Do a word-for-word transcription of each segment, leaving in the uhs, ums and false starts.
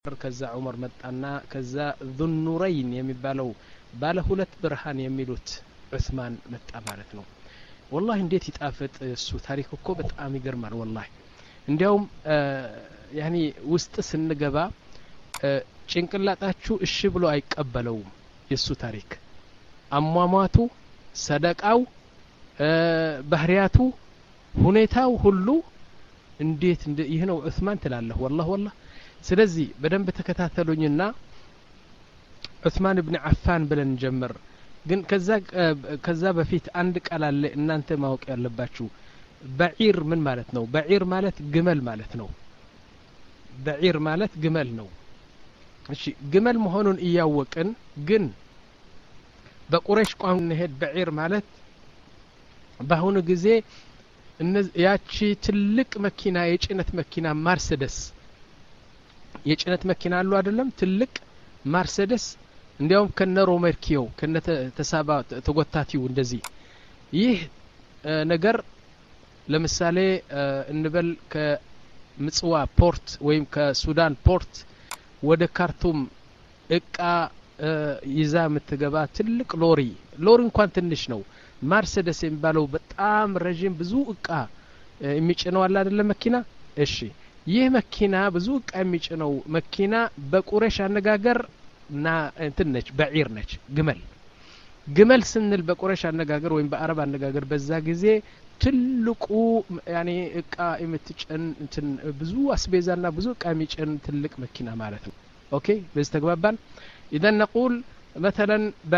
ከዛ ዑመር መጣና ከዛ ذኑረይን የሚባለው ባለ ሁለት ብርሃን የሚሉት ዑስማን መጣ ማለት ነው። والله እንዴት ይጣፍጥ እሱ ታሪክ እኮ በጣም ይገርማል والله እንዲያውም ያኒ ውስጥ ስንገባ ጭንቅላታችሁ እሺ ብሎ አይቀበለውም የሱ ታሪክ አሟሟቱ ሰደቃው ባህሪያቱ ሁኔታው ሁሉ እንዴት ይሄ ነው ዑስማን ትላለህ والله والله ስለዚህ በደንብ ተከታተሉኝና ዑስማን ኢብኑ አፋን ብለን ጀምር ግን ከዛ ከዛ በፊት አንድ ቃል አለ እናንተ ማወቅ ያለባችሁ በዒር ምን ማለት ነው በዒር ማለት ግመል ማለት ነው በዒር ማለት ግመል ነው እሺ ግመል መሆኑን እያወቅን ግን በቁረይሽ ቋንቋ ነሄድ በዒር ማለት በአሁኑ ጊዜ ያቺ ትልቅ መኪና የጭነት መኪና ማርሴዲስ የጭነት መኪና አሉ አይደለም ትልቅ ማርሴዲስ እንዲያውም ከነሮ መርኪዮ ከነ ተሳባ ተጎታቲው እንደዚህ ይህ ነገር ለምሳሌ እንበል ከምጽዋ ፖርት ወይም ከሱዳን ፖርት ወደ ካርቱም እቃ ይዛ የምትገባ ትልቅ ሎሪ ሎሪ እንኳን ትንሽ ነው ማርሴዲስ የሚባለው በጣም ረጅም ብዙ እቃ የሚጭነው አለ አይደለም መኪና እሺ ይህ መኪና ብዙ እቃ የሚጭነው መኪና በቁረይሽ አነጋገር ና እንትን ነች በዒር ነች ግመል ግመል ስንል በቁረይሽ አነጋገር ወይም በአረብ አነጋገር በዛ ጊዜ ትልቁ ያኒ እቃ የምትጭን እንትን ብዙ አስቤዛና ብዙ እቃ የሚጭን ትልቅ መኪና ማለት ነው ኦኬ በዚህ ተግባባን اذا نقول مثلا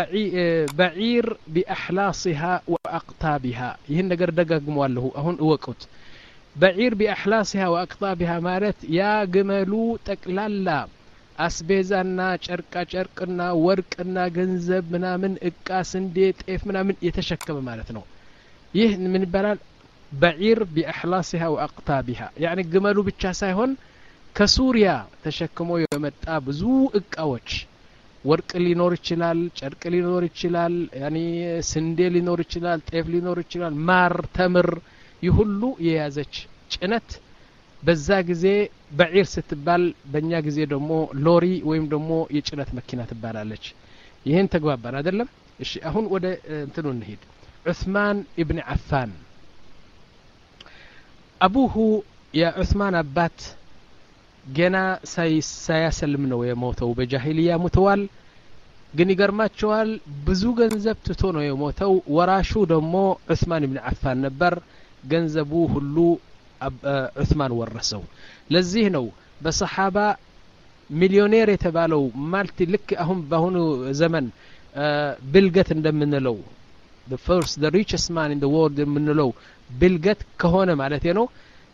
بعير باحلاصها واقطابها ይህን ነገር ደጋግመዋለሁ አሁን እወቁት بعير باحلاصها واقطابها ማለት ያ ግመሉ ጠቅላላ አስቤዛና ጨርቃ ጨርቅና ወርቅና ገንዘብ ምናምን እቃ ስንዴ ጤፍ ምናምን የተሸከመ ማለት ነው ይህ ምን ይባላል بعير باحلاصها واقطابها يعني ግመሉ ብቻ ሳይሆን ከሱሪያ ተሸክሞ የመጣ ብዙ እቃዎች ወርቅ ሊኖር ይችላል ጨርቅ ሊኖር ይችላል ያኒ ስንዴ ሊኖር ይችላል ጤፍ ሊኖር ይችላል ማር ተምር ይሁሉ የያዘች ጭነት በዛ ጊዜ بعير ስትባል በእኛ ጊዜ ደግሞ ሎሪ ወይም ደግሞ የጭነት መኪና ትባላለች ይሄን ተግባባን አይደለም እሺ አሁን ወደ እንትኑ እንሄድ ዑስማን ኢብኑ አፋን አቡሁ የዑስማን አባት ገና ሳያሰልም ነው የሞተው በጃሂልያ ሞተዋል ግን ይገርማቸዋል ብዙ ገንዘብ ትቶ ነው የሞተው ወራሹ ደግሞ ዑስማን ኢብኑ አፋን ነበር ገንዘቡ ሁሉ ዑስማን ወረሰው ለዚህ ነው በሰሃባ ሚሊዮኔር የተባለው ማልቲ ልክ አሁን በአሁኑ ዘመን ቢልጌት እንደምንለው the first the richest man in the world እንደምንለው ቢልጌት ከሆነ ማለት ነው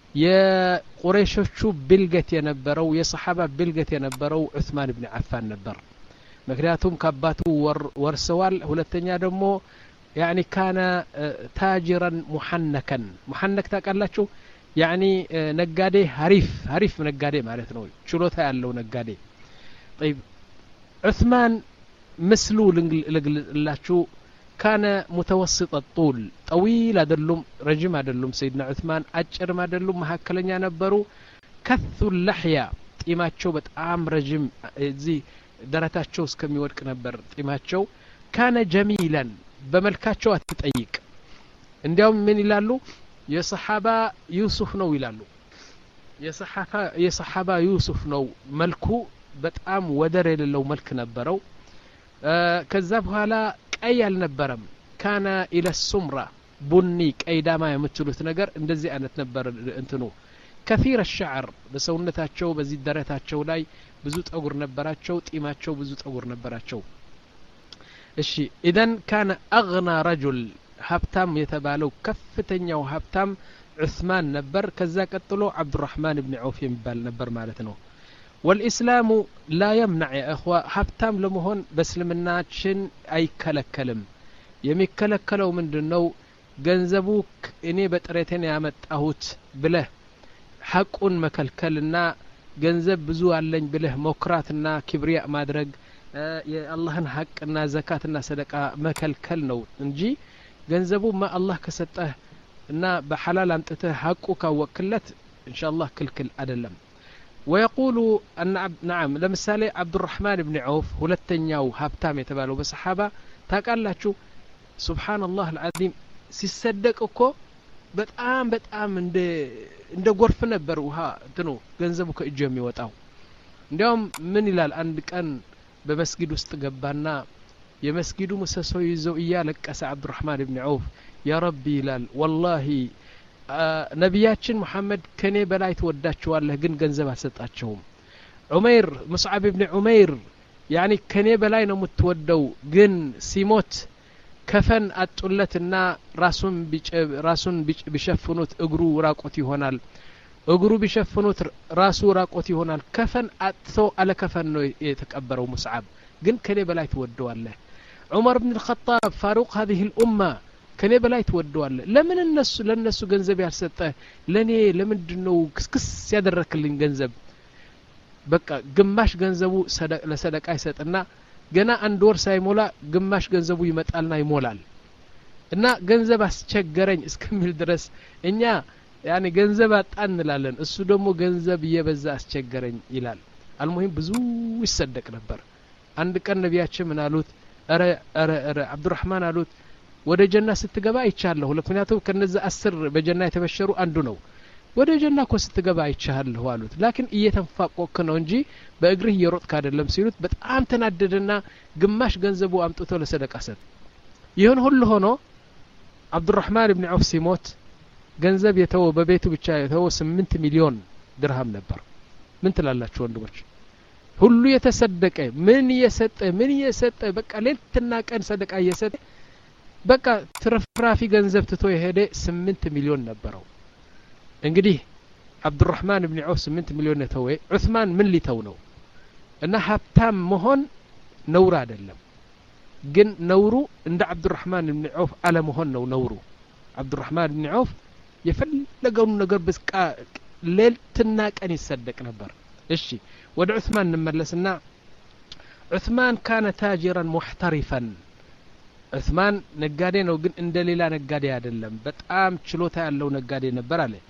የቁረይሾቹ ቢልጌት የነበረው የሰሃባ ቢልጌት የነበረው ዑስማን ኢብኑ አፋን ነበር ምክንያቱም ከአባቱ ወርሰዋል ሁለተኛ ደግሞ يعني كان تاجرا محنكا محنك ታውቃላችሁ يعني ነጋዴ ሀሪፍ ሀሪፍ ነጋዴ ማለት ነው ችሎታ ያለው ነጋዴ طيب عثمان مثل لغلاችሁ كان متوسط الطول طويل አይደሉም ረጅም አይደሉም سيدنا عثمان አጭርም አይደሉም መካከለኛ ነበሩ كث اللحية ጢማቸው በጣም ረጅም እዚህ ደረታቸው እስከሚወድቅ ነበር ጢማቸው كان جميلا በመልካቸው አትጠይቅ እንዲያውም ምን ይላሉ የሰሃባ ዩሱፍ ነው ይላሉ የሰሃባ የሰሃባ ዩሱፍ ነው መልኩ በጣም ወደር የሌለው መልክ ነበረው ከዛ በኋላ ቀይ አልነበረም ካና ኢለ ሱምራ ቡኒ ቀይዳማ የምትሉት ነገር እንደዚህ አይነት ነበር እንትኑ كثير الشعر በሰውነታቸው በዚህ ደረታቸው ላይ ብዙ ጠጉር ነበራቸው ጢማቸው ብዙ ጠጉር ነበራቸው እሺ اذا كان اغنى رجل ሀብታም የተባለው ከፍተኛው ሀብታም ዑስማን ነበር ከዛ ቀጥሎ አብዱራህማን ኢብኑ ዐውፍ የሚባል ነበር ማለት ነው والاسلام لا يمنع يا اخوه ሀብታም ለመሆን በእስልምናችን አይከለከልም የሚከለከለው ምንድነው ገንዘቡ እኔ በጥሬቴን ያመጣሁት ብለህ ሐቁን መከልከልና ገንዘብ ብዙ አለኝ ብለህ ሞክራትና ክብሪያ ማድረግ የአላህን ሐቅና ዘካትና ሰደቃ መከልከል ነው እንጂ ገንዘቡ ማ አላህ ከሰጠህ እና በሐላል አምጥተህ ሐቁ ካወክለት ኢንሻአላህ ክልክል አይደለም ويقول أن عب... نعم لمثال عبد الرحمن بن عوف ሁለተኛው ሀብታም የተባለው በሰሃባ ታውቃላችሁ سبحان الله العظيم ሲሰደቅ እኮ በጣም በጣም እንደ እንደ ጎርፍ ነበር ውሃ እንትኑ ገንዘቡ ከእጁ የሚወጣው እንዲያውም ምን ይላል አንድ ቀን በመስጊድ ውስጥ ገባና የመስጊዱ ምሰሶ ይዘው እያለቀሰ عبد الرحمن بن عوف يا ربي ይላል والله ነብያችን መሐመድ ከኔ በላይ ተወዳቸዋለህ ግን ገንዘብ አሰጣቸውም ዑመይር ሙስዓብ ኢብኑ ዑመይር يعني ከኔ በላይ ነው የምትወደው ግን ሲሞት ከፈን አጡለትና ራሱን ራሱን ቢሸፍኑት እግሩ ራቆት ይሆናል እግሩ ቢሸፍኑት ራሱ ራቆት ይሆናል ከፈን አጥቶ አለ ከፈን ነው የተቀበረው ሙስዓብ ግን ከኔ በላይ ተወደዋለህ ዑመር ኢብኑ الخطاب فاروق هذه الامه ከኔ በላይ ተወደዋለህ ለምን እነሱ ለነሱ ገንዘብ ያልሰጠ ለኔ ለምንድነው ክስክስ ያደረክልኝ ገንዘብ በቃ ግማሽ ገንዘቡ ለሰደቃ ይሰጥና ገና አንድ ወር ሳይሞላ ግማሽ ገንዘቡ ይመጣልና ይሞላል እና ገንዘብ አስቸገረኝ እስከሚል ድረስ እኛ ያኔ ገንዘብ አጣን እንላለን እሱ ደግሞ ገንዘብ እየበዛ አስቸገረኝ ይላል አልሙሂም ብዙ ይሰደቅ ነበር አንድ ቀን ነብያችን ምን አሉት አረ አረ አረ አብዱራህማን አሉት ወደ ጀና ስትገባ አይቻለሁ ለምክንያቱም ከነዛ አስር በጀና የተበሸሩ አንዱ ነው ወደ ጀና እኮ ስትገባ አይቻለሁ አሉት ላኪን እየተንፋቆክ ነው እንጂ በእግርህ እየሮጥክ አይደለም ሲሉት በጣም ተናደደና ግማሽ ገንዘቡ አምጥቶ ለሰደቃ ሰጥ ይሁን ሁሉ ሆኖ አብዱራህማን ኢብኑ ዐውፍ ሲሞት ገንዘብ የተወ በቤቱ ብቻ የተወ ስምንት ሚሊዮን ድርሃም ነበር ምን ትላላችሁ ወንድሞች ሁሉ የተሰደቀ ምን እየሰጠ ምን እየሰጠ በቃ ሌሊትና ቀን ሰደቃ እየሰጠ በቃ ትርፍራፊ ገንዘብ ትቶ የሄደ ስምንት ሚሊዮን ነበረው እንግዲህ አብዱራህማን ኢብኑ ዐውፍ ስምንት ሚሊዮን ተወ ዑስማን ምን ሊተው ነው እና ሀብታም መሆን ነውር አይደለም ግን ነውሩ እንደ አብዱራህማን ኢብኑ ዐውፍ አለ መሆን ነው ነውሩ አብዱራህማን ኢብኑ ዐውፍ የፈለገውን ነገር በስቃ ሌሊትና ቀን ይሰደቅ ነበር እሺ ወደ ዑስማን እንመለስና ዑስማን ካነ ታጅራን ሙህተሪፈን ዑስማን ነጋዴ ነው ግን እንደሌላ ነጋዴ አይደለም በጣም ችሎታ ያለው ነጋዴ ነበር አለ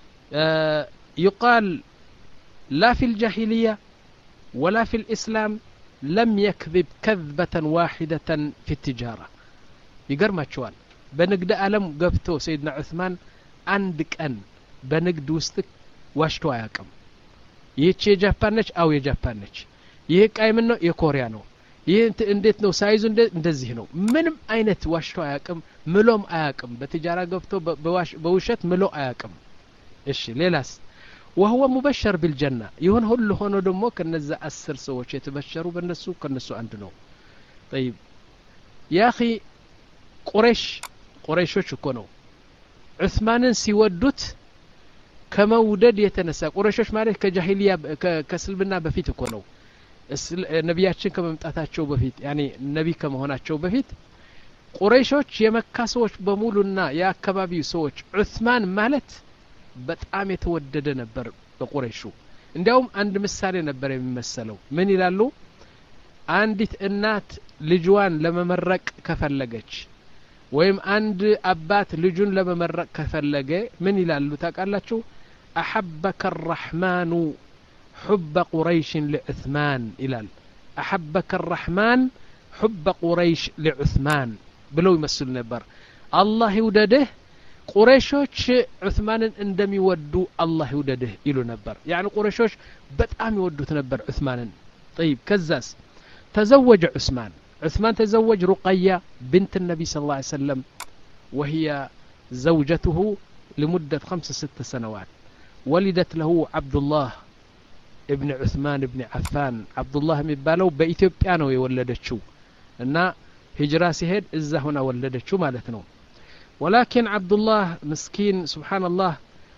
يقال لا في الجاهلية ولا في الإسلام لم يكذب كذبة واحدة في التجارة يقرماتشوال بنقد ألم قبتو سيدنا عثمان عندك أن بنقد وستك واشتو ياكم يهيش يجابانش أو يجابانش يهيك أي منه يكوريانو ይህ እንዴት ነው ሳይዙ እንደዚህ ነው ምንም አይነት ዋሽቶ አያቅም ምሎም አያቅም በትጃራ ገብቶ በውሸት ምሎ አያቅም እሺ ሌላስ وهو مبشر بالجنة ይሁን ሁሉ ሆኖ ደግሞ ከነዛ አስር ሰዎች የተበሸሩ በእነሱ ከነሱ አንድ ነው طيب يا اخي ቁረይሽ ቁረይሾች እኮ ነው ዑስማንን ሲወዱት ከመውደድ የተነሳ ቁረይሾች ማለት ከጃሂሊያ ከስልምና በፊት እኮ ነው ነብያችን ከመምጣታቸው በፊት ያኒ ነቢ ከመሆናቸው በፊት ቁረይሾች የመካ ሰዎች በሙሉና የአካባቢው ሰዎች ዑስማን ማለት በጣም የተወደደ ነበር በቁረይሹ እንዲያውም አንድ ምሳሌ ነበር የሚመሰለው ምን ይላሉ አንዲት እናት ልጅዋን ለመመረቅ ከፈለገች ወይም አንድ አባት ልጁን ለመመረቅ ከፈለገ ምን ይላሉ ታውቃላችሁ አሐበከ الرحمن حب قريش لعثمان إلال أحبك الرحمن حب قريش لعثمان بلو يمثل نبر الله يودده قريشوش عثمان اندم يودو الله يودده إلو نبر يعني قريشوش بتأم يودو تنبر عثمان طيب كزاس تزوج عثمان عثمان تزوج رقية بنت النبي صلى الله عليه وسلم وهي زوجته لمدة خمس ست سنوات ولدت له عبد الله ابن عثمان ابن عفان عبد الله የሚባለው በኢትዮጵያ ነው የወለደችው እና ሂጅራ ሲሄድ እዛ ሆና ወለደችው ማለት ነው ولكن عبد الله مسكين سبحان الله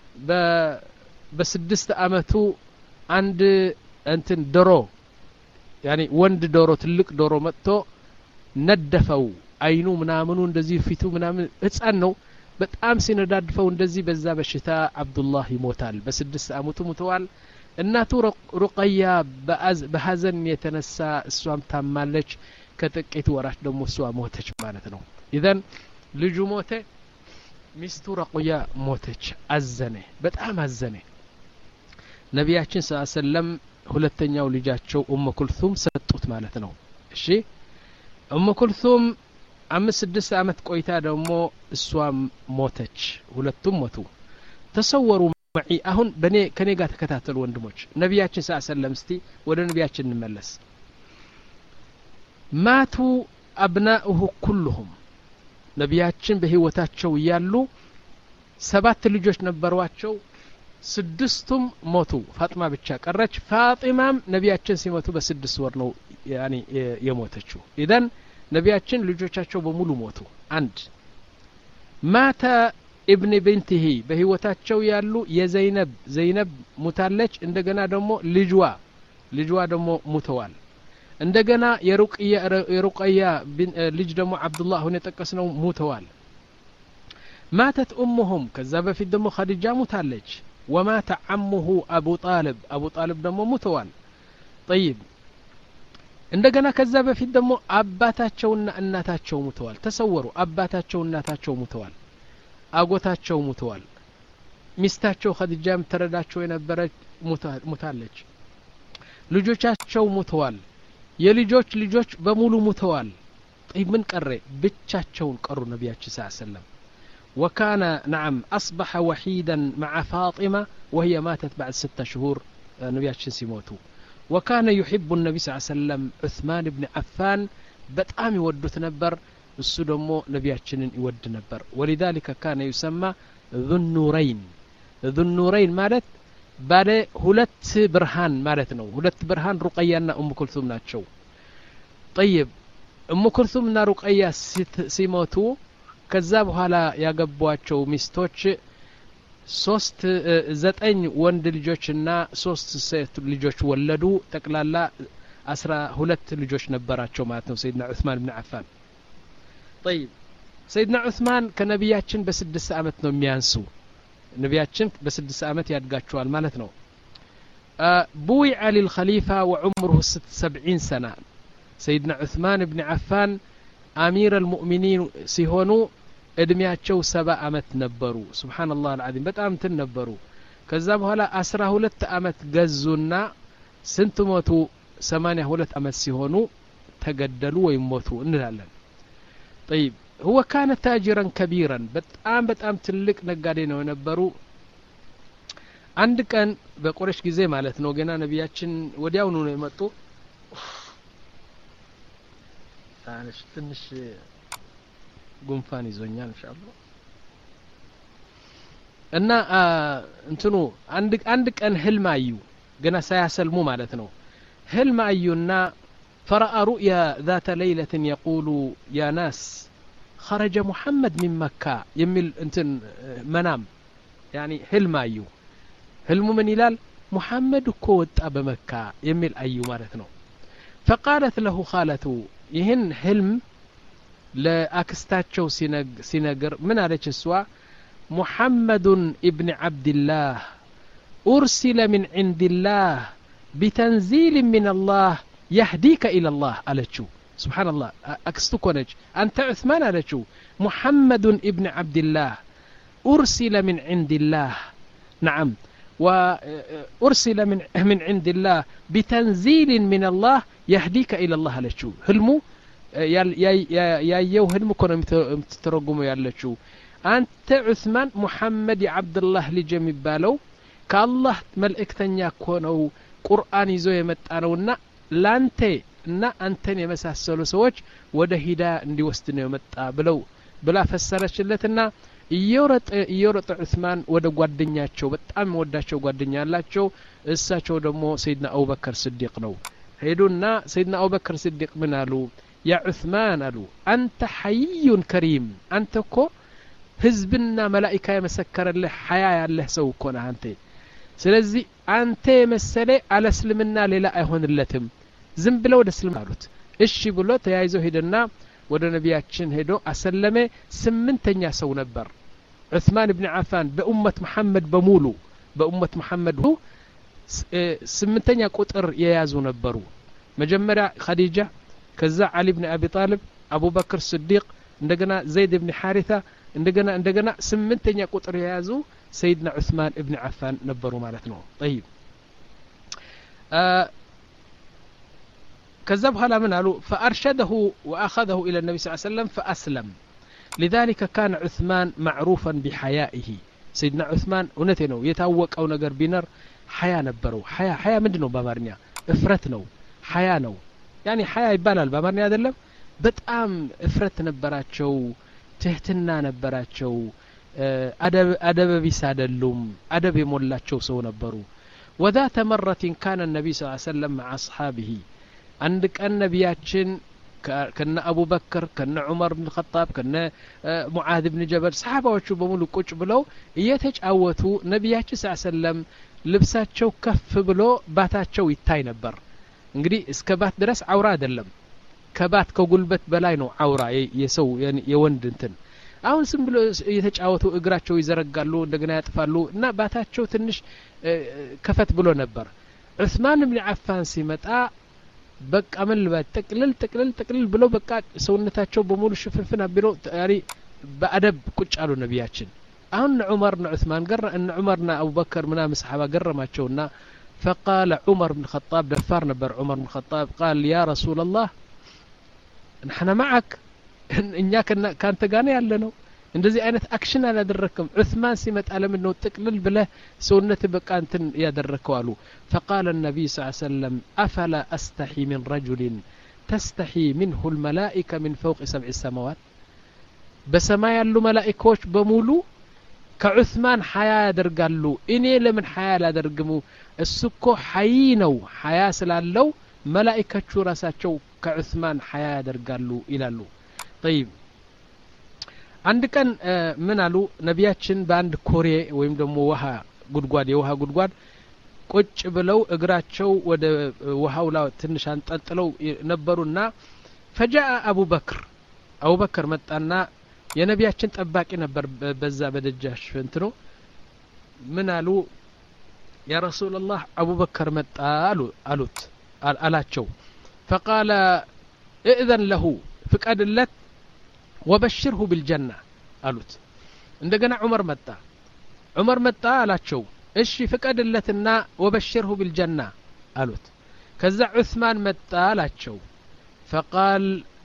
በስድስት አመቱ አንድ እንትን ዶሮ ያኒ ወንድ ዶሮ ትልቅ ዶሮ መጥቶ ነደፈው አይኑ ምናምኑ እንደዚህ ፊቱ ምናምን ህፃን ነው በጣም ሲነዳድፈው እንደዚህ በዛ በሽታ አብዱላህ ይሞታል በስድስት አመቱ ሞተዋል እናቱ ሩቀያ በሐዘን የተነሳ እሷም ታማለች ከጥቂት ወራት ደግሞ እሷ ሞተች ማለት ነው ኢዘን ልጁ ሞተ ሚስቱ ሩቀያ ሞተች አዘነ በጣም አዘነ ነቢያችን ሰለላሁ ዐለይሂ ወሰለም ሁለተኛው ልጃቸው ኡሙ ኩልሱም ሰጡት ማለት ነው። እሺ ኡሙ ኩልሱም አምስት ስድስት አመት ቆይታ ደግሞ እሷም ሞተች። ሁለቱም ሞቱ። ተሰወሩ معي አሁን በኔ ከኔ ጋር ተከታተሉ ወንድሞች። ነቢያችን ሰለላሁ ዐለይሂ ወሰለም እስቲ ወደ ነቢያችን እንመለስ። ማቱ አብናኡሁ ኩልሁም ነቢያችን በህይወታቸው ያሉ ሰባት ልጆች ነበሯቸው። ስድስቱም ሞቱ። ፋጢማ ብቻ ቀረች። ፋጢማም ነቢያችን ሲሞቱ በስድስት ወር ነው ያኒ የሞተችው። ኢዳን ነቢያችን ልጆቻቸው በሙሉ ሞቱ። አንድ ማተ ابن بنته በህይወታቸው ያሉ የዘይነብ ዘይነብ ሙታለች። እንደገና ደግሞ ልጅዋ ልጅዋ ደግሞ ሙተዋል። እንደገና የሩቅያ የሩቅያ ልጅ ደግሞ አብዱላህ ሆነ ተጠቀስነው ሙተዋል። ማተት ኡሙሁም ከዛ በፊት ደግሞ ኸዲጃ ሙታለች። ومات عمه ابو طالب ابو طالب ደግሞ ሙተዋል። طيب እንደገና ከዛ በፊት ደግሞ አባታቸውና እናታቸው ሙተዋል። ተሰወሩ አባታቸውና እናታቸው ሙተዋል። አጎታቸው ሙተዋል። ሚስታቸው ኸዲጃም ተረዳቸው የነበረች ሙታለች። ልጆቻቸው ሙተዋል። የልጆች ልጆች በሙሉ ሙተዋል። طيب ምን ቀረ? ብቻቸውን ቀሩ ነቢያችን ሰለላሁ ዐለይሂ ወሰለም። وكان نعم أصبح وحيدا مع فاطمة وهي ماتت بعد ستة شهور نبياتشن سيموتو. وكان يحب النبي صلى الله عليه وسلم عثمان بن عفان በጣም ይወዱት ነበር። እሱ ደግሞ ነቢያችንን ይወድ ነበር። ولذلك كان يسمى ذو النورين ذو النورين ማለት ባለ ሁለት ብርሃን ማለት ነው። ሁለት ብርሃን ሩቀያና ኡሙ ኩልሱም ናቸው። طيب ኡሙ ኩልሱምና ሩቀያ ሲሞቱ ከዛ በኋላ ያገቧቸው ሚስቶች ሶስት ዘጠኝ ወንድ ልጆችና ሶስት ሴት ልጆች ወለዱ። ጠቅላላ አስራ ሁለት ልጆች ነበራቸው ማለት ነው ሰይድና ዑስማን ኢብኑ አፋን። طيب ሰይድና ዑስማን ከነቢያችን በስድስት አመት ነው የሚያንሱ። ነቢያችን በስድስት አመት ያድጋቸዋል ማለት ነው። بويع للخليفة وعمره سبعين سنة سيدنا عثمان بن عفان أمير المؤمنين سيهونو እድሜያቸው ሰባ አመት ነበሩ። ሱብሃንአላህ አልዓዚም በጣም እንትን ነበሩ። ከዛ በኋላ አስራ ሁለት አመት ገዙና ስንት ሞቱ? ሰማንያ ሁለት አመት ሲሆኑ ተገደሉ ወይም ሞቱ እንላለን። طيب هو كان تاجرا كبيرا በጣም በጣም ትልቅ ነጋዴ ነው የነበሩ። አንድ ቀን በቁረሽ ጊዜ ማለት ነው ገና ነቢያችን ወዲያው ነው የመጡ። ታንሽ ትንሽ ጉንፋን ይዞኛል ኢንሻአላህ እና እንትኑ አንድ አንድ ቀን ህልም አዩ ገና ሳያሰልሙ ማለት ነው። ህልም አዩና فرأى رؤيا ذات ليلة يقول يا ناس خرج محمد من مكة يميل انتن منام يعني حلم أيو حلم من يلال محمد كوت أبا مكة يميل أيو مالتنا. فقالت له خالته يهن حلم لأكستاتشو سينج سينجر من عليك السوا محمد ابن عبد الله أرسل من عند الله بتنزيل من الله يهديك إلى الله ألتشو. سبحان الله أكستكونج أنت عثمان ألتشو محمد ابن عبد الله أرسل من عند الله نعم وأرسل من من عند الله بتنزيل من الله يهديك إلى الله ألتشو. هلمو يا يا يا يو هلمو كنا متترجموا يالتشو أنت عثمان محمد عبد الله لجمي بالو كالله ملئكتنيا كونوا قرآن يزو يمتانونا ላንተ እና አንተን የመሳሰሉ ሰዎች ወደ ሂዳ እንዲወስድ ነው የመጣ ብለው ብላ ፈሰረችለትና እየወረጠ እየወረጠ ዑስማን ወደ ጓደኛቸው በጣም ወዳቸው ጓደኛ ያላቸው እሳቸው ደግሞ ሰይድና አቡበከር ስዲቅ ነው ሄዱና ሰይድና አቡበከር ስዲቅ ምን አሉ? ያ ዑስማን አሉ አንተ ሐይዩን ከሪም አንተ እኮ ህዝብና መላእክት የመሰከረልህ ሐያ ያለህ ሰው እኮ ነህ አንተ። ስለዚህ አንተ መሰለ አለስልምና ሌላ አይሆንለትም ዝም ብለው ወደ እስልምና አሉት። እሺ ብሎ ተያይዘው ሄደና ወደ ነቢያችን ሄዶ አሰለመ። ስምንተኛ ሰው ነበር ዑስማን ኢብኑ አፋን በኡመት መሐመድ በሙሉ በኡመት መሐመድ ስምንተኛ ቁጥር የያዙ ነበሩ። መጀመሪያ ኸዲጃ፣ ከዛ አሊ ኢብኑ አቢ ጣሊብ፣ አቡበክር ስዲቅ፣ እንደገና ዘይድ ኢብኑ ሐሪታ፣ እንደገና እንደገና ስምንተኛ ቁጥር የያዙ سيدنا عثمان ابن عفان نبروا مالتنا. طيب كذب هلا من قالوا فأرشده وأخذه إلى النبي صلى الله عليه وسلم فأسلم لذلك كان عثمان معروفا بحيائه سيدنا عثمان ونتنو يتوق أو نجر بينر حياة نبرو حياة حياة مدنو بامرنيا افرتنو حياة نو يعني حياة يبالال بامرنيا دلم بتأم افرت نبراتشو تهتنا نبراتشو أدب أدب بيسادلهم أدب يمولاتشو سو نبرو وذات مرة كان النبي صلى الله عليه وسلم مع أصحابه عندك النبياتشن كنا أبو بكر كنا عمر بن الخطاب كنا معاذ بن جبل صحابة وشو بمولو كوش بلو يتجاوتوا نبياتش صلى الله عليه وسلم لبساتشو كف بلو باتاتشو يتاي نبر እንግዲህ እስከ ባት ድረስ አውራ አይደለም ከባት ከጉልበት በላይ ነው አውራ የሰው የወንድ እንትን አሁን ዝም ብሎ የተጫወቱ እግራቸው ይዘረጋሉ እንደገና ያጥፋሉ እና ባታቸው ትንሽ ከፈት ብሎ ነበር ዑስማን ኢብኑ አፋን ሲመጣ በቃ ምን ልባት ጥቅልል ጥቅልል ጥቅልል ብሎ በቃ ሰውነታቸው በሙሉ ሽፍንፍና ቢሮ ያሪ በአደብ ቁጭ አሉ ነብያችን አሁን ዑመርና ዑስማን ገረ እነ ዑመርና አቡበከር ምና መስሐባ ገረማቸውና فقال عمر بن الخطاب دفار نبر عمر بن الخطاب قال يا رسول الله نحن معك إنيا كان تقاني ያለነው እንደዚህ አይነት አክሽን አላደረክም ዑስማን ሲመጣ ለምን ነው ጥቅልል ብለህ ሰውነት በቃ እንትን ያደረከው አሉ فقال النبي صلى الله عليه وسلم افلا استحي من رجل تستحي منه الملائكه من فوق سبع السماوات በሰማይ ያሉ መላእክቶች በሙሉ ከዑስማን ሐያ ያደርጋሉ እኔ ለምን ሐያ ላደርግሙ እሱኮ ሐይ ነው ሐያ ስላለው መላእክቶቹ ራሳቸው ከዑስማን ሐያ ያደርጋሉ ይላሉ طيب አንድ ቀን ምን አሉ ነቢያችን በአንድ ኮሬ ወይም ደግሞ ውሃ ጉድጓድ የውሃ ጉድጓድ ቁጭ ብለው እግራቸው ወደ ውሃው ላይ ትንሽ አንጠልጥለው ነበሩና فجاء ابو بكر ابو بكر መጣና የነቢያችን ጠባቂ ነበር በዛ በደጃሽ እንትኑ ምን አሉ يا رسول الله ابو بكر መጣ አሉ አሉት አላቸው فقال اذن له فقدለት وبشره بالجنه አሉት እንደገና ዑመር መጣ ዑመር መጣ አላቸው እሺ ፍቀድለትና وبشره بالجنه አሉት ከዛ ዑስማን መጣ አላቸው فقال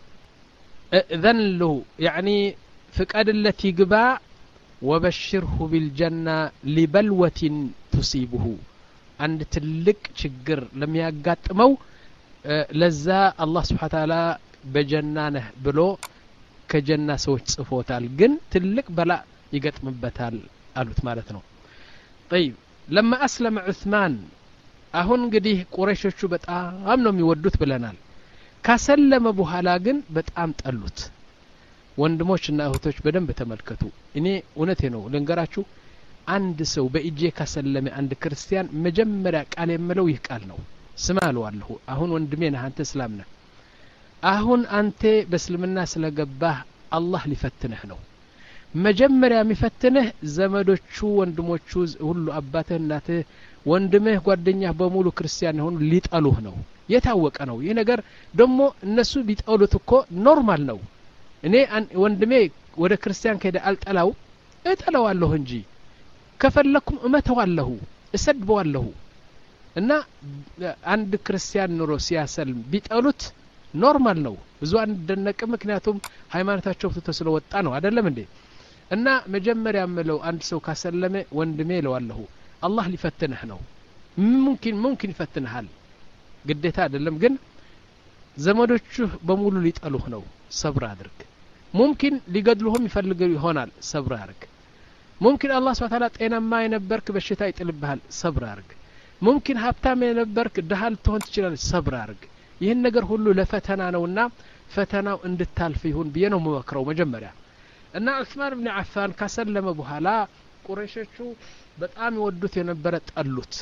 اذن له يعني ፍቀድለት ይግባ وبشره بالجنه لبلوه تصيبه عند ትልቅ ችግር ለሚያጋጥመው ለዛ አላህ Subhanahu Wa Ta'ala በጀና ነህ ብሎ ከጀና ሰዎች ጽፎታል ግን ትልቅ በላ ይገጥምበታል አሉት ማለት ነው طيب لما اسلم عثمان አሁን እንግዲህ ቁረይሾቹ በጣም ነው የሚወዱት ብለናል ካሰለመ በኋላ ግን በጣም ጠሉት ወንድሞችና እህቶች በደንብ ተመልከቱ እኔ እውነቴ ነው ልንገራችሁ አንድ ሰው በእጄ ካሰለመ አንድ ክርስቲያን መጀመሪያ ቃል የምለው ይህ ቃል ነው ስማለው አለሁ አሁን ወንድሜ ነህ አንተ እስላም ነህ አሁን አንተ በእስልምና ስለገባህ አላህ ሊፈትንህ ነው መጀመሪያ የሚፈትንህ ዘመዶቹ ወንድሞቹ ሁሉ አባትህ እናትህ ወንድምህ ጓደኛህ በሙሉ ክርስቲያን ሆኑ ሊጠሉህ ነው የታወቀ ነው ይሄ ነገር ደግሞ እነሱ ቢጠሉት እኮ ኖርማል ነው እኔ ወንድሜ ወደ ክርስቲያን ከሄደ አልጠላው እጠላዋለሁ እንጂ ከፈለኩም እመተዋለሁ እሰድበዋለሁ እና አንድ ክርስቲያን ኑሮ ሲያሰልም ቢጠሉት ኖርማል ነው ብዙ አንደነቀ ምክንያቱም ሃይማኖታቸው ተስለወጣ ነው አይደለም እንዴ እና መጀመሪያ ምለው አንድ ሰው ካሰለመ ወንድሜ ለዋለሁ አላህ ሊፈትንህ ነው ሙምኪን ሙምኪን ይፈትንሃል ግዴታ አይደለም ግን ዘመዶቹ በሙሉ ሊጠሉህ ነው ሰብር አድርግ ሙምኪን ሊገድሉህም ይፈልጉ ይሆናል ሰብር አድርግ ሙምኪን አላህ Subhanahu Wa Ta'ala ጤናማ የነበርክ በሽታ ይጥልብሃል ሰብር አድርግ ሙምኪን ሀብታም የነበርክ ደሃል ትሆን ትችላለህ ሰብር አድርግ ይሄን ነገር ሁሉ ለፈተና ነውና ፈተናው እንድታልፍ ይሁን ብዬ ነው መወክረው መጀመሪያ እና ዑስማን ኢብኑ አፋን ካሰለመ በኋላ ቁረይሾቹ በጣም ይወዱት የነበረ ጠሉት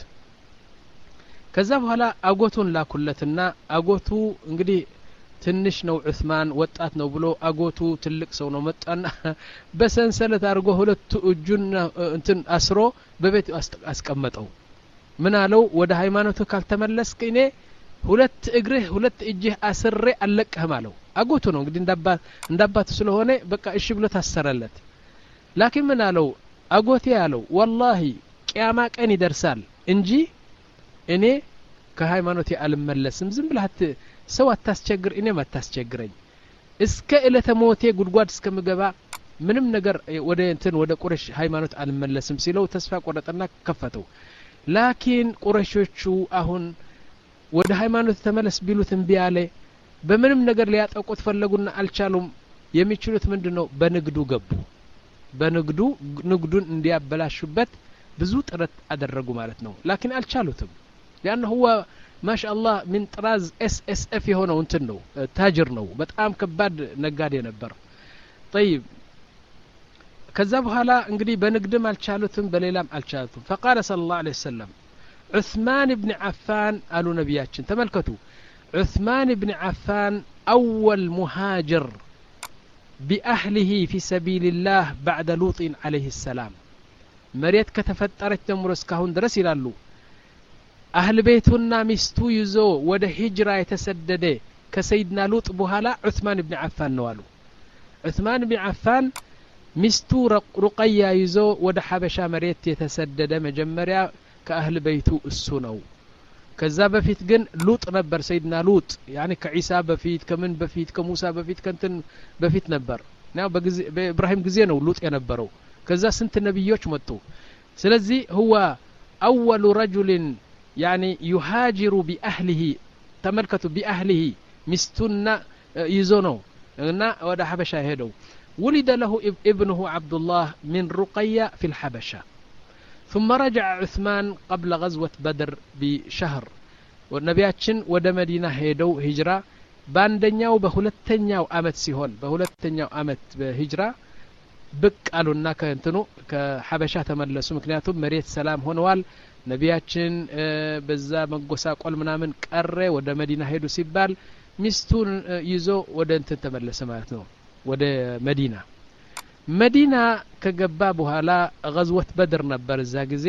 ከዛ በኋላ አጎቱን ላኩለትና አጎቱ እንግዲህ ትንሽ ነው ዑስማን ወጣት ነው ብሎ አጎቱ ትልቅ ሰው ነው መጣና በሰንሰለት አድርጎ ሁለቱ እጁን እንትን አስሮ በቤት አስቀመጠው ምን አለው ወደ ሃይማኖቱ ካልተመለስክ እኔ ሁለት እግርህ ሁለት እጅህ አስሬ አለቀህም አለው አጎቱ ነው እንግዲህ እንዳባት እንዳባት ስለሆነ በቃ እሺ ብሎ ታሰረለት ላኪን ምን አለው አጎቴ ያለው والله ቂያማ ቀን ይደርሳል እንጂ እኔ ከሃይማኖቴ አልመለስም ዝም ብለህ ሰው አታስቸግር እኔም አታስቸግረኝ እስከ እለተ ሞቴ ጉድጓድ እስከምገባ ምንም ነገር ወደ እንትን ወደ ቁረሽ ሃይማኖት አልመለስም ሲለው ተስፋ ቆረጠና ከፈተው ላኪን ቁረሾቹ አሁን ወደ ሃይማኖት ተመለስ ቢሉት እምቢ አለ በምንም ነገር ሊያጠቁት ፈለጉና አልቻሉም የሚችሉት ምንድነው በንግዱ ገቡ በንግዱ ንግዱን እንዲያበላሹበት ብዙ ጥረት አደረጉ ማለት ነው ላኪን አልቻሉትም لانه هو ما شاء الله من طراز اس اس اف የሆነው እንትን ነው ታጅር ነው በጣም ከባድ ነጋዴ ነበር طيب ከዛ በኋላ እንግዲህ በንግድም አልቻሉትም በሌላም አልቻሉትም فقال صلى الله عليه وسلم عثمان بن عفان قالوا نبياتችን ተመልከቱ عثمان بن عفان أول مهاجر بأهله في سبيل الله بعد لوط عليه السلام مريت كتفترت ጀምሮ እስካሁን ድረስ ይላሉ أهل بيتنا مستو يزو ود هجرة يتسدد كسيدنا لوط بوهلا عثمان بن عفان نوالو عثمان بن عفان مستو رقيا يزو ود حبشة مريت يتسدد مجمريا كأهل بيتو السنو كذا بفيت جن لوط نبر سيدنا لوط يعني كعيسى بفيت كمن بفيت كموسى بفيت كنتن بفيت نبر نعم بإبراهيم جزينه لوط ينبروا كذا سنت النبيوش متو سلزي هو أول رجل يعني يهاجر بأهله تملكته بأهله مستنا يزونو نا ودا حبشة هدو ولد له ابنه عبد الله من رقية في الحبشة ثم رجع عثمان قبل غزوة بدر بشهر والنبياتشن ودا مدينة هدو هجرة باندنياو بهولتنياو أمت سيهون بهولتنياو أمت بهجرة بك قالوا كنتنو كحبشة تملسوا مكنياتهم مريت سلام هونوال ነቢያችን በዛ መጎሳቆል ምናምን ቀረ ወደ መዲና ሄዱ ሲባል ሚስቱን ይዞ ወደ እንትን ተመለሰ ማለት ነው ወደ መዲና መዲና ከገባ በኋላ غزوة بدر ነበር እዛ ጊዜ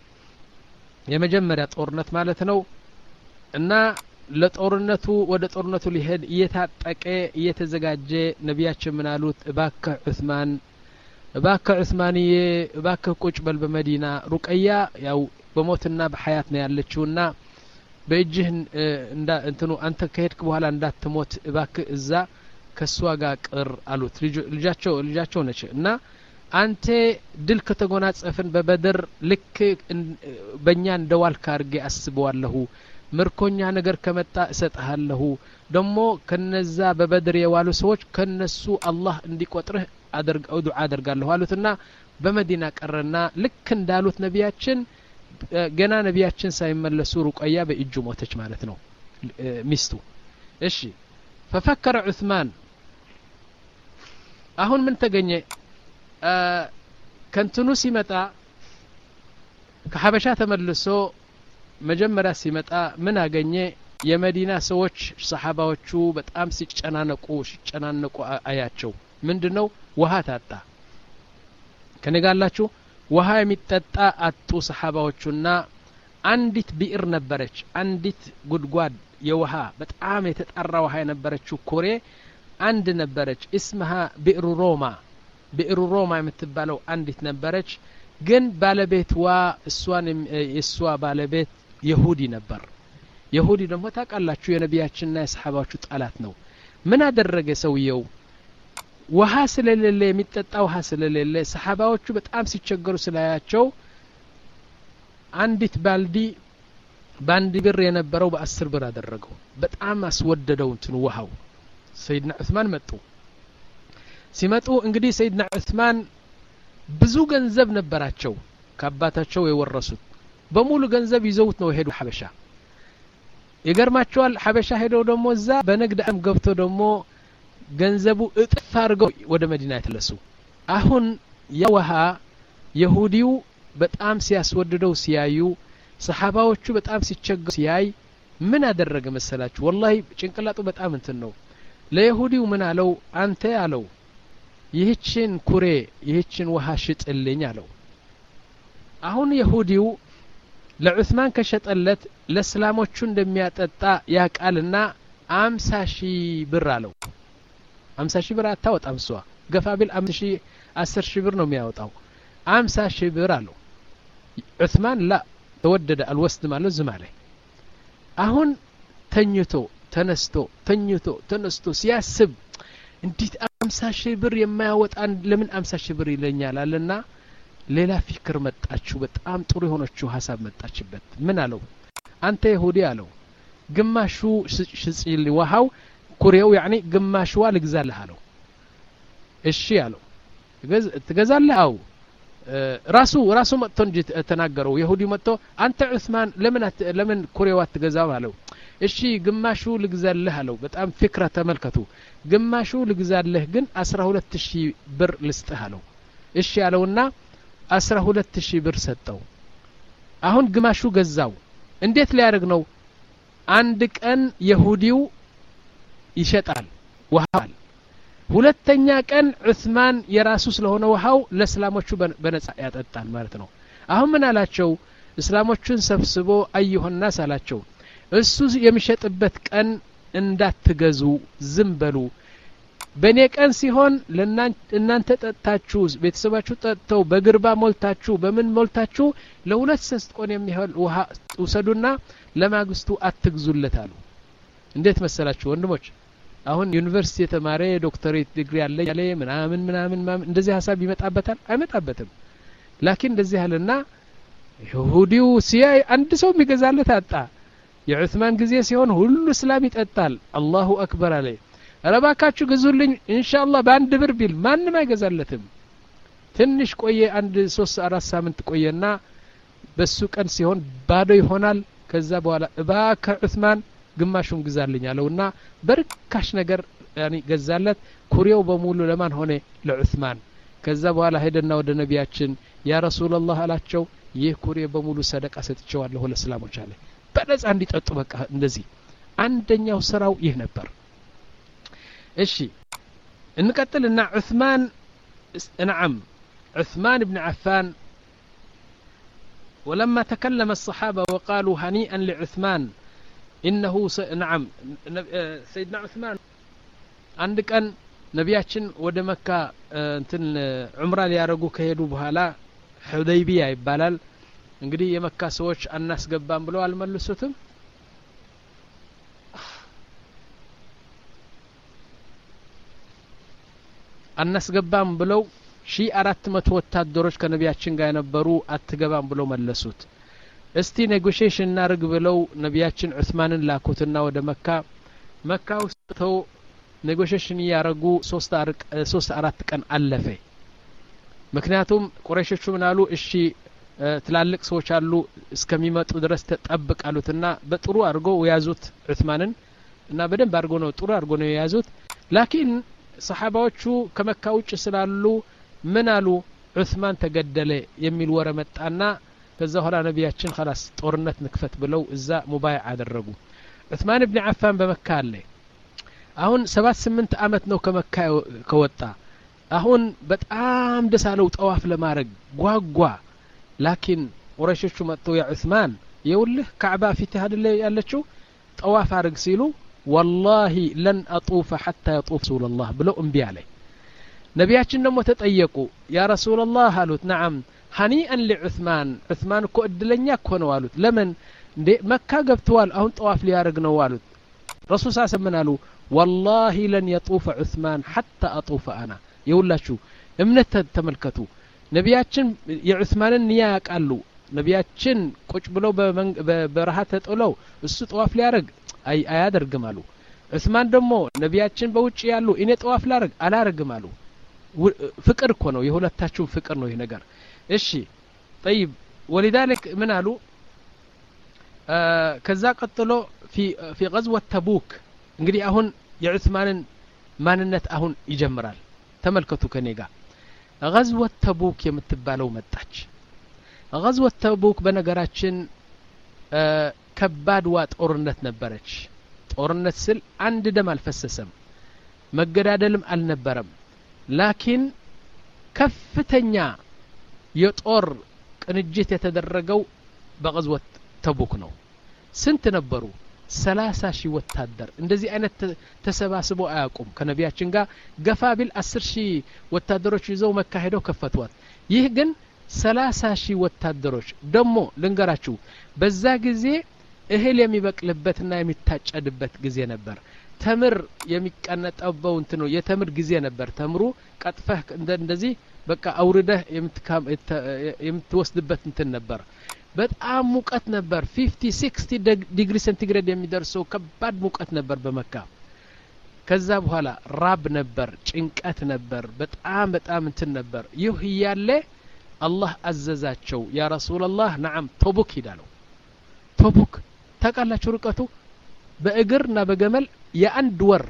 የመጀመሪያ ጦርነት ማለት ነው እና ለጦርነቱ ወደ ጦርነቱ ሊሄድ እየታጠቀ እየተዘጋጀ ነቢያችን ምን አሉት እባክህ ዑስማን እባክህ ዑስማንዬ እባክህ ቁጭ በል በመዲና ሩቀያ ያው በሞትና በሐያት ነው ያለችውና በእጅህ እንዳ እንትኑ አንተ ከሄድክ በኋላ እንዳትሞት እባክህ እዛ ከሷ ጋር ቅር አሉት ልጃቸው ልጃቸው ነች እና አንተ ድል ከተጎናጸፍን በበድር ልክ በእኛ እንደዋልክ አርጌ አስበዋለሁ ምርኮኛ ነገር ከመጣ እሰጥሃለሁ ደሞ ከነዛ በበድር የዋሉ ሰዎች ከነሱ አላህ እንዲቆጥርህ አድርግ ዱዓ አድርጋለሁ አሉትና በመዲና ቀረና ልክ እንዳሉት ነቢያችን ገና ነቢያችን ሳይመለሱ ሩቀያ በእጁ ሞተች ማለት ነው ሚስቱ እሺ ففكر عثمان አሁን ምን ተገኘ ከንቱኑ ሲመጣ ከሐበሻ ተመልሶ መጀመሪያ ሲመጣ ምን አገኘ የመዲና ሰዎች ሰሃባዎቹ በጣም ሲጨናነቁ ሲጨናነቁ አያቸው ምንድነው ውሃ ታጣ ከነጋላችሁ ውሃ የሚጠጣ አጡ ሰሃባዎቹና አንዲት ቢዕር ነበረች አንዲት ጉድጓድ የውሃ በጣም የተጣራ ውሃ የነበረችው ኮሬ አንድ ነበረች اسمها بئر روما بئر روما የምትባለው አንዲት ነበረች ግን ባለቤትዋ እሷን እሷ ባለቤት ይሁዲ ነበር ይሁዲ ደግሞ ታቃላችሁ የነቢያችንና የሰሃባዎቹ ጣላት ነው ምን አደረገ ሰውየው ውሃ ስለሌለ የሚጠጣ ውሃ ስለሌለ ሰሃባዎቹ በጣም ሲቸገሩ ስላያቸው አንዲት ባልዲ ባንዲ ብር የነበረው በ10 ብር አደረገው በጣም አስወደደው እንትን ውሃው ሰይድና ዑስማን መጡ ሲመጡ እንግዲህ ሰይድና ዑስማን ብዙ ገንዘብ ነበራቸው ከአባታቸው የወረሱት በሙሉ ገንዘብ ይዘውት ነው ሄዱ ሐበሻ ይገርማቸዋል ሐበሻ ሄደው ደግሞ እዛ በንግድ ዓለም ገብቶ ደግሞ ገንዘቡ እጥፍ አድርገው ወደ መዲና ተለሱ አሁን የውሃ ይሁዲው በጣም ሲያስወድደው ሲያዩ ሰሃባዎቹ በጣም ሲቸገሩ ሲያይ ምን አደረገ መሰላችሁ والله ጭንቅላቱ በጣም እንትን ነው ለይሁዲው ምን አለው አንተ አለው ይህችን ኩሬ ይህችን ውሃ ሽጥልኝ አለው አሁን ይሁዲው ለዑስማን ከሸጠለት ለእስላሞቹ እንደሚያጠጣ ያቃልና አምሳ ሺህ ብር አለው አምሳ ሺህ ብር አታወጣም እሷ ገፋ ቢል አስር ሺህ ብር ነው የሚያወጣው አምሳ ሺህ ብር አለው ዑስማን ላ ተወደደ አልወስድ ማለት ዝም አለ አሁን ተኝቶ ተነስቶ ተኝቶ ተነስቶ ሲያስብ እንዴት አምሳ ሺህ ብር የማያወጣን ለምን አምሳ ሺህ ብር ይለኛል አለና ሌላ ፍክር መጣችው በጣም ጥሩ የሆነችው ሐሳብ መጣችበት ምን አለው አንተ ይሁዲ አለው ግማሹ ሽጽል ወሃው ኩሬው يعني ግማሹ ልግዛልህ አለው እሺ አለው ትገዛለህ አው ራሱ ራሱ መጥቶ እንጂ ተናገረው ይሁዲ መጥቶ አንተ ዑስማን ለምን ለምን ኩሬው አትገዛው አለው እሺ ግማሹ ልግዛልህ አለው በጣም ፍክራ ተመልከቱ ግማሹ ልግዛልህ ግን አስራ ሁለት ሺህ ብር ልስጥህ አለው እሺ ያለውና አስራ ሁለት ሺህ ብር ሰጠው አሁን ግማሹ ገዛው እንዴት ሊያደርግ ነው አንድ ቀን ይሁዲው ይሸጣል ወሃል ሁለተኛ ቀን ዑስማን የራሱ ስለሆነ ወሃው ለእስላሞቹ በነጻ ያጠጣል ማለት ነው አሁን ምን አላቸው እስላሞቹን ሰብስቦ አዩሁና ሳላቸው እሱ የሚሸጥበት ቀን እንዳትገዙ ዝም በሉ በኔ ቀን ሲሆን ለእናንተ ጠጣችሁ ቤተሰባችሁ ጠጥተው በግርባ ሞልታችሁ በምን ሞልታችሁ ለሁለት ሶስት ቀን የሚሆን ውሃ ወሰዱና ለማግስቱ አትግዙለታሉ እንዴት መሰላችሁ ወንድሞች አሁን ዩኒቨርሲቲ የተማረ ዶክተሬት ዲግሪ ያለ ያለ ምናምን ምናምን እንደዚህ ሐሳብ ይመጣበታል አይመጣበትም ላኪን እንደዚህ ያለና ይሁዲው ሲያይ አንድ ሰው የሚገዛለት አጣ የዑስማን ጊዜ ሲሆን ሁሉ እስላም ይጠጣል አላሁ አክበር አለ አረባካችሁ ግዙልኝ ኢንሻአላህ በአንድ ብር ቢል ማንንም አይገዛለትም ትንሽ ቆየ አንድ ሶስት አራት ሳምንት ቆየና በሱ ቀን ሲሆን ባዶ ይሆናል ከዛ በኋላ እባከ ዑስማን ግማሹን ግዛልኝ አለውና በርካሽ ነገር ያኒ ገዛለት ኩሬው በሙሉ ለማን ሆነ ለዑስማን ከዛ በኋላ ሄደና ወደ ነቢያችን ያ ረሱላህ አላቸው ይህ ኩሬ በሙሉ ሰደቃ ሰጥቼዋለሁ ለእስላሞች አለ በነጻ እንዲጠጡ በቃ እንደዚህ አንደኛው ስራው ይህ ነበር እሺ እንቀጥልና ዑስማን نعم عثمان بن عفان ولما تكلم الصحابة وقالوا هنيئا لعثمان إنه س... نعم سيدنا عثمان عندك أن نبياتشن ود مكة انتن عمره ليارجو كهدو بهالا حديبية يبالال እንግዲህ የመካ ሰዎች አናስገባም ብለው አልመለሱትም አናስገባም ብለው ሺህ አራት መቶ ወታደሮች ከነቢያችን ጋር የነበሩ አትገባም ብለው መለሱት እስቲ ኔጎሺዬሽን እናርግ ብለው ነቢያችን ዑስማንን ላኩትና ወደ መካ መካ ውስጥ ተው ኔጎሺዬሽን ያረጉ ሶስት አራት ቀን አለፈ ምክንያቱም ቁረይሾቹ ምናሉ እሺ ትላልቅ ሰዎች አሉ እስከሚመጡ ድረስ ተጠብቃሉትና በጥሩ አድርጎ ያዙት ዑስማንን እና በደንብ አድርጎ ነው ጥሩ አድርጎ ነው ያዙት ላኪን ሰሃባዎቹ ከመካ ውጭ ስላሉ ምን አሉ ዑስማን ተገደለ የሚል ወረ መጣና ከዛ ኋላ ነቢያችን خلاص ጦርነት ንክፈት ብለው እዛ ሙባይዓ አደረጉ ዑስማን ኢብኑ አፋን በመካ አለ አሁን ሰባት ስምንት አመት ነው ከመካ ከወጣ አሁን በጣም ደሳለው ጠዋፍ ለማድረግ ጓጓ لكن ቁረይሾቹ መጥተው ያ ዑስማን የውልህ ካዕባ ፊት አይደለ ያለችው ጠዋፍ አርግ ሲሉ والله لن اطوف حتى يطوف رسول الله ብለው እምቢ አለ ነቢያችን ደግሞ ተጠየቁ ያ ረሱል الله አሉት نعم هنيئا لعثمان عثمان እኮ እድለኛ እኮ ነው አሉት ለምን እንዴ መካ ገብተዋል አሁን ጠዋፍ ሊያርግ ነው አሉት ረሱል ሰለላሁ ዐለይሂ والله لن يطوف عثمان حتى اطوف انا የውላችሁ እምነት ተመልከቱ ነቢያችን የዑስማንን ንያ ያቃሉ ነቢያችን ቁጭ ብለው በበረሃ ተጥለው እሱ ጠዋፍ ሊያርግ አይ አያደርግም አሉ ዑስማን ደግሞ ነቢያችን በውጭ ያሉ እኔ ጠዋፍ ላርግ አላርግም አሉ ፍቅር እኮ ነው የሁለታችሁ ፍቅር ነው ይሄ ነገር እሺ طيب ولذلك ምን አሉ ከዛ ቀጥሎ في في غزوة تبوك እንግዲህ አሁን የዑስማንን ማንነት አሁን ይጀምራል ተመልከቱ ከኔ ጋር غزوة تبوك የምትባለው መጣች غزوة تبوك በነገራችን ከባድ ዋ ጦርነት ነበረች ጦርነት ስል አንድ ደም አልፈሰሰም መገዳደልም አልነበረም ላኪን ከፍተኛ የጦር ቅንጅት የተደረገው በغزوة تبوك ነው ስንት ነበሩ ሰላሳ ሺህ ወታደር እንደዚህ አይነት ተሰባስበው አያቁም ከነቢያችን ጋር ገፋ ቢል አስር ሺህ ወታደሮች ይዘው መካ ሄደው ከፈቷት ይህ ግን ሰላሳ ሺህ ወታደሮች ደሞ ልንገራችሁ በዛ ጊዜ እህል የሚበቅልበትና የሚታጨድበት ጊዜ ነበር ተምር የሚቀነጠበው እንት ነው የተምር ጊዜ ነበር ተምሩ ቀጥፈህ እንደዚህ በቃ አውርደህ የምትወስድበት እንትን ነበር በጣም ሙቀት ነበር fifty sixty ዲግሪ ሴንቲግሬድ የሚደርሰው ከባድ ሙቀት ነበር በመካ ከዛ በኋላ ራብ ነበር ጭንቀት ነበር በጣም በጣም እንትን ነበር ይህ ያለ አላህ አዘዛቸው ያ ረሱላህ ነዓም ተቡክ ይላሉ ተቡክ ታቃላችሁ ርቀቱ በእግርና በገመል የአንድ ወር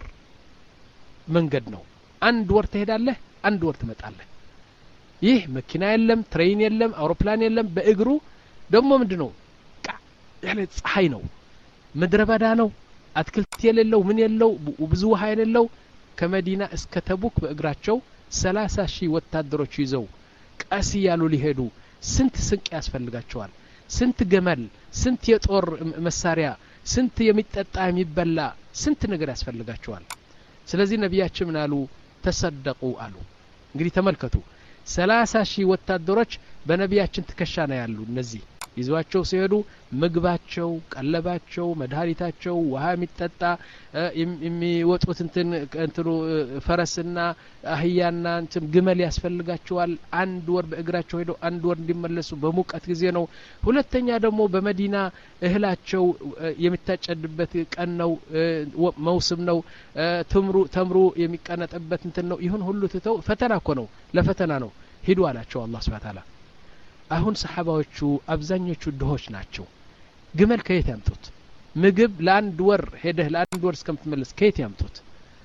መንገድ ነው አንድ ወር ትሄዳለህ አንድ ወር ትመጣለህ ይህ መኪና የለም ትሬን የለም አውሮፕላን የለም በእግሩ ደሞ ምንድነው ያለ ፀሐይ ነው ምድረበዳ ነው አትክልት የሌለው ምን የለው ብዙ ውሃ የሌለው ከመዲና እስከ ተቡክ በእግራቸው ሰላሳ ሺህ ወታደሮች ይዘው ቀስ ያሉ ሊሄዱ ስንት ስንቅ ያስፈልጋቸዋል ስንት ገመል ስንት የጦር መሳሪያ ስንት የሚጠጣ የሚበላ ስንት ነገር ያስፈልጋቸዋል ስለዚህ ነብያችን ምን አሉ ተሰደቁ አሉ እንግዲህ ተመልከቱ ሰላሳ ሺህ ወታደሮች በነብያችን ተከሻ ነው ያሉ እነዚህ ይዟቸው ሲሄዱ ምግባቸው ቀለባቸው መድኃኒታቸው ውሃ የሚጠጣ የሚወጡት እንትን እንትኑ ፈረስና አህያና እንትን ግመል ያስፈልጋቸዋል አንድ ወር በእግራቸው ሄደው አንድ ወር እንዲመለሱ በሙቀት ጊዜ ነው ሁለተኛ ደግሞ በመዲና እህላቸው የሚታጨድበት ቀን ነው መውስም ነው ተምሩ ተምሩ የሚቀነጥበት እንትን ነው ይሁን ሁሉ ተተው ፈተና እኮ ነው ለፈተና ነው ሄዱ አላቸው አላህ Subhanahu Wa Ta'ala አሁን ሰሃባዎቹ አብዛኞቹ ድሆች ናቸው ግመል ከየት ያምጡት ምግብ ለአንድ ወር ሄደህ ለአንድ ወር እስከምትመለስ ከየት ያምጡት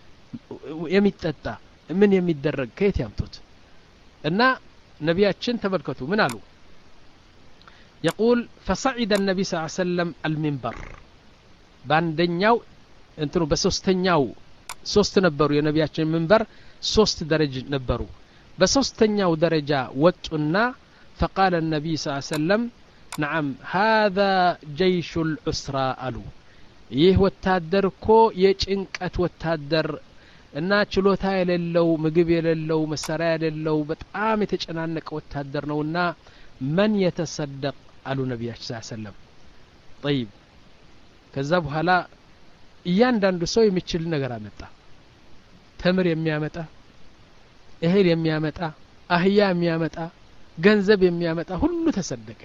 የሚጠጣ ምን የሚደረግ ከየት ያምጡት እና ነብያችን ተመልከቱ ምን አሉ يقول فصعد النبي صلى الله عليه وسلم المنبر ባንደኛው እንትኑ በሶስተኛው ሶስት ነበሩ የነብያችን منبر ሶስት ደረጃ ነበሩ በሶስተኛው ደረጃ ወጡና فقال النبي صلى الله عليه وسلم نعم هذا جيش العسرى አሉ ይህ ወታደር እኮ የጭንቀት ወታደር እና ችሎታ የሌለው ምግብ የሌለው መሳሪያ የሌለው በጣም የተጨናነቀ ወታደር ነውና من يتصدق አሉ ነብያችን ሰለላሁ ዐለይሂ ወሰለም طيب ከዛ በኋላ እያንዳንዱ ሰው የሚችል ነገር አመጣ ተምር የሚያመጣ እህል የሚያመጣ አህያ የሚያመጣ ገንዘብ የሚያመጣ ሁሉ ተሰደቀ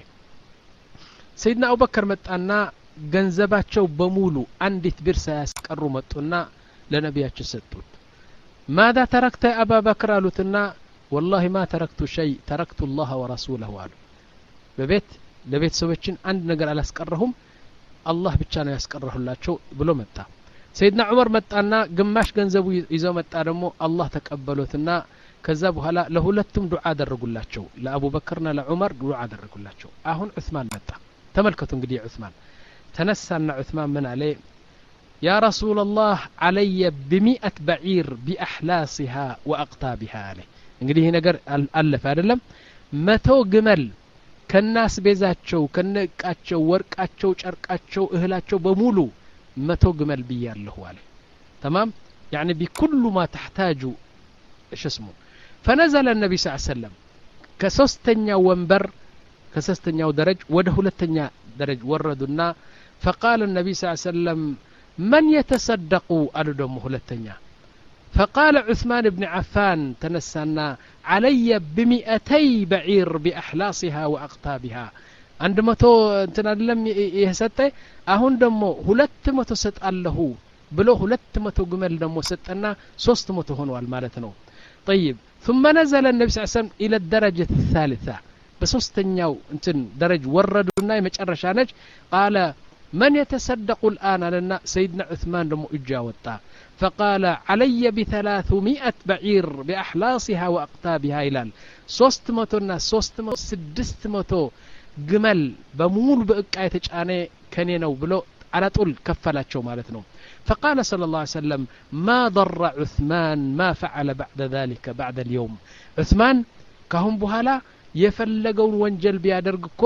ሰይድና አቡበከር መጣና ገንዘባቸው በሙሉ አንዲት ብር ሳያስቀሩ መጡና ለነብያችን ሰጡት ماذا تركت يا ابا بكر አሉትና والله ما تركت شيء تركت الله ورسوله አሉ በቤት ለቤት ሰዎችን አንድ ነገር አላስቀረሁም አላህ ብቻ ነው ያስቀረሁላቸው ብሎ መጣ ሰይድና ዑመር መጣና ግማሽ ገንዘቡ ይዘው መጣ ደግሞ አላህ ተቀበሉትና ከዛ በኋላ ለሁለቱም ዱዓ አደረጉላቸው ለአቡበከርና ለዑመር ዱዓ አደረጉላቸው አሁን ዑስማን መጣ ተመልከቱ እንግዲህ ዑስማን ተነሳና ዑስማን ምን አለ يا رسول الله علي بمئة بعير بأحلاسها وأقطابها عليه እንግዲህ ነገር አለፈ አይደለም መቶ ግመል ከናስ ቤዛቸው ከነቃቸው ወርቃቸው ጨርቃቸው እህላቸው በሙሉ መቶ ግመል ብያለሁ አለ تمام يعني بكل ما تحتاج ايش اسمه فنزل النبي صلى الله عليه وسلم كسستنيا ومبر كسستنيا درج وده ሁለተኛ درج وردنا فقال النبي صلى الله عليه وسلم من يتصدق قالوا دم ሁለተኛ فقال عثمان بن عفان تنسنا علي بمئتي بعير بأحلاصها وأقطابها عند متو انتنا لم يسطي አሁን ደሞ ሁለት መቶ ሰጣለሁ ብሎ ሁለት መቶ ግመል ደሞ ሰጠና ሶስት መቶ ሆነዋል ማለት ነው طيب ثم نزل النبي صلى الله عليه وسلم الى الدرجه الثالثه بسوستኛው እንትን ደረጃ ወረዱና የመጨረሻ ነች قال من يتصدق الآن لنا سيدنا عثمان دمو اجا وطا فقال علي بثلاثمائة بعير بأحلاصها وأقطابها إلال ሶስት መቶ እና ሶስት መቶ ስድስት መቶ ግመል በሙሉ በእቃ የተጫነ ከኔ ነው ብሎ على طول كفلاቸው ማለት ነው فقال صلى الله عليه وسلم ما ضر عثمان ما فعل بعد ذلك بعد اليوم عثمان كهم بحالا የፈለገውን ወንጀል ቢያደርግ እኮ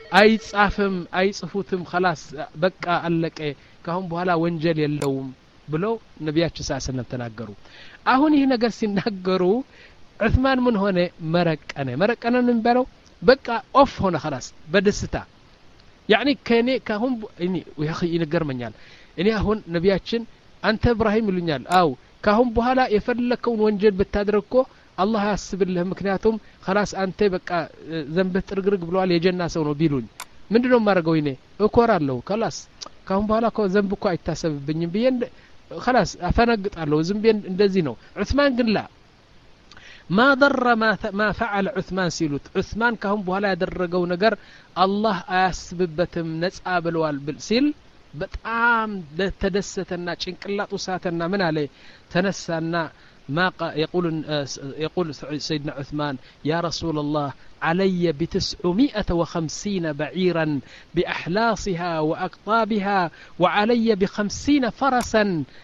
አይጻፍም አይጽፉትም خلاص በቃ አለቀ ከአሁን በኋላ ወንጀል የለውም ብለው ነብያችን ሰለላሁ ዐለይሂ ወሰለም ተናገሩ አሁን ይሄ ነገር ሲናገሩ ዑስማን ምን ሆነ መረቀነ መረቀነን እንበለው በቃ ኦፍ ሆነ خلاص በደስታ يعني كني كهم اني يا اخي ينገርመኛል እኔ አሁን ነቢያችን አንተ ኢብራሂም ይሉኛል አው ካሁን በኋላ የፈለከውን ወንጀል ብታደርግኮ አላህ ያስብልህ ምክንያቱም خلاص አንተ በቃ ዘንብህ ጥርግርግ ብለዋል የጀና ሰው ነው ቢሉኝ ምንድነው ማረገው እኔ እኮራለሁ خلاص ካሁን በኋላ ኮ ዘንብ እኮ አይታሰብብኝም ብዬ خلاص አፈነግጣለሁ ዝም ብዬ እንደዚህ ነው ዑስማን ግን ላ ما ضر ما ما فعل عثمان سيلوت عثمان كهم بولا ያደረገው ነገር አላህ አያስብበትም ነጻ ብለዋል ሲል በጣም ተደሰተና ጭንቅላቱ ሳተና ምን አለ ተነሳና ما يقول يقول سيدنا عثمان يا رسول الله علي بتسعمائة وخمسين بعيرا بأحلاصها وأقطابها وعلي بخمسين فرسا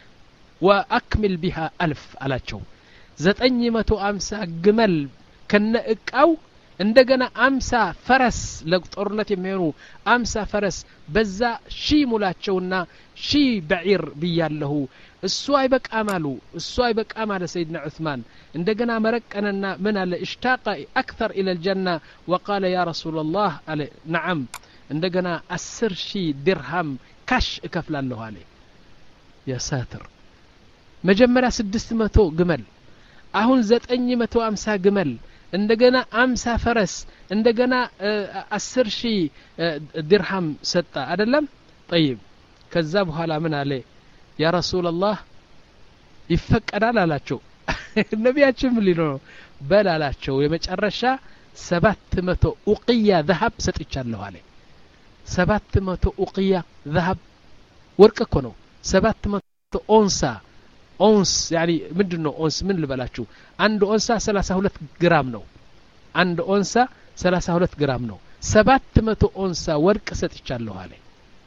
وأكمل بها ألف على شو ዘጠኝ መቶ አምሳ ግመል ከነእቃው እንደገና አምሳ ፈረስ ለጦርነት የሚሆኑ አምሳ ፈረስ በዛ ሺ ሙላቸውና ሺ በዒር ብያለሁ እሱ አይበቃም አሉ እሱ አይበቃም አለ ሰይድና ዑስማን እንደገና መረቀነና ምን አለ اشتاق اكثر الى الجنه وقال يا رسول الله አለ نعم እንደገና አስር ሺህ ድርሃም ካሽ እከፍላለሁ አለ يا ساتر መጀመሪያ ስድስት መቶ ግመል አሁን ዘጠኝ መቶ አምሳ ግመል እንደገና አምሳ ፈረስ እንደገና አስር ሺህ ድርሃም ሰጣ አይደለም طيب ከዛ በኋላ ምን አለ ያ ረሱል አላህ ይፈቀዳል አላቸው ነቢያችን ምን ሊሉ ነው በል አላቸው የመጨረሻ ሰባት መቶ ኡቅያ ذهب ሰጥቻለሁ አለ ሰባት መቶ ኡቅያ ذهب ወርቅ እኮ ነው ሰባት መቶ ኦንሳ ኦንስ يعني ምንድነው ኦንስ ምን ልበላችሁ አንድ ኦንሳ ሰላሳ ሁለት ግራም ነው አንድ ኦንሳ ሰላሳ ሁለት ግራም ነው ሰባት መቶ ኦንሳ ወርቅ ሰጥቻለሁ አለ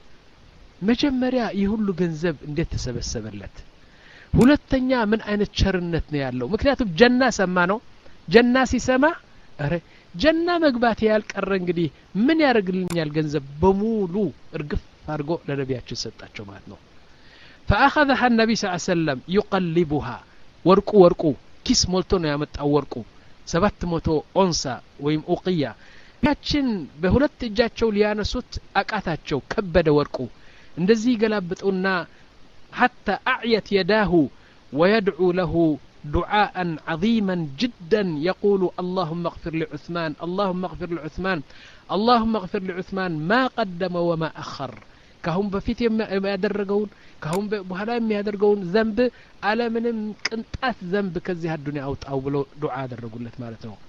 መጀመሪያ ይሁሉ ገንዘብ እንዴት ተሰበሰበለት ሁለተኛ ምን አይነት ቸርነት ነው ያለው ምክንያቱም ጀና ሰማ ነው ጀና ሲሰማ አረ ጀና መግባት ያልቀረ እንግዲህ ምን ያደርግልኛል ገንዘብ በሙሉ እርግፍ አድርጎ ለነቢያችን ሰጣቸው ማለት ነው فأخذها النبي صلى الله عليه وسلم يقلبها ورقو ورقو كيس مولتو ነው ያመጣው ወርቁ ሰባት መቶ ኦንሳ ወይም ኡቅያ ያችን በሁለት እጃቸው ሊያነሱት አቃታቸው ከበደ ወርቁ እንደዚህ ገላብጡና حتى أعيت يداه ويدعو له دعاء عظيما جدا يقول اللهم اغفر لعثمان اللهم اغفر لعثمان اللهم اغفر لعثمان ما قدم وما أخر كهم بفيت የሚያደርገውን كهم በኋላ የሚያደርገውን ዘንብ አለምንም ቅንጣት ዘንብ ከዚህ አዱንያ አውጣው ብሎ ዱዓ አደረጉለት ማለት ነው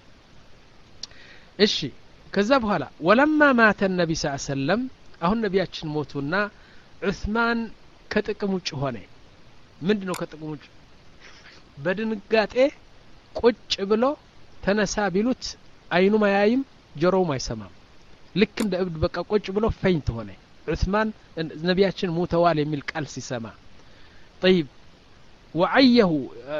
እሺ ከዛ በኋላ ወለማ ማተ النبي صلى الله عليه وسلم አሁን ነቢያችን ሞቱና ዑስማን ከጥቅም ውጭ ሆነ ምንድነው ከጥቅም ውጭ በድንጋጤ ቁጭ ብሎ ተነሳ ቢሉት አይኑም አያይም ጆሮውም አይሰማም ልክ እንደ እብድ በቃ ቁጭ ብሎ ፈይንት ሆነ عثمان نبياتشن موتوال يميل قال سيسما طيب وعيه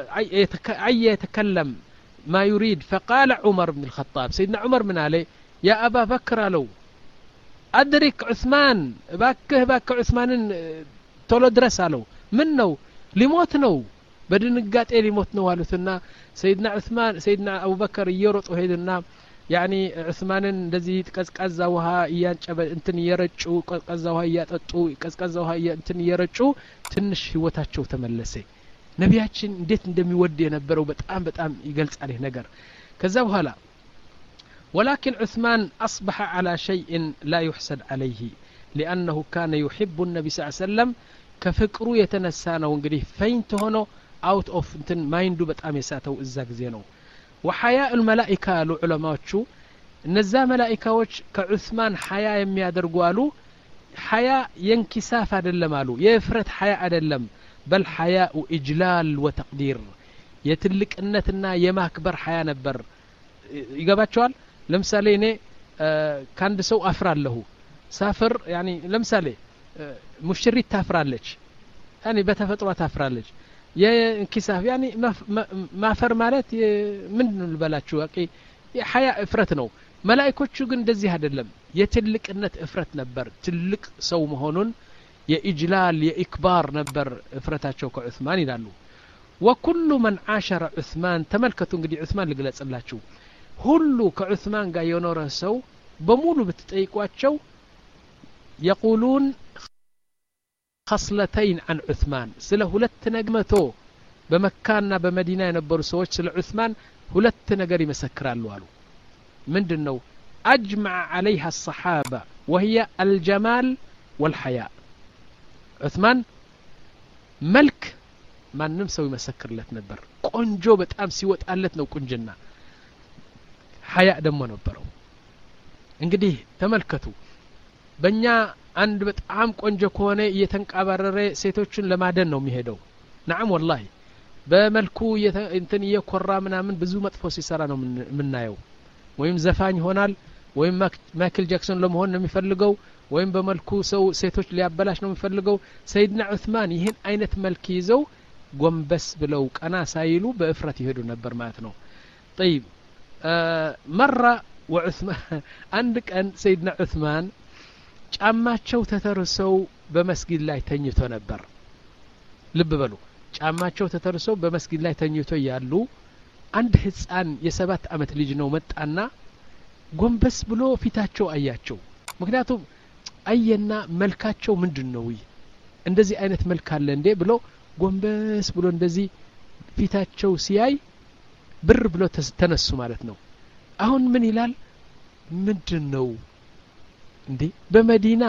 عي يتكلم ما يريد فقال عمر بن الخطاب سيدنا عمر من عليه يا أبا بكر لو أدرك عثمان باكه باك عثمان تولو درس له منه لموت نو بدن قات إيه لموت نو والثنا سيدنا عثمان سيدنا أبو بكر يرط وهيدنا يعني عثمان እንደዚህ ቀዝቃዛ ውሃ እያንጨበ እንትን እየረጩ ቀዝቃዛ ውሃ እያጠጡ ቀዝቃዛ ውሃ እንትን እየረጩ ትንሽ ህይወታቸው ተመለሰ ነቢያችን እንዴት እንደሚወድ የነበረው በጣም በጣም ይገልጻል ይሄ ነገር ከዛ በኋላ ولكن عثمان أصبح على شيء لا يحسد عليه لأنه كان يحب النبي صلى الله عليه وسلم كفكرو يتنسانو እንግዲህ ፈይንት ሆኖ out of እንትን ማይንዱ በጣም የሳተው እዛ ጊዜ ነው وحياء الملائكة لعلماء نزا ملائكة كعثمان حياء يميادرقوا قالوا حياء ينكساف أدلم قالوا يفرد حياء أدلم بل حياء إجلال وتقدير يتلك أنتنا يما أكبر حياء نبر يقابات شوال لمساليني آه كان دسو أفرال له سافر يعني لمسالي آه مشتري تافرال لك يعني بتفتوى تافرال لك ينكساف يعني ما ما فر مالت من البلاتشو اكي حياء افرت ነው መላእክቶቹ ግን እንደዚህ አይደለም የትልቅነት እፍረት ነበር ትልቅ ሰው መሆኑን የኢጅላል የኢክባር ነበር እፍረታቸው ከዑስማን ይላሉ وكل من عاشر عثمان ተመልከቱ እንግዲህ ዑስማን ልግለጽላችሁ ሁሉ ከዑስማን ጋር የኖረ ሰው በሙሉ ብትጠይቋቸው يقولون خصلتين عن عثمان سله ሁለት ነገመቶ በመካና በመዲና የነበሩ ሰዎች ስለ ዑስማን ሁለት ነገር ይመሰክራሉ አሉ ምንድነው اجمع عليها الصحابه وهي الجمال والحياء عثمان ملك ማንም ሰው ይመሰክርለት ነበር ቆንጆ በጣም ሲወጣለት ነው ቁንጅና ሐያ ደሞ ነበረው እንግዲህ ተመልከቱ በእኛ አንድ በጣም ቆንጆ ከሆነ እየተንቃባረረ ሴቶችን ለማደን ነው የሚሄደው نعم والله በመልኩ እንትን እየኮራ ምናምን ብዙ መጥፎ ሲሰራ ነው የምናየው ወይም ዘፋኝ ሆናል ወይም ማይክል ጃክሰን ለመሆን ነው የሚፈልገው ወይም በመልኩ ሰው ሴቶች ሊያበላሽ ነው የሚፈልገው ሰይድና ዑስማን ይሄን አይነት መልክ ይዘው ጎንበስ ብለው ቀና ሳይሉ በእፍረት ይሄዱ ነበር ማለት ነው طيب مره وعثمان አንድ ቀን ሰይድና ዑስማን ጫማቸው ተተርሰው በመስጊድ ላይ ተኝቶ ነበር ልብ በሉ ጫማቸው ተተርሰው በመስጊድ ላይ ተኝቶ ያሉ አንድ ህፃን የሰባት አመት ልጅ ነው መጣና ጎንበስ ብሎ ፊታቸው አያቸው ምክንያቱም አየና መልካቸው ምንድነው እንደዚህ አይነት መልክ አለ እንዴ ብሎ ጎንበስ ብሎ እንደዚህ ፊታቸው ሲያይ ብር ብሎ ተነሱ ማለት ነው አሁን ምን ይላል ምንድነው እንዴ በመዲና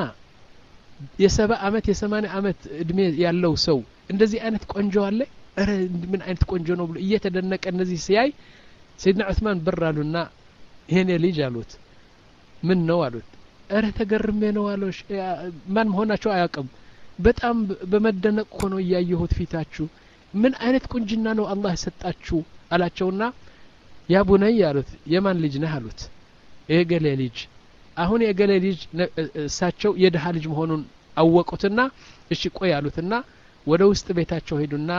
የሰባ አመት የሰማንያ አመት እድሜ ያለው ሰው እንደዚህ አይነት ቆንጆ አለ አረ ምን አይነት ቆንጆ ነው ብሎ እየተደነቀ እነዚህ ሲያይ ሰይድና ዑስማን ብር አሉና ይሄኔ ልጅ አሉት ምን ነው አሉት አረ ተገርሜ ነው አሉሽ ማን መሆናቸው አያውቅም በጣም በመደነቅ ሆኖ ያየሁት ፊታችሁ ምን አይነት ቁንጅና ነው አላህ ሰጣችሁ አላቸውና ያ ቡነይ አሉት የማን ልጅ ነህ አሉት የገሌ ልጅ አሁን የገሌ ልጅ እሳቸው የደሃ ልጅ መሆኑን አወቁትና እሺ ቆይ አሉትና ወደ ውስጥ ቤታቸው ሄዱና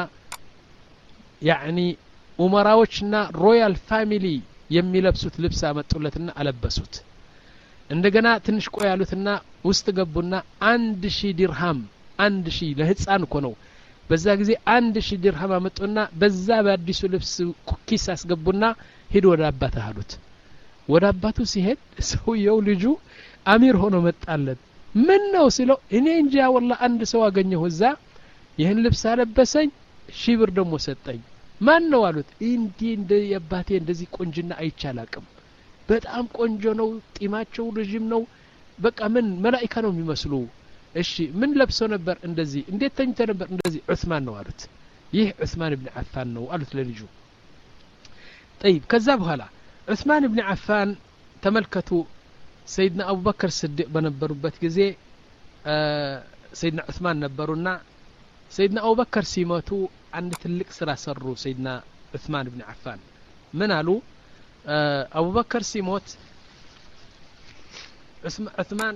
ያኒ ኡመራዎችና ሮያል ፋሚሊ የሚለብሱት ልብስ አመጡለትና አለበሱት እንደገና ትንሽ ቆይ አሉትና ውስጥ ገቡና አንድ ሺህ ዲርሃም አንድ ሺህ ለህፃን እኮ ነው በዛ ጊዜ አንድ ሺህ ዲርሃም አመጡና በዛ በአዲሱ ልብስ ኪስ አስገቡና ሄዶ ወደ አባቱ አሉት ወደ አባቱ ሲሄድ ሰውየው ልጁ አሚር ሆኖ መጣለት ምን ነው ሲለው እኔ እንጃ والله አንድ ሰው አገኘሁ እዛ ይሄን ልብስ አለበሰኝ ሺህ ብር ደሞ ሰጠኝ ማን ነው አሉት እንዴ እንደ የአባቴ እንደዚህ ቆንጅና አይቻላቅም በጣም ቆንጆ ነው ጢማቸው ረጅም ነው በቃ ምን መላእክት ነው የሚመስሉ እሺ ምን ለብሶ ነበር እንደዚህ እንዴት ተኝቶ ነበር እንደዚህ ዑስማን ነው አሉት ይህ ዑስማን ኢብኑ አፋን ነው አሉት ለልጁ طيب ከዛ በኋላ ዑስማን ኢብኑ አፋን ተመልከቱ ሰይድና አቡበከር ስዲቅ በነበሩበት ጊዜ ሰይድና ዑስማን ነበሩና ሰይድና አቡበከር ሲሞቱ አንድ ትልቅ ስራ ሰሩ ሰይድና ዑስማን ኢብኑ አፋን ምን አሉ አቡበከር ሲሞት ዑስማን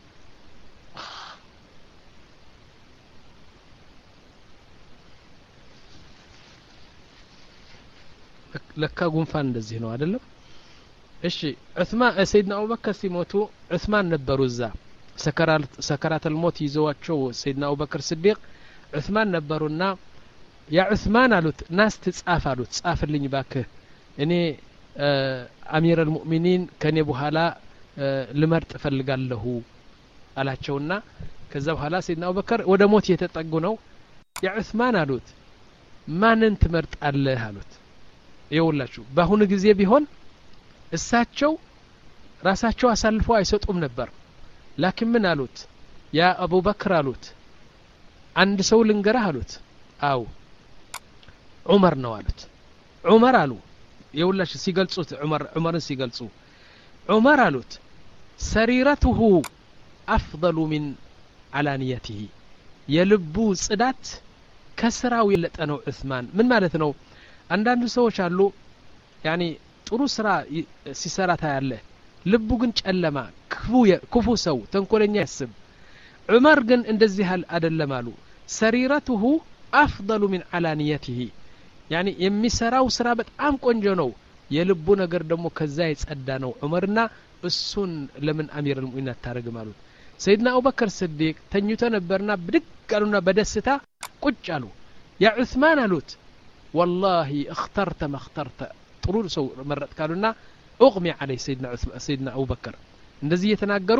ለካ ጉንፋን እንደዚህ ነው አይደለም እሺ ዑስማን ሰይድና አቡበከር ሲሞቱ ዑስማን ነበሩ እዛ ሰከራት ሰከራት الموت ይዘዋቸው ሰይድና አቡበከር ስዲቅ ዑስማን ነበሩና ያ ዑስማን አሉት ናስ ተጻፍ አሉት ጻፍልኝ ባክህ እኔ አሚር المؤمنين ከኔ በኋላ ልመርጥ ፈልጋለሁ አላቸውና ከዛ በኋላ ሰይድና አቡበከር ወደ ሞት የተጠጉ ነው ያ ዑስማን አሉት ማንን ትመርጣለህ አሉት ይውላችሁ በአሁኑ ጊዜ ቢሆን እሳቸው ራሳቸው አሳልፈው አይሰጡም ነበር ላኪን ምን አሉት ያ አቡበከር አሉት አንድ ሰው ልንገርህ አሉት አው ዑመር ነው አሉት ዑመር አሉ ይውላችሁ ሲገልጹት ዑመር ዑመርን ሲገልጹ ዑመር አሉት ሰሪረቱሁ አፍضل من علانيته የልቡ ጽዳት ከስራው የለጠ ነው ዑስማን ምን ማለት ነው አንዳንድ ሰዎች አሉ ያኒ ጥሩ ስራ ሲሰራ ታያለ ልቡ ግን ጨለማ ክፉ ክፉ ሰው ተንኮለኛ ያስብ ዑመር ግን እንደዚህ አይደለም አሉ ሰሪረቱሁ አፍضل من علانيته ያኒ የሚሰራው ስራ በጣም ቆንጆ ነው የልቡ ነገር ደግሞ ከዛ ይጸዳ ነው ዑመርና እሱን ለምን አሚር المؤمنين ታረግም አሉት ሰይድና አቡበከር ስዲቅ ተኝቶ ነበርና ብድቅሉና በደስታ ቁጭ አሉ ያ ዑስማን አሉት والله اخترت ما اخترت ጥሩ ሰው መረጥ ካሉና اغمي عليه سيدنا عثمان سيدنا ابو بكر እንደዚህ የተናገሩ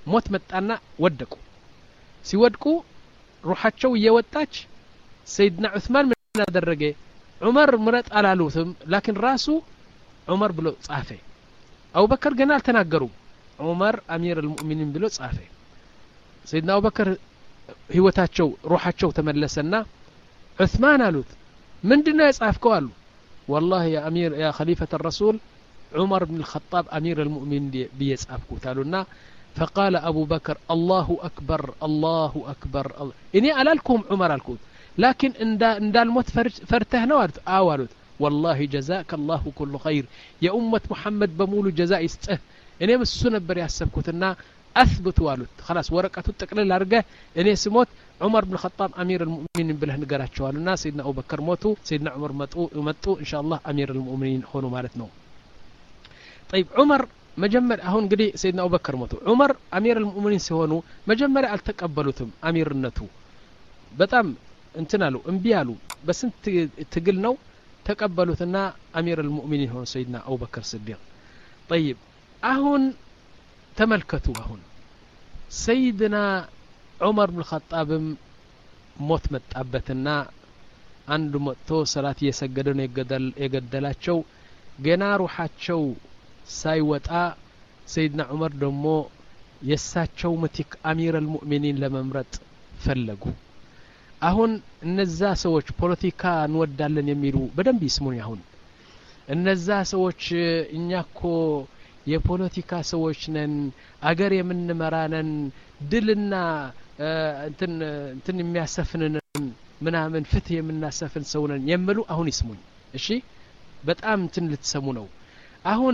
ሞት መጣና ወደቁ ሲወድቁ ሩሃቸው እየወጣች ሰይድና ዑስማን ምን አደረገ ዑመር ምረጥ አላሉትም ላኪን ራሱ ዑመር ብሎ ጻፈ አቡበከር ገና አልተናገሩ ዑመር አሚር አልሙእሚኒን ብሎ ጻፈ ሰይድና አቡበከር ህይወታቸው ሩሃቸው ተመለሰና ዑስማን አሉት ምንድነው የጻፍከው አሉ والله يا امير يا خليفه الرسول عمر بن الخطاب امير المؤمنين بيصافكو قالونا فقال ابو بكر الله اكبر الله اكبر الله. اني علالكم عمر الكوت لكن ان اندال موت فرته ነው አዋሉት والله جزاك الله كل خير يا امه محمد بمولو جزاء يسطه እኔ እሱ ነበር ያሰብኩትና اثبت والوت خلاص ورقته تقلل አርገህ እኔ ስሞት عمر بن الخطاب امير المؤمنين ብለህ ንገራቸዋልና سيدنا ابو بكر موتو سيدنا عمر مطو مطو ان شاء الله امير المؤمنين ሆኖ ማለት ነው طيب عمر መጀመር አሁን እንግዲህ سيدنا ابو بكر موتو عمر امير المؤمنين ሲሆኑ መጀመሪያ አልተቀበሉትም አሚርነቱ በጣም እንትን አሉ እምቢ አሉ በስንት ትግል ነው ተቀበሉትና امير المؤمنين ሆኖ سيدنا ابو بكر الصديق طيب አሁን ተመልከቱ አሁን سيدنا عمر بن الخطاب موت መጣበትና አንድ መጥቶ ሰላት እየሰገደ ነው ይገደል ይገደላቸው ገና ሩሃቸው ሳይወጣ سيدنا عمر ደግሞ የሳቸው ምትክ አሚር المؤمنين ለመምረጥ ፈለጉ አሁን እነዛ ሰዎች ፖለቲካ እንወዳለን የሚሉ በደንብ ይስሙኝ አሁን እነዛ ሰዎች እኛኮ የፖለቲካ ሰዎች ነን አገር የምንመራነን ድልና እንትን እንትን የሚያሰፍነን ምናምን ፍትህ የምናሰፍን ሰው ነን የሚሉ አሁን ይስሙኝ እሺ በጣም እንትን ልትሰሙ ነው አሁን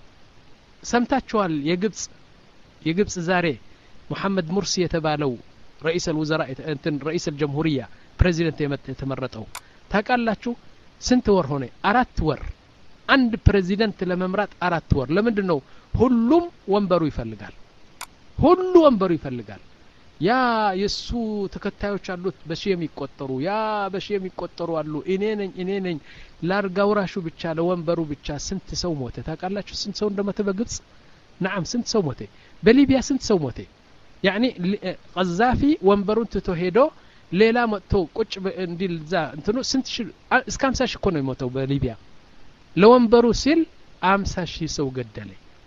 ሰምታችኋል የግብጽ የግብጽ ዛሬ መሐመድ ሙርሲ የተባለው رئيس الوزراء እንትን رئيس الجمهورية ፕሬዚደንት የተመረጠው ታውቃላችሁ ስንት ወር ሆነ አራት ወር አንድ ፕሬዚደንት ለመምራት አራት ወር ለምንድነው ሁሉም ወንበሩ ይፈልጋል ሁሉ ወንበሩ ይፈልጋል ያ የሱ ተከታዮች አሉት በሺ የሚቆጠሩ ያ በሺ የሚቆጠሩ አሉ እኔ ነኝ እኔ ነኝ ላርጋውራሹ ብቻ ለወንበሩ ብቻ ስንት ሰው ሞተ ታውቃላችሁ ስንት ሰው እንደሞተ በግብጽ نعم ስንት ሰው ሞተ በሊቢያ ስንት ሰው ሞተ يعني قذافي ወንበሩን ትቶ ሄዶ ሌላ መጥቶ ቁጭ እንዲል ዛ እንትኑ ስንት እስከ ሃምሳ ሺህ እኮ ነው የሞተው በሊቢያ ለወንበሩ ሲል ሃምሳ ሺህ ሰው ገደለ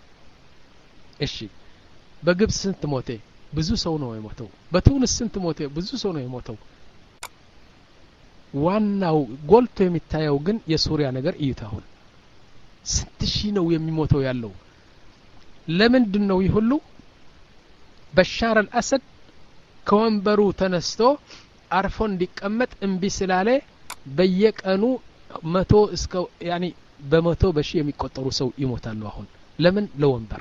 እሺ በግብጽ ስንት ሞተ ብዙ ሰው ነው የሞተው በቱኒስ ስንት ሞተ ብዙ ሰው ነው የሞተው ዋናው ጎልቶ የሚታየው ግን የሱሪያ ነገር እይታው ስንት ሺህ ነው የሚሞተው ያለው ለምንድነው ይሁሉ በሻር አልአሰድ ከወንበሩ ተነስቶ አርፎ እንዲቀመጥ እንቢ ስላለ በየቀኑ መቶ እስከ ያኒ በመቶ በሺ የሚቆጠሩ ሰው ይሞታሉ አሁን ለምን ለወንበር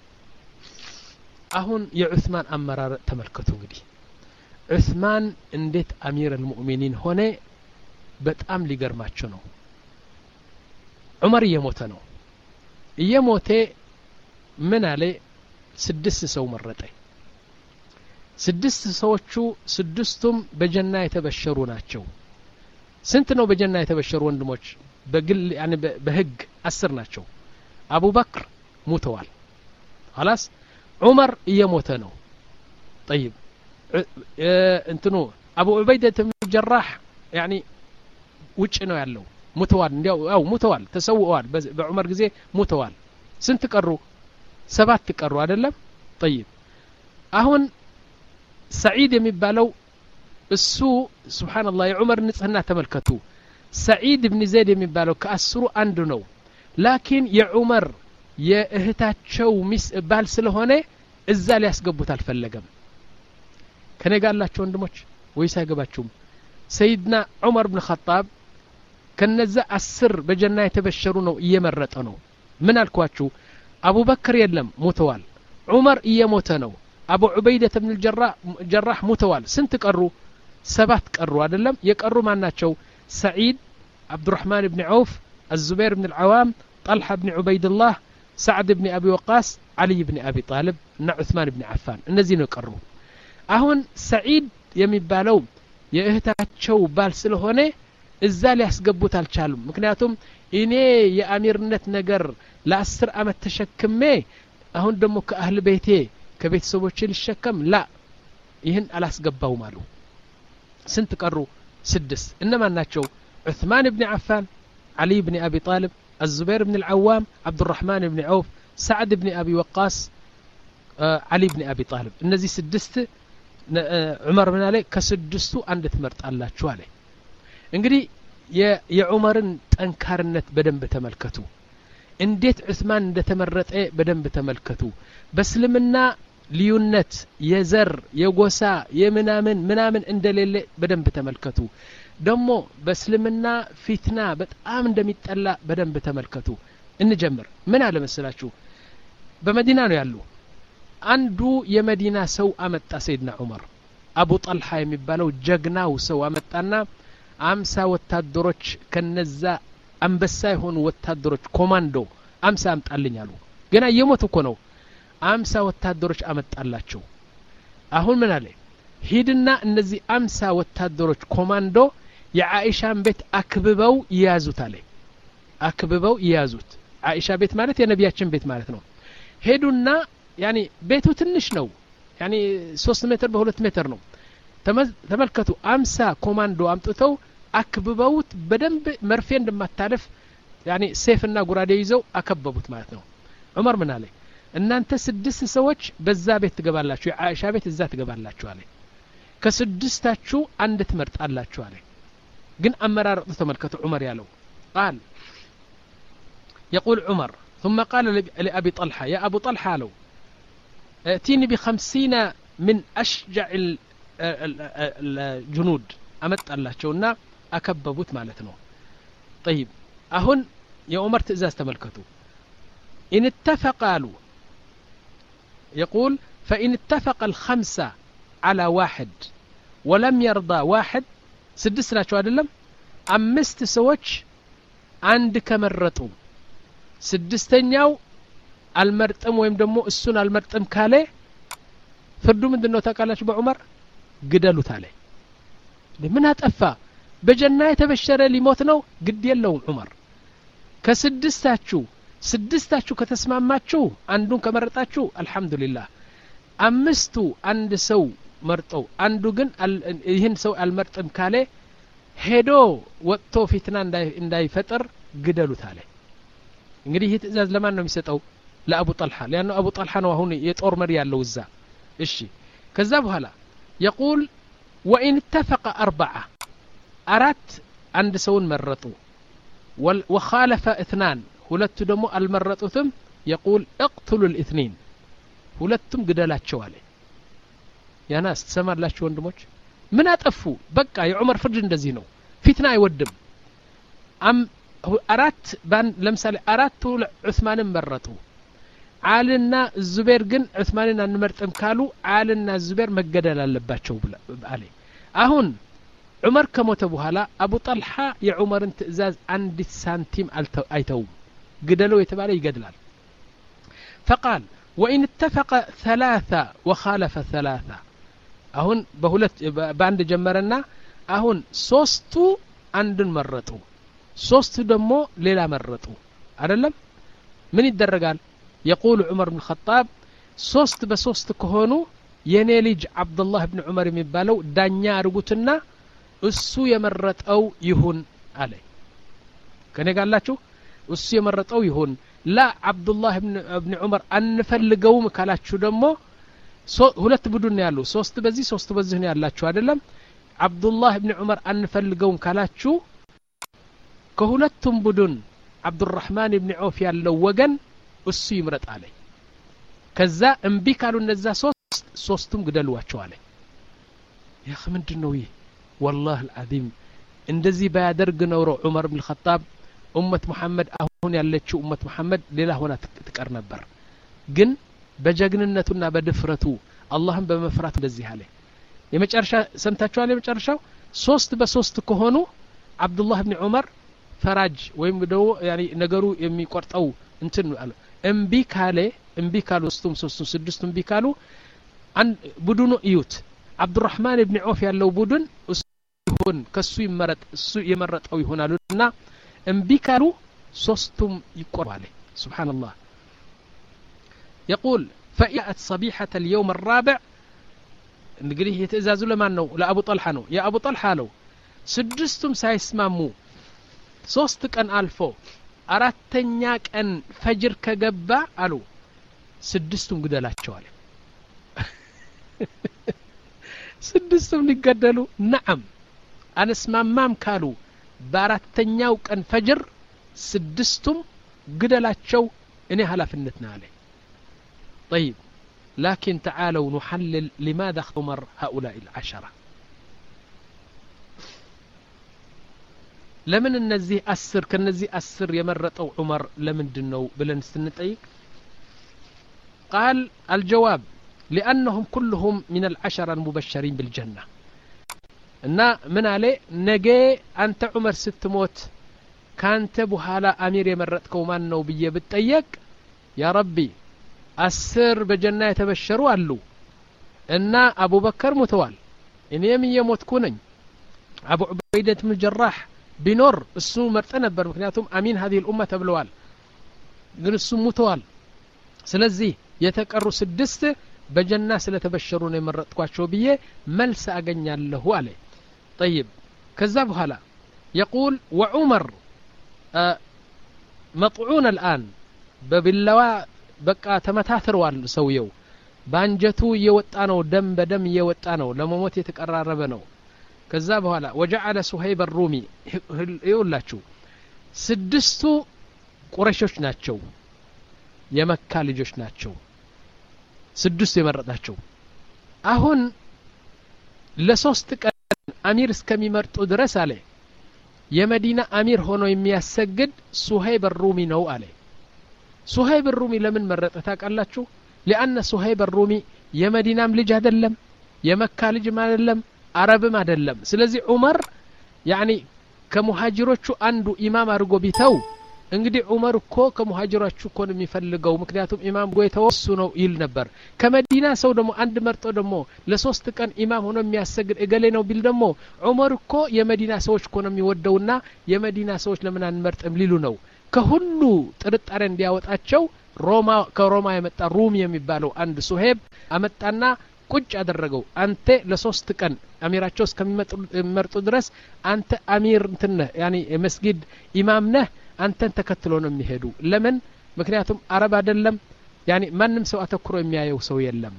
አሁን የዑስማን አመራር ተመልከቱ እንግዲህ ዑስማን እንዴት አሚር المؤمنين ሆነ በጣም ሊገርማቸው ነው ዑመር እየሞተ ነው እየሞተ ምን አለ ስድስት ሰው መረጠ ስድስት ሰዎቹ ስድስቱም በጀና የተበሸሩ ናቸው ስንት ነው በጀና የተበሸሩ ወንድሞች በግል ያኔ በህግ አስር ናቸው አቡበክር ሞተዋል خلاص ዑመር እየሞተ ነው طيب እንትኑ አቡ ዑበይዳ ብን ጀራህ ያኒ ውጭ ነው ያለው ሞተዋል እንዲያው አው ሞተዋል ተሰውዋል በዑመር ጊዜ ሞተዋል ስንት ቀሩ ሰባት ቀሩ አይደለም طيب አሁን ሰዒድ የሚባለው እሱ ሱብሃንአላህ የዑመር ንጽህና ተመልከቱ ሰዒድ ኢብኑ ዘይድ የሚባለው ከአስሩ አንዱ ነው ላኪን የዑመር የእህታቸው ሚስ ባል ስለሆነ እዛ ሊያስገቡት አልፈለገም ከነጋላችሁ ወንድሞች ወይስ አይገባችሁም ሰይድና ዑመር ኢብኑ ኸጣብ ከነዛ አስር በጀና የተበሸሩ ነው እየመረጠ ነው ምን አልኳችሁ አቡበክር የለም ሞተዋል ዑመር እየሞተ ነው አቡ ዑበይዳ ብን الجراح ጀራህ ሞተዋል ስንት ቀሩ ሰባት ቀሩ አይደለም የቀሩ ማናቸው ሰዒድ አብዱራህማን ኢብኑ ዐውፍ الزبير بن العوام طلحة بن عبيد الله سعد بن أبي وقاص علي بن أبي طالب እና ዑስማን ኢብኑ አፋን እነዚህ ነው ቀሩ አሁን ሰዒድ የሚባለው የእህታቸው ባል ስለሆነ እዛ ሊያስገቡት አልቻሉም ምክንያቱም እኔ የአሚርነት ነገር ለአስር አመት ተሸክሜ አሁን ደግሞ ከአህል ቤቴ ከቤተሰቦቼ ልሸከም ላ ይህን አላስገባውም አሉ ስንት ቀሩ ስድስት እነማን ናቸው ዑስማን ኢብኑ አፋን علي بن أبي طالب الزبير بن العوام عبد الرحمن بن عوف سعد بن أبي وقاص آه علي بن أبي طالب النزي سدست آه عمر بن علي كسدستو عند تمرت الله شو عليه انقري يا يا عمرن تنكرنت بدن بتملكتو انديت عثمان اند تمرت ايه بدن بتملكتو بس لمنا ليونت يزر يغوسا يمنامن منامن اندلل بدن بتملكتو ደሞ በእስልምና ፊትና በጣም እንደሚጠላ በደንብ ተመልከቱ እንጀምር ምን አለ መሰላችሁ በመዲና ነው ያለው አንዱ የመዲና ሰው አመጣ ሰይድና ዑመር አቡ ጣልሃ የሚባለው ጀግናው ሰው አመጣና አምሳ ወታደሮች ከነዛ አንበሳ የሆኑ ወታደሮች ኮማንዶ አምሳ አምጣልኝ አሉ ገና የሞት እኮ ነው አምሳ ወታደሮች አመጣላቸው አሁን ምን አለ ሂድና እነዚህ አምሳ ወታደሮች ኮማንዶ የአኢሻን ቤት አክብበው ይያዙት አለ አክብበው ይያዙት አኢሻ ቤት ማለት የነቢያችን ቤት ማለት ነው ሄዱና ያኒ ቤቱ ትንሽ ነው ያኒ ሶስት ሜትር በሁለት ሜትር ነው ተመልከቱ አምሳ ኮማንዶ አምጥተው አክብበውት በደንብ መርፌ እንደማታለፍ ያኒ ሴፍና ጉራዴ ይዘው አከበቡት ማለት ነው ዑመር ምን አለ እናንተ ስድስት ሰዎች በዛ ቤት ትገባላችሁ የአኢሻ ቤት እዛ ትገባላችሁ አለ ከስድስታችሁ አንድ ትመርጣላችሁ አለ ግን አመራር ተመልከቱ ዑመር ያለው قال يقول عمر ثم قال لأبي طلحة يا أبو طلحة له ائتيني بخمسين من أشجع الجنود أمت الله شونا أكببوت مالتنا طيب أهن يا عمر تأزاز تملكته إن اتفق قالوا يقول فإن اتفق الخمسة على واحد ولم يرضى واحد سدس ናቸው አይደለም አምስት ሰዎች አንድ ከመረጡ ስድስተኛው አልመርጥም ወይም ደግሞ እሱን አልመርጥም ካለ ፍርዱ ምንድነው ታውቃላችሁ በዑመር ግደሉት አለ ምን አጠፋ በጀና የተበሸረ ሊሞት ነው ግድ የለውም ዑመር ከስድስታችሁ ስድስታችሁ ከተስማማችሁ አንዱን ከመረጣችሁ አልহামዱሊላህ አምስቱ አንድ ሰው መርጠው አንዱ ግን ይህን ሰው አልመርጥም ካለ ሄዶ ወጥቶ ፊትና እንዳይፈጠር ግደሉት አለ እንግዲህ ይህ ትእዛዝ ለማን ነው የሚሰጠው ለአቡ ጣልሃ ለانه አቡ ጣልሃ ነው አሁን የጦር መሪ ያለው እዛ እሺ ከዛ በኋላ يقول وان اتفق اربعه አራት አንድ ሰውን መረጡ وخالف اثنان ሁለቱ ደግሞ አልመረጡትም يقول اقتلوا الاثنين ሁለቱም ግደላቸው አለ ያናስ ተሰማላችሁ ወንድሞች ምን አጠፉ በቃ የዑመር ፍርድ እንደዚህ ነው ፊትና አይወድም አም አራት ባን ለምሳሌ አራቱ ዑስማንን መረጡ አልና ዙበይር ግን ዑስማንን አንመርጥም ካሉ አልና ዙበይር መገደል አለባቸው አለ አሁን ዑመር ከሞተ በኋላ አቡ ጣልሃ የዑመርን ትእዛዝ አንድ ሳንቲም አይተው ግደለው የተባለ ይገድላል فقال وإن اتفق ثلاثة وخالف ثلاثة አሁን በሁለት ባንድ ጀመረና አሁን ሶስቱ አንድን መረጡ ሶስቱ ደግሞ ሌላ መረጡ አይደለም ምን ይደረጋል يقول عمر بن الخطاب ሶስት በሶስት ከሆኑ የኔ ልጅ አብዱላህ ኢብኑ ዑመር የሚባለው ዳኛ አርጉትና እሱ የመረጠው ይሁን አለ ከኔ ጋላችሁ እሱ የመረጠው ይሁን لا አብዱላህ ኢብኑ ዑመር አንፈልገውም ካላችሁ ደግሞ ሁለት ቡድን ያለው ሶስት በዚህ ሶስት በዚህ ነው ያላችሁ አይደለም አብዱላህ ኢብኑ ዑመር አንፈልገውም ካላችሁ ከሁለቱም ቡድን አብዱራህማን ኢብኑ ዐውፍ ያለው ወገን እሱ ይምረጥ አለ ከዛ እንቢ ካሉ እነዛ ሶስት ሶስቱም ግደሉዋቸው አለ ያ ምንድነው ይሄ والله العظيم እንደዚህ ባያደርግ ነው ዑመር ኢብኑ الخطاب ኡመት መሐመድ አሁን ያለችው ኡመት መሐመድ ሌላ ሆና ትቀር ነበር ግን በጀግንነቱና በድፍረቱ አላህን በመፍራት እንደዚህ አለ የመጨረሻ ሰምታችኋል የመጨረሻው ሶስት በሶስት ከሆኑ አብዱላህ ኢብኑ ዑመር ፈራጅ ወይም ደው ያኒ ነገሩ የሚቆርጠው እንትን አለ እንቢ ካለ እንቢ ካሉ ሶስቱም ሶስቱም ስድስቱም እንቢ ካሉ አን ቡድኑ እዩት አብዱራህማን ኢብኑ ዐውፍ ያለው ቡድን ይሁን ከሱ ይመረጥ እሱ የመረጠው ይሆናሉና እንቢ ካሉ ሶስቱም ይቆርባሉ ሱብሃንአላህ يقول فإأت صبيحة اليوم الرابع እንግዲህ የተዛዙ ለማን ነው ለአቡ ጣልሃ ነው የአቡ ጣልሃ ነው ስድስቱም ሳይስማሙ ሶስት ቀን አልፎ አራተኛ ቀን ፈጅር ከገባ አሉ ስድስቱም ግደላቸው አለ ስድስቱም ሊገደሉ ነዓም አንስማማም ካሉ በአራተኛው ቀን ፈጅር ስድስቱም ግደላቸው እኔ ኃላፊነት ነው አለ طيب لكن تعالوا نحلل لماذا اختمر هؤلاء العشرة لمن النزي أسر كالنزي أسر يمرطوا عمر لمن دنو بلن سنطيق قال الجواب لأنهم كلهم من العشرة المبشرين بالجنة እና ምን አለ ነገ አንተ ዑመር ስትሞት ካንተ በኋላ አሚር የመረጥከው ማን ነው ብዬ ብጠየቅ ያ ረቢ አስር በጀና የተበሸሩ አሉ እና አቡበከር ሞተዋል እኔም የሞትኩ ነኝ አቡ ዑበይደህ ብን ጀራህ ቢኖር እሱ መርጠ ነበር ምክንያቱም አሚን هذه الامه ተብለዋል ግን እሱ ሞተዋል ስለዚህ የተቀሩ ስድስት በጀና ስለተበሸሩ ነው የመረጥኳቸው ብዬ መልስ አገኛለሁ አለ طيب كذا بحالا يقول وعمر آه مطعون الآن بباللواء بقى تمتاثروا سويو بانجتو يوطانو دم بدم يوطانو لما موت يتقررب ነው كذا بحالا وجعل صهيب الرومي يقوللاچو ስድስቱ ቁረይሾች ናቸው የመካ ልጆች ናቸው ስድስቱ የመረጣቸው አሁን ለሶስት ቀን አሚር እስከሚመርጡ ድረስ አለ የመዲና አሚር ሆኖ የሚያሰግድ ሱሀይብ الرومي ነው አለ ሱሀይብ الرومي ለምን መረጠ ታውቃላችሁ لأن ሱሀይብ الرومي የመዲናም ልጅ አይደለም የመካ ልጅም አይደለም አረብም አይደለም ስለዚህ ዑመር ያኒ ከሙሃጅሮቹ አንዱ ኢማም አድርጎ ቢተው እንግዲህ ዑመር እኮ ከሙሃጅሮቹ እኮ ነው የሚፈልገው ምክንያቱም ኢማም ጎይተወሱ ነው ይል ነበር ከመዲና ሰው ደግሞ አንድ መርጦ ደግሞ ለሶስት ቀን ኢማም ሆኖ የሚያሰግድ እገሌ ነው ቢል ደግሞ ዑመር እኮ የመዲና ሰዎች እኮ ነው የሚወደውና የመዲና ሰዎች ለምን አንመርጥም ሊሉ ነው ከሁሉ ጥርጣሬ እንዲያወጣቸው ሮማ ከሮማ የመጣ ሩም የሚባለው አንድ ሱሄብ አመጣና ቁጭ አደረገው አንተ ለሶስት ቀን አሚራቸው እስከሚመርጡ ድረስ አንተ አሚር እንትን ያኒ መስጊድ ኢማም ነህ አንተን ተከትሎ ነው የሚሄዱ ለምን ምክንያቱም አረብ አይደለም ያኒ ማንንም ሰው አተኩሮ የሚያየው ሰው የለም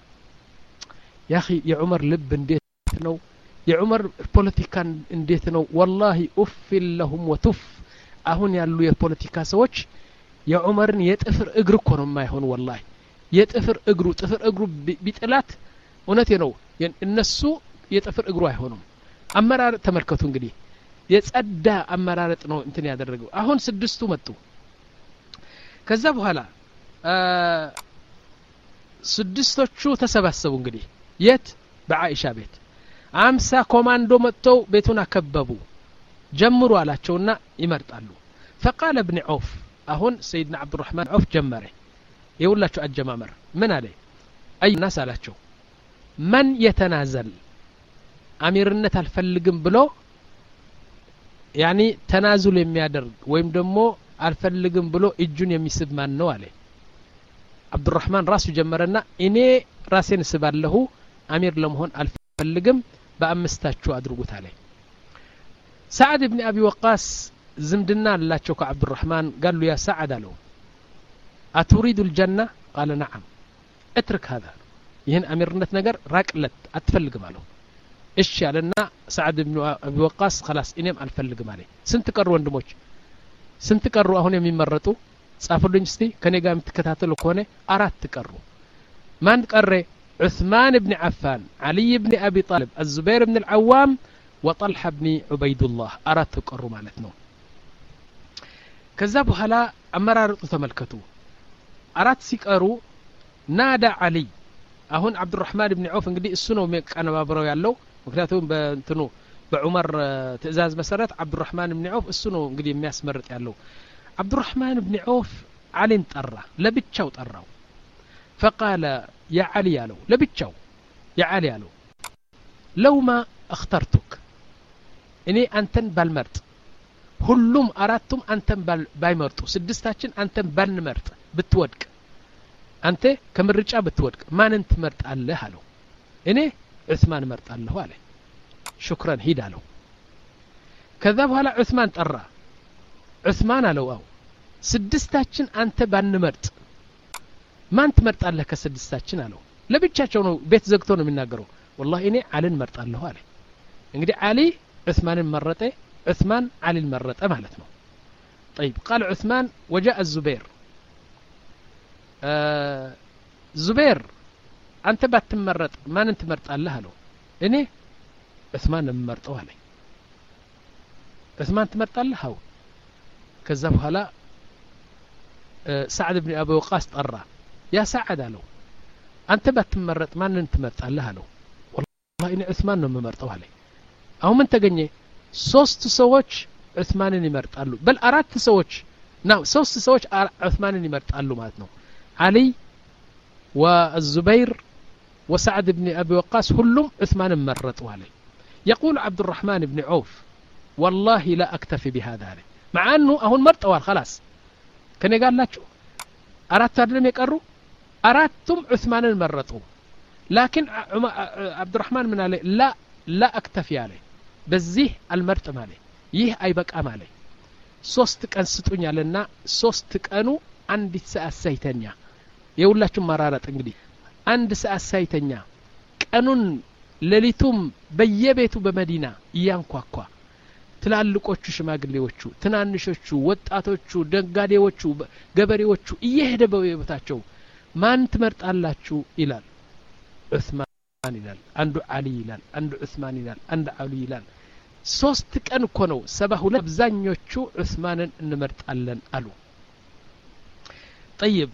ያ اخي የዑመር ልብ እንዴት ነው የዑመር ፖለቲካ እንዴት ነው والله اف لهم وتف አሁን ያሉ የፖለቲካ ሰዎች የዑመርን የጥፍር እግር እኮ ነው የማይሆን والله የጥፍር እግሩ ጥፍር እግሩ ቢጥላት እውነቴ ነው እነሱ የጥፍር እግሩ አይሆኑም አመራር ተመልከቱ እንግዲህ የጸዳ አመራረጥ ነው እንትን ያደረገው አሁን ስድስቱ መጡ ከዛ በኋላ ስድስቶቹ ተሰባሰቡ እንግዲህ የት በአኢሻ ቤት አምሳ ኮማንዶ መጥተው ቤቱን አከበቡ ጀምሩ አላቸውና ይመርጣሉ فقال ابن عوف አሁን سيدنا عبد الرحمن عوف ጀመረ ይውላችሁ አጀማመር ምን አለ አይ ናስ አላቸው من يتنازل አሚርነት አልፈልግም ብሎ ያኒ ተናዙል የሚያደርግ ወይም ደግሞ አልፈልግም ብሎ እጁን የሚስብ ማን ነው አለ አብዱራህማን ራሱ ጀመረና እኔ ራሴን ስባለሁ አሚር ለመሆን አልፈልግም በአምስታችሁ አድርጉት አለ سعد بن ابي وقاص ዝምድና አላቸው ከአብዱራህማን قالوا يا سعد አለው أتريد الجنة قال نعم اترك هذا ይህን አሚርነት ነገር ራቅለት አትፈልግም አለው እሺ ያለና سعد بن ابي وقاص خلاص እኔም አልፈልግም አለ ስንት ቀሩ ወንድሞች ስንት ቀሩ አሁን የሚመረጡ ጻፉልኝ እስቲ ከኔ ጋር የምትከታተሉ ከሆነ አራት ቀሩ ማን ቀረ عثمان بن عفان علي بن ابي طالب الزبير بن العوام وطلحه بن عبيد الله አራት ቀሩ ማለት ነው ከዛ በኋላ አመራርጡ ተመልከቱ አራት ሲቀሩ ናዳ علي አሁን አብዱራህማን ኢብኑ ዐውፍ እንግዲህ እሱ ነው መቀነባብረው ያለው ምክንያቱም በእንትኑ በዑመር ትእዛዝ መሰረት አብዱራህማን ኢብኑ ዐውፍ እሱ ነው እንግዲህ የሚያስመርጥ ያለው አብዱራህማን ኢብኑ ዐውፍ አሊን ጠራ ለብቻው ጠራው فقال يا علي ያለው ለብቻው يا علي ያለው لو ما اخترتك እኔ አንተን ባልመርጥ ሁሉም አራቱም አንተን ባይመርጡ ስድስታችን አንተን ባንመርጥ ብትወድቅ አንተ ከምርጫ ብትወድቅ ማንን ትመርጣለህ አለው እኔ ዑስማን እመርጣለሁ አለ ሽክራን ሂድ አለው ከዛ በኋላ ዑስማን ጠራ ዑስማን አለው አው ስድስታችን አንተ ባንመርጥ ማን ትመርጣለህ ከስድስታችን አለው ለብቻቸው ነው ቤት ዘግቶ ነው የሚናገረው والله እኔ አሊን መርጣለሁ አለ እንግዲህ አሊ ዑስማንን መረጠ ዑስማን አሊን መረጠ ማለት ነው طيب قال عثمان وجاء الزبير آه زبير አንተ ባትመረጥ ማንን ትመርጣለህ አለው እኔ ዑስማን እመርጠው አለ ዑስማን ትመርጣለህ አው ከዛ በኋላ سعد بن ابي وقاص ጠራ ያ سعد አለው አንተ ባትመረጥ ማንን ትመርጣለህ አለው والله እኔ ዑስማን ነው የምመርጠው አለ አሁን ምን ተገኘ ሶስት ሰዎች ዑስማንን ይመርጣሉ በል አራት ሰዎች ነው ሶስት ሰዎች ዑስማንን ይመርጣሉ ማለት ነው علي والزبير وسعد بن ابي وقاص كلهم عثمان مرطوا عليه يقول عبد الرحمن بن عوف والله لا اكتفي بهذا عليه مع انه اهون مرطوا خلاص كان قال لاچو አራት አይደለም የቀሩ አራቱም ዑስማንን መረጡ لكن عبد الرحمن من عليه لا لا اكتفي عليه በዚህ አልመርጥም አለ ይህ አይበቃም አለ ሶስት ቀን ስጡኛልና ሶስት ቀኑ አንዲት ሰዓት ሳይተኛ የሁላችሁም ማራራጥ እንግዲህ አንድ ሰዓት ሳይተኛ ቀኑን ሌሊቱም በየቤቱ በመዲና ያንኳኳ ትላልቆቹ ሽማግሌዎቹ ትናንሾቹ ወጣቶቹ ደጋዴዎቹ ገበሬዎቹ እየሄደ በቤታቸው ማን ትመርጣላችሁ ይላል ዑስማን ይላል አንዱ አሊ ይላል አንዱ ዑስማን ይላል አንዱ አሊ ይላል ሶስት ቀን እኮ ነው ሰባ ሁለት አብዛኞቹ ዑስማንን እንመርጣለን አሉ طيب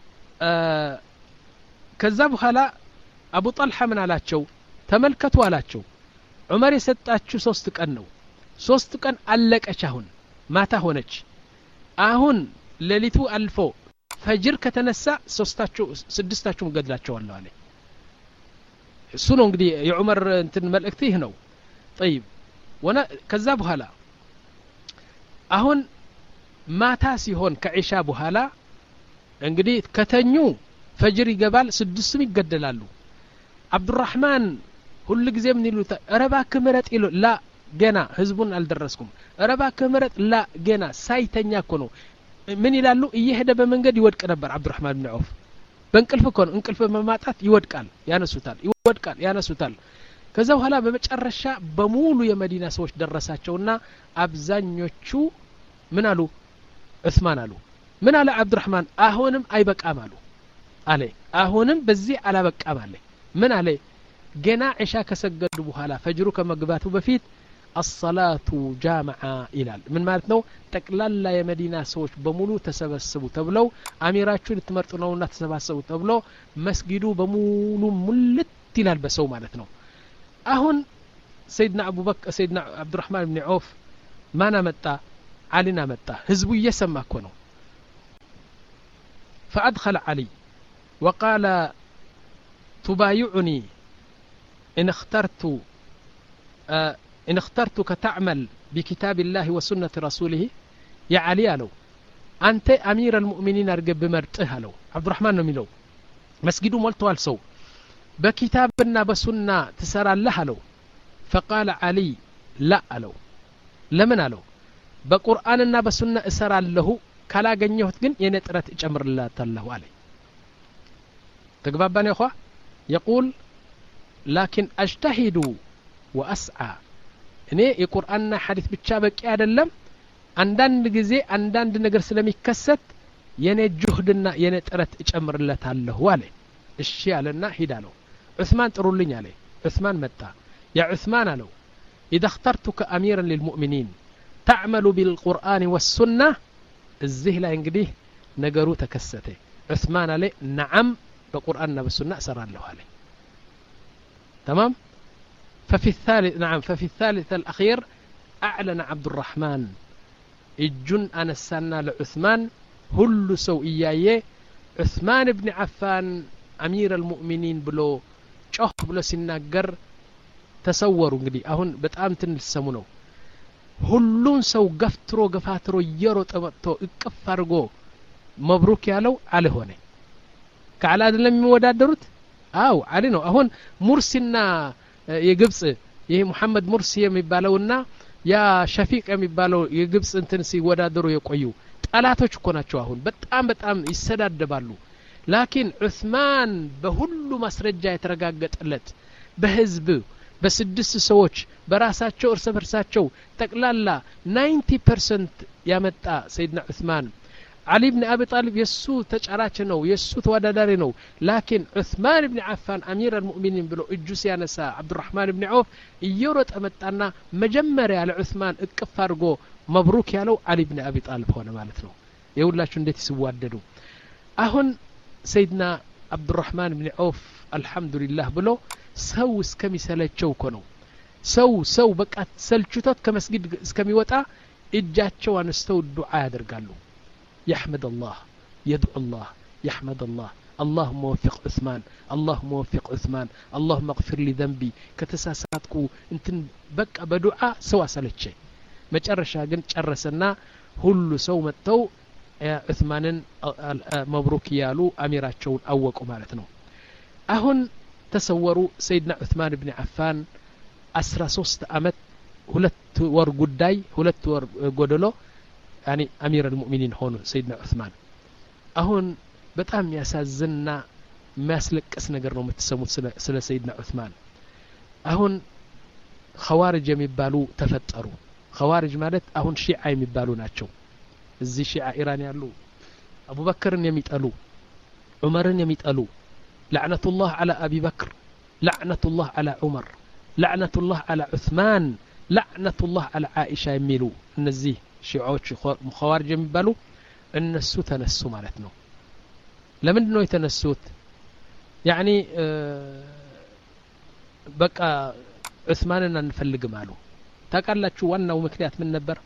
ከዛ በኋላ አቡ ጣልሃ ምን አላቸው ተመልከቱ አላቸው ዑመር የሰጣችሁ ሶስት ቀን ነው ሶስት ቀን አለቀች አሁን ማታ ሆነች አሁን ሌሊቱ አልፎ ፈጅር ከተነሳ ሶስታችሁ ስድስታችሁም ገድላቸዋለሁ አለ እሱ ነው እንግዲህ የዑመር እንትን መልእክት ይህ ነው طيب ወና ከዛ በኋላ አሁን ማታ ሲሆን ከኢሻ በኋላ እንግዲህ ከተኙ ፈጅር ይገባል ስድስቱም ይገደላሉ አብዱራህማን ሁሉ ጊዜ ምን ይሉታ ረባ ከመረጥ ይሉ ላ ገና ህዝቡን አልደረስኩም ረባ ከመረጥ ላ ገና ሳይተኛ እኮ ነው ምን ይላሉ እየሄደ በመንገድ ይወድቅ ነበር አብዱራህማን ብን ዐውፍ በእንቅልፍ እኮ ነው እንቅልፍ በማጣት ይወድቃል ያነሱታል ይወድቃል ያነሱታል ከዛ በኋላ በመጨረሻ በሙሉ የመዲና ሰዎች ደረሳቸውና አብዛኞቹ ምን አሉ ዑስማን አሉ ምን አለ አብዱራህማን አሁንም አይበቃም አሉ አለ አሁንም በዚህ አላበቃም አለ ምን አለ ገና ኢሻ ከሰገዱ በኋላ ፈጅሩ ከመግባቱ በፊት الصلاه جامعه ይላል ምን ማለት ነው ጠቅላላ የመዲና ሰዎች በሙሉ ተሰበሰቡ ተብለው አሚራቹ ልትመርጡ ነውና ተሰባሰቡ ተብለው መስጊዱ በሙሉ ሙልት ይላል በሰው ማለት ነው አሁን ሰይድና አቡበክር ሰይድና አብዱራህማን ብን ዐውፍ ማና መጣ አሊና መጣ ህዝቡ እየሰማ እኮ ነው فادخل علي وقال تبايعني ان اخترت آه إن اخترتك تعمل بكتاب الله وسنة رسوله يا علي له أنت أمير المؤمنين أرجب بمرته له عبد الرحمن نميلو مسجده ملتوال سو بكتابنا بسنة تسرى الله له فقال علي لا له لمن له بقرآننا بسنة أسرى له كلا جنيهت جن ينترت أمر الله تله عليه تقبل يا أخوة يقول لكن أجتهد وأسعى እኔ የቁርአንና ሐዲስ ብቻ በቂ አይደለም አንዳንድ ጊዜ አንዳንድ ነገር ስለሚከሰት የኔ ጁህድና የኔ ጥረት እጨምርለታለሁ አለ እሺ አለና ሄዳለው ዑስማን ጥሩልኝ አለ ዑስማን መጣ ያ ዑስማን አለው اذا اخترتك اميرا للمؤمنين تعمل بالقران والسنه እዚህ ላይ እንግዲህ ነገሩ ተከሰተ ዑስማን አለ نعم በቁርአንና በሱና እሰራለሁ አለ تمام ففي الثالث نعم ففي الثالث الأخير أعلن عبد الرحمن الجن أنا السنة لعثمان هل سوئيايه عثمان بن عفان أمير المؤمنين بلو شوه بلو سناقر تصوروا قدي أهون بتأمتن السمونو هلون سو قفترو قفاترو يرو تبطو اكفارقو مبروك يالو على هوني ከዓሊ አይደለም የሚወዳደሩት አው ዓሊ ነው አሁን ሙርሲና የግብጽ ይሄ መሐመድ ሙርሲ የሚባለውና ያ ሸፊቅ የሚባለው የግብጽ እንትን ሲወዳደሩ የቆዩ ጠላቶች እኮ ናቸው አሁን በጣም በጣም ይሰዳደባሉ ላኪን ዑስማን በሁሉ ማስረጃ የተረጋገጠለት በህዝብ በስድስት ሰዎች በራሳቸው እርስ በርሳቸው ጠቅላላ ninety percent ያመጣ ሰይድና ዑስማን علي بن أبي طالب يسو تجارات نو يسو تواددار نو لكن عثمان بن عفان أمير المؤمنين بلو إجوسي نساء عبد الرحمن بن عوف يورت أمتنا مجمر على عثمان اكفارقو مبروك يالو علي بن أبي طالب هنا مالتنا يقول لا شندتي سواددو أهون سيدنا عبد الرحمن بن عوف الحمد لله بلو سو اسكمي سلاتشو كنو سو سو بقى سلچوتات كمسجد اسكمي وطا اجاتشو انستو الدعاء يدرغالو يحمد الله يدعو الله يحمد الله اللهم وفق عثمان اللهم وفق عثمان اللهم اغفر لي ذنبي كتساساتكو انتن بقى بدعاء سوا سلچي مጨረሻ ግን ጨረሰና ሁሉ ሰው መተው عثمانن مبروك ያሉ አሚራቸውን አወቁ ማለት ነው አሁን ተሰወሩ ሰይድና عثمان بن عفان አስራ ሶስት አመት ሁለት ወር ጉዳይ ሁለት ወር ጎደሎ يعني أمير المؤمنين هون سيدنا عثمان أهون بتأم ياسزنا ما سلك أسنجر نوم تسموت سل سيدنا عثمان أهون خوارج يمبالو تفتروا خوارج مالت أهون شيعة يمبالو ناتشو زي شيعة إيران يالو أبو بكر يميتقلو عمر يميتقلو لعنة الله على أبي بكر لعنة الله على عمر لعنة الله على عثمان لعنة الله على عائشة يميلو النزيه شيعوች خوارج የሚባሉ እነሱ ተነሱ ማለት ነው ለምን ነው የተነሱት يعني በቃ ዑስማንን አንፈልግም አሉ ታውቃላችሁ ዋናው ምክንያት ምን ነበር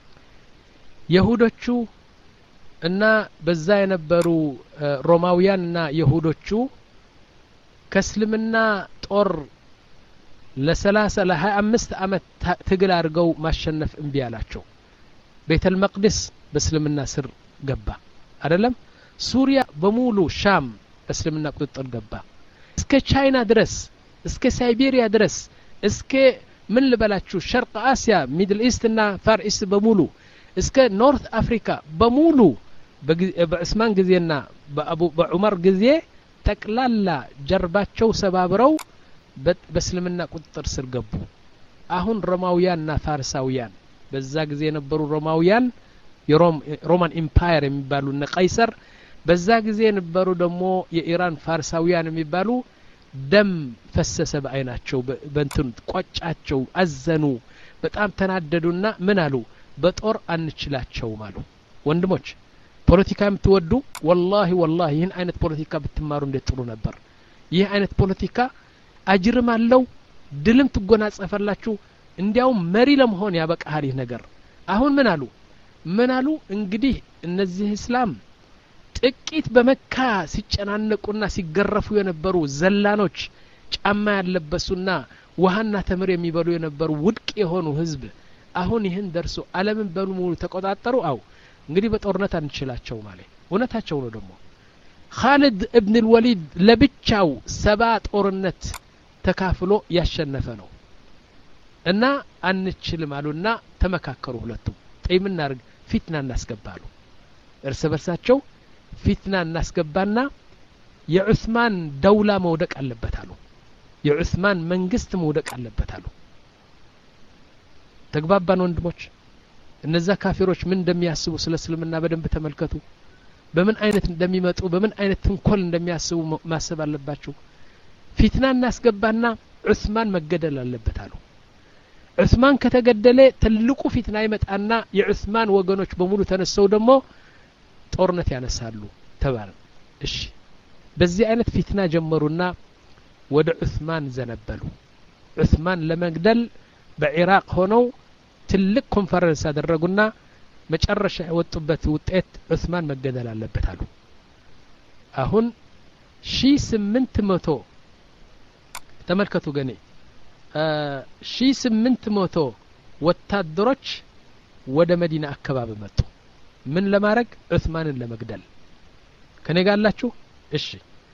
ይሁዶቹ እና በዛ የነበሩ ሮማውያንና ይሁዶቹ ከእስልምና ጦር ለ30 ለ25 አመት ትግል አድርገው ማሸነፍ እምቢ አላቸው بيت المقدس بسلمنا سر قبا أدلم سوريا بمولو شام بسلمنا قطر قبا اسكي تشاينا درس اسكي سيبيريا درس اسكي من لبلاتشو شرق آسيا ميدل إيستنا فار إيست بمولو اسكي نورث أفريكا بمولو بعثمان قزينا بأبو بعمر قزيه تكلالا جرباتشو سبابرو بسلمنا قطر سر قبو أهون رماويان فارساويان በዛ ጊዜ የነበሩ ሮማውያን የሮም ሮማን ኢምፓየር የሚባሉ እነ ቀይሰር በዛ ጊዜ የነበሩ ደግሞ የኢራን ፋርሳውያን የሚባሉ ደም ፈሰሰ በአይናቸው በእንትን ቆጫቸው አዘኑ በጣም ተናደዱና ምን አሉ በጦር አንችላቸው ማሉ ወንድሞች ፖለቲካ የምትወዱ والله والله ይህን አይነት ፖለቲካ ብትማሩ እንዴት ጥሩ ነበር ይህ አይነት ፖለቲካ አጅርም አለው ድልም ትጎናጸፈላችሁ እንዲያው መሪ ለመሆን ያበቃሃል ይህ ነገር አሁን ምን አሉ ምን አሉ እንግዲህ እነዚህ እስላም ጥቂት በመካ ሲጨናነቁና ሲገረፉ የነበሩ ዘላኖች ጫማ ያለበሱና ውሃና ተምር የሚበሉ የነበሩ ውድቅ የሆኑ ህዝብ አሁን ይህን ደርሶ ዓለምን በሙሉ ተቆጣጣሩ አው እንግዲህ በጦርነት አንችላቸው ማለት እውነታቸው ነው ደግሞ خالد ابن الوليد ለብቻው ሰባ ጦርነት ተካፍሎ ያሸነፈ ነው እና አንችልም አሉና ተመካከሩ ሁለቱም ጠይ ምን እናርግ ፊትና እናስገባሉ እርስ በርሳቸው ፊትና እናስገባና የዑስማን ደውላ መውደቅ አለበት አሉ የዑስማን መንግስት መውደቅ አለበት አሉ ተግባባን ወንድሞች እነዛ ካፊሮች ምን እንደሚያስቡ ስለ እስልምና በደንብ ተመልከቱ በምን አይነት እንደሚመጡ በምን አይነት ተንኮል እንደሚያስቡ ማሰብ አለባችሁ ፊትና እናስገባና ዑስማን መገደል አለበት አሉ ዑስማን ከተገደለ ትልቁ ፊትና ይመጣና የዑስማን ወገኖች በሙሉ ተነስተው ደግሞ ጦርነት ያነሳሉ ተባለ እሺ በዚህ አይነት ፊትና ጀመሩና ወደ ዑስማን ዘነበሉ ዑስማን ለመግደል በኢራቅ ሆነው ትልቅ ኮንፈረንስ አደረጉና መጨረሻ የወጡበት ውጤት ዑስማን መገደል አለበት አሉ አሁን ሺህ ስምንት መቶ ተመልከቱ ገኔ ሺህ ስምንት መቶ ወታደሮች ወደ መዲና አካባቢ መጡ ምን ለማድረግ ዑስማንን ለመግደል ከነጋላችሁ እሺ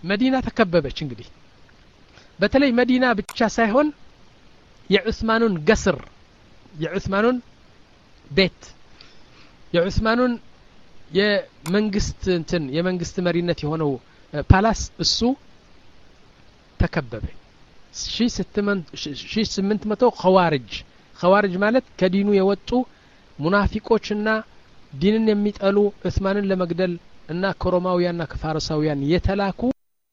መዲና ተከበበች እንግዲህ በተለይ መዲና ብቻ ሳይሆን የዑስማኑን ገስር የዑስማኑን ቤት የዑስማኑን የመንግስት እንትን የመንግስት መሪነት የሆነው ፓላስ እሱ ተከበበ ሺህ ስምንት መቶ ኸዋርጅ ኸዋርጅ ማለት ከዲኑ የወጡ ሙናፊቆችና ዲንን የሚጠሉ ዑስማንን ለመግደል እና ከሮማውያንና ከፋርሳውያን የተላኩ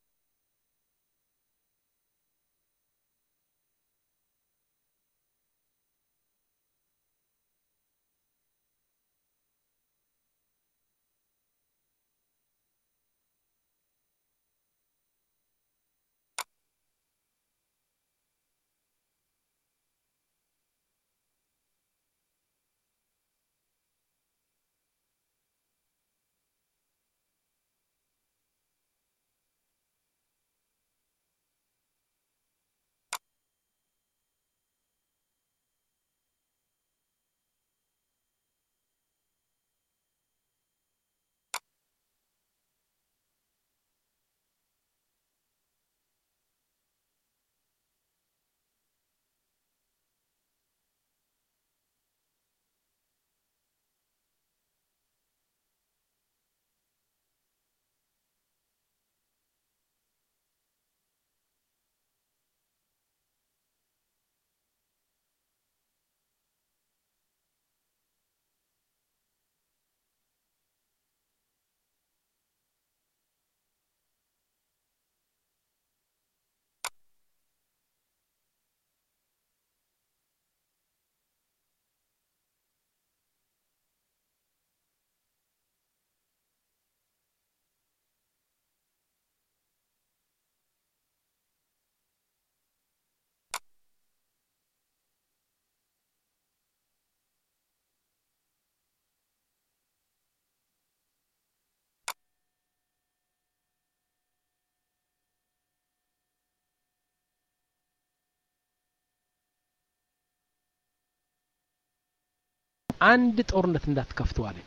عند طورنت እንዳትከፍቱ አለ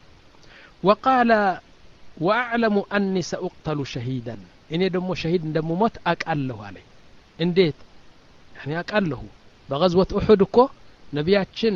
وقال واعلم اني ساقتل شهيدا እኔ ደግሞ ሸሂድ እንደምሞት አቃለሁ አለ እንዴት يعني አቃለሁ በغزوة احد እኮ ነቢያችን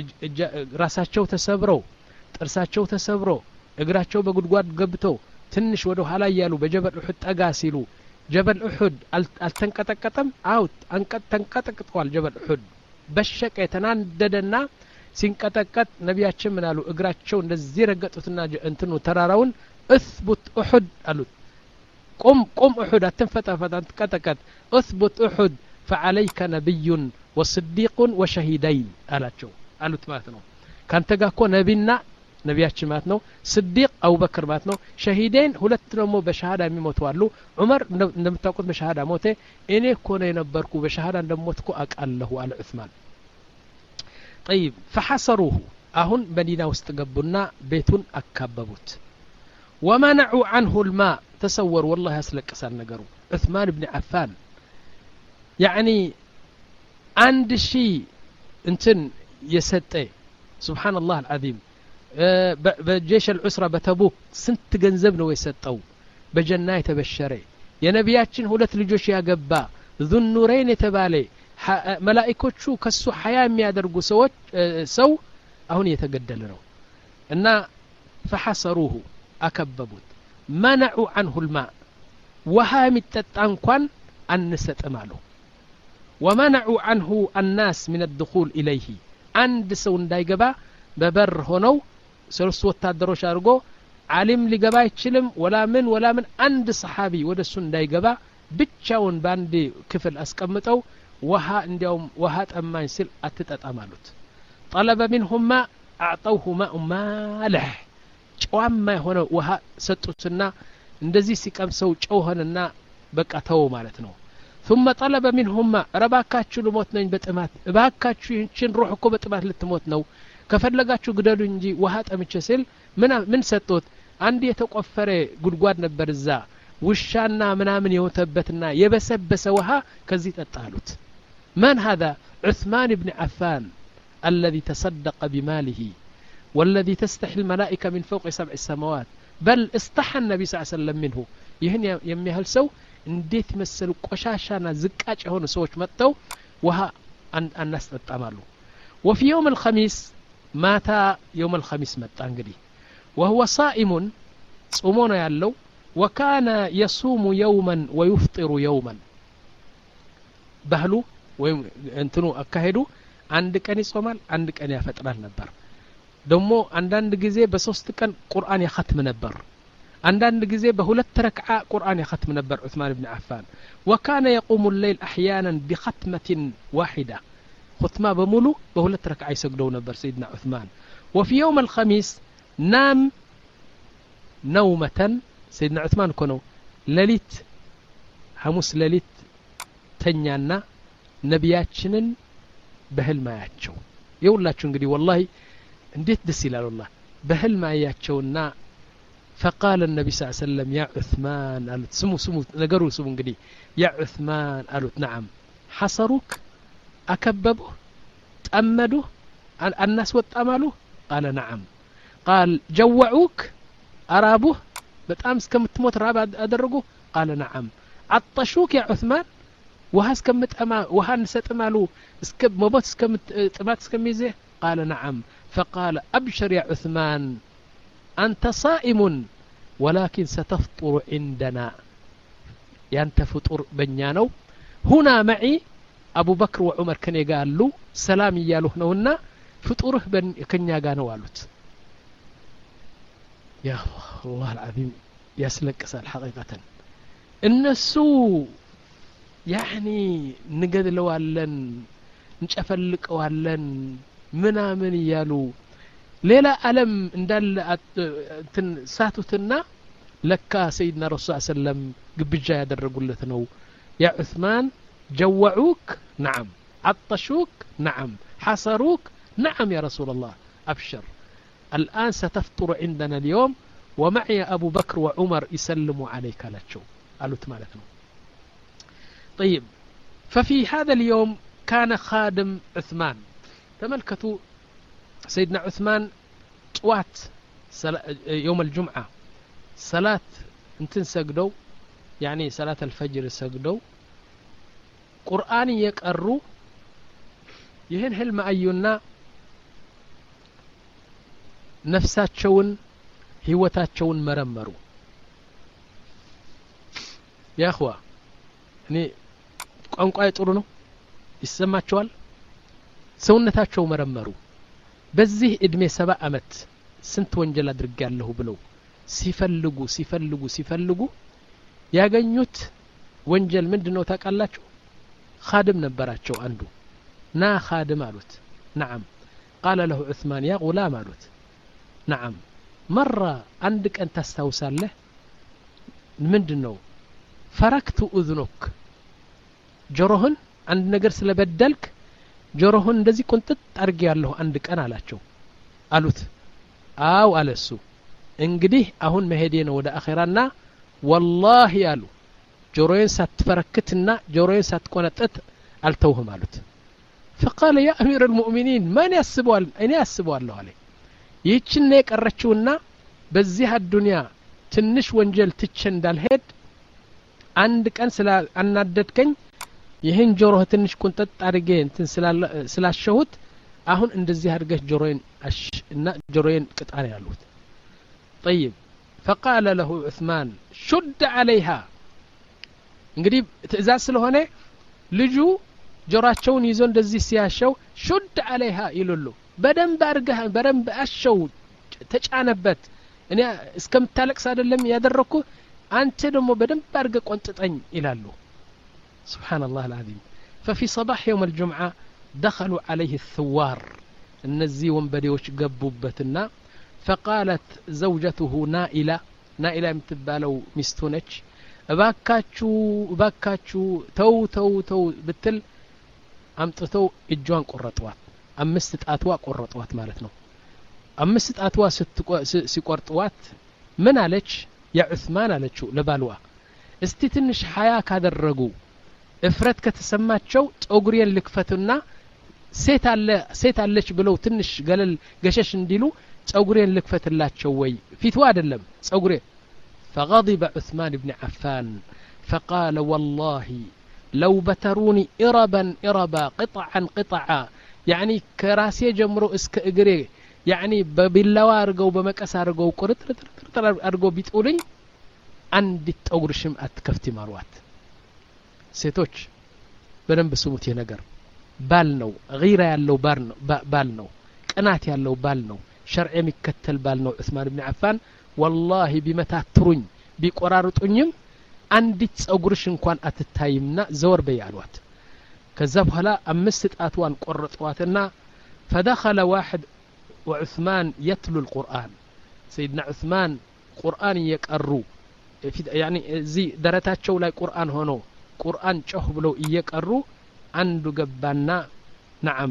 ራሳቸው ተሰብረው ጥርሳቸው ተሰብረው እግራቸው በጉድጓድ ገብተው ትንሽ ወደ ኋላ ያሉ በጀበል احد ጠጋ ሲሉ ጀበል احد አልተንቀጠቀጠም አውት አንቀጥ ተንቀጠቅጧል ጀበል احد በሸቀ የተናደደና ሲንቀጠቀጥ ነቢያችን ምን አሉ እግራቸው እንደዚህ ረገጡትና እንትኑ ተራራውን اثبت احد አሉት قم قم احد አትንፈጣፈጥ አትቀጠቀጥ اثبت احد فعليك نبي وصديق وشهيدين አላቸው አሉት ማለት ነው ካንተ ጋር እኮ ነብይና ነቢያችን ማለት ነው صديق አቡ በክር ማለት ነው ሸሂደን ሁለት ደግሞ በሸሃዳ የሚሞቱ አሉ ዑመር እንደምታውቁት በሸሃዳ ሞተ እኔ እኮ ነው የነበርኩ በሸሃዳ እንደሞትኩ አቃለሁ አለ ዑስማን طيب فحصروه አሁን መዲና ውስጥ ገቡና ቤቱን አካበቡት ومنعوا عنه الماء تصور والله ያስለቅሳል ነገሩ ዑስማን ኢብኑ አፋን يعني አንድ ሺህ እንትን የሰጠ سبحان الله العظيم በጀሽ العسرة በተቡክ ስንት ገንዘብ ነው የሰጠው በጀና የተበሸረ የነቢያችን ሁለት ልጆች ያገባ ذو النورين የተባለ መላእክቶቹ ከሱ ሐያ የሚያደርጉ ሰዎች ሰው አሁን የተገደለ ነው እና فحصروه አከበቡት منعوا عنه الماء وها የሚጠጣ እንኳን አንሰጥም አሉ ومنعوا عنه الناس من الدخول إليه عند ሰው እንዳይገባ በበር ሆነው ሶስት ወታደሮች አድርጎ ዓሊም ሊገባ አይችልም ወላ ምን ወላ ምን አንድ ሰሃቢ ወደሱ እንዳይገባ ብቻውን ባንዲ ክፍል አስቀምጠው ውሃ እንዲያውም ውሃ ጠማኝ ሲል አትጠጣም አሉት طلب منهم ما اعطوه ماء مالح ጨዋማ የሆነ ውሃ ሰጡትና እንደዚህ ሲቀምሰው ጨው ሆነና በቃ ተው ማለት ነው ثم طلب منهم ما ረባካችሁ ልሞት ነኝ በጥማት እባካችሁ ይህችን ሩህ እኮ በጥማት ልትሞት ነው ከፈለጋችሁ ግደሉ እንጂ ውሃ ጠምቼ ሲል ምን ምን ሰጡት አንድ የተቆፈረ ጉድጓድ ነበር እዛ ውሻና ምናምን የወተበትና የበሰበሰ ውሃ ከዚህ ጠጣሉት من هذا عثمان بن عفان الذي تصدق بماله والذي تستحي الملائكة من فوق سبع السماوات بل استحى النبي صلى الله عليه وسلم منه ይህን የሚያህል ሰው እንዴት መሰሉ ቆሻሻና ዝቃጭ የሆኑ ሰዎች መጥተው ውሃ አናስጠጣማሉ وفي يوم الخميس مات يوم الخميس መጣ እንግዲህ وهو صائم ጾሞ ነው ያለው وكان يصوم يوما ويفطر يوما ባህሉ ወይም እንትኑ አካሄዱ አንድ ቀን ይጾማል አንድ ቀን ያፈጥራል ነበር ደሞ አንዳንድ ጊዜ በሶስት ቀን ቁርአን ያختም ነበር አንዳንድ ጊዜ በሁለት ረክዓ ቁርአን ያختም ነበር ዑስማን ኢብኑ አፋን وكان يقوم الليل احيانا بختمه واحده ختمه በሙሉ በሁለት ረክዓ ይሰግደው ነበር سيدنا عثمان وفي يوم الخميس نام نومه سيدنا عثمان كنو ليلت ሐሙስ ለሊት ተኛና ነቢያችንን በህልም አያቸው ይውላችሁ እንግዲህ والله እንዴት ደስ ይላል والله በህልም አያቸውና فقال النبي صلى الله عليه وسلم يا عثمان قالت سمو سمو ነገሩ ስሙ እንግዲህ يا عثمان قالت نعم حصروك أكببه تأمدوه الناس واتأملوه قال نعم قال جوعوك أرابوه بتأمس كم تموت راب أدرجوه قال نعم عطشوك يا عثمان وهاس كم تأما وهان ستأملوه اسكب مبوت اسكم تمات اسكميزه قال نعم فقال أبشر يا عثمان أنت صائم ولكن ستفطر عندنا يانت فطور بنيانو هنا معي أبو بكر وعمر كان يقالوا سلام يالوه نونا فطوره بن كنيا قانوا والوت يا الله العظيم يسلك سال حقيقة النسو يعني نقد لو علن نشفلك والن منا من يالو ليلة ألم اندال تن ساتوتنا لكا سيدنا رسول الله صلى الله عليه وسلم قبجا يدرقوا لتنو يا عثمان جوعوك نعم عطشوك نعم حصروك نعم يا رسول الله أبشر الآن ستفطر عندنا اليوم ومعي أبو بكر وعمر يسلموا عليك لا تشوف قالوا تمالتنا طيب ففي هذا اليوم كان خادم عثمان تملكتوا سيدنا عثمان طوات يوم الجمعة صلاة انتن سجدوا يعني صلاة الفجر سجدوا قرآن يقروا يهن هلم أيونا نفساتشون هيوتاتشون مرمروا يا أخوة يعني قنقاي ጥሩ ነው ይሰማቸዋል ሰውነታቸው መረመሩ በዚህ እድሜ ሰባ አመት ስንት ወንጀል አድርጋለሁ ብለው ሲፈልጉ ሲፈልጉ ሲፈልጉ ያገኙት ወንጀል ምንድነው ታውቃላችሁ خادم نبراچو አንዱ نا خادم አሉት نعم قال له عثمان يا غلام አሉት نعم مرة عند ቀን ታስታውሳለህ ምንድነው فركت اذنك ጆሮህን አንድ ነገር ስለበደልክ ጆሮህን እንደዚህ ቁንጥጥ አርጌያለሁ አንድ ቀን አላቸው አሉት አው አለሱ እንግዲህ አሁን መሄዴ ነው ወደ አኺራና والله ያሉ ጆሮዬን ሳትፈረክትና ጆሮዬን ሳትቆነጥጥ አልተውህም አሉት فقال يا امير المؤمنين من يحسبዋል እኔ ያስበዋለሁ አለ ይህችን ነው የቀረችውና በዚህ አዱንያ ትንሽ ወንጀል ትቼ እንዳልሄድ አንድ ቀን ስላ አናደድከኝ ይህን ጆሮህ ትንሽ ቁንጥጥ አድርጌ እንትን ስላሸሁት አሁን እንደዚህ አድርገህ ጆሮዬን አሽ እና ጆሮዬን ቅጣን ያሉት طيب فقال له عثمان شد عليها እንግዲህ ትእዛዝ ስለሆነ ልጁ ጆሮአቸውን ይዞ እንደዚህ ሲያሸው شد عليها ይሉሉ በደንብ አድርገህ በደንብ አሸው ተጫነበት እኔ እስከምታለቅስ አይደለም ያደረኩ አንተ ደግሞ በደንብ አድርገህ ቆንጥጠኝ ይላሉ سبحان الله العظيم ففي صباح يوم الجمعة دخلوا عليه الثوار النزي ومبديوش قبوبتنا فقالت زوجته نائلة نائلة متبالو مستونج باكاتشو باكاتشو تو تو تو بتل امطتو اجوان قرطوات امست اتوا قرطوات معناتنو امست اتوا سيقرطوات من عليك يا عثمان عليكو لبالوا استي تنش حياه ካደረጉ እፍረት ከተሰማቸው ጾጉሪን ልክፈቱና ሴት አለ ሴት አለች ብለው ትንሽ ገለል ገሸሽ እንዲሉ ጾጉሪን ልክፈትላቸው ወይ ፊቱ አይደለም ጾጉሬ فغضب عثمان بن عفان فقال والله لو بتروني إربا إربا قطعا قطعا يعني كراسي جمرو اسك اجري يعني ببلاوا ارغو بمقس ارغو قرط ارغو بيطولኝ አንዲት ጠጉርሽም አትከፍቲ ማርዋት ሴቶች በደንብ ስሙት የነገር ባል ነው غيره ያለው ባል ነው ባል ነው ቅናት ያለው ባል ነው ሸርዕ የሚከተል ባል ነው ዑስማን ኢብኑ አፋን والله ቢመታትሩኝ ቢቆራርጡኝም አንዲት ጸጉርሽ እንኳን አትታይምና ዘወር በያሏት ከዛ በኋላ አምስት ጣቷን ቆረጧትና فدخل واحد وعثمان يتلو القرآن سيدنا عثمان قرآن يقرو يعني زي درتاچو لاي قرآن هونو قرآن ጮህ ብለው እየቀሩ አንዱ ገባና نعم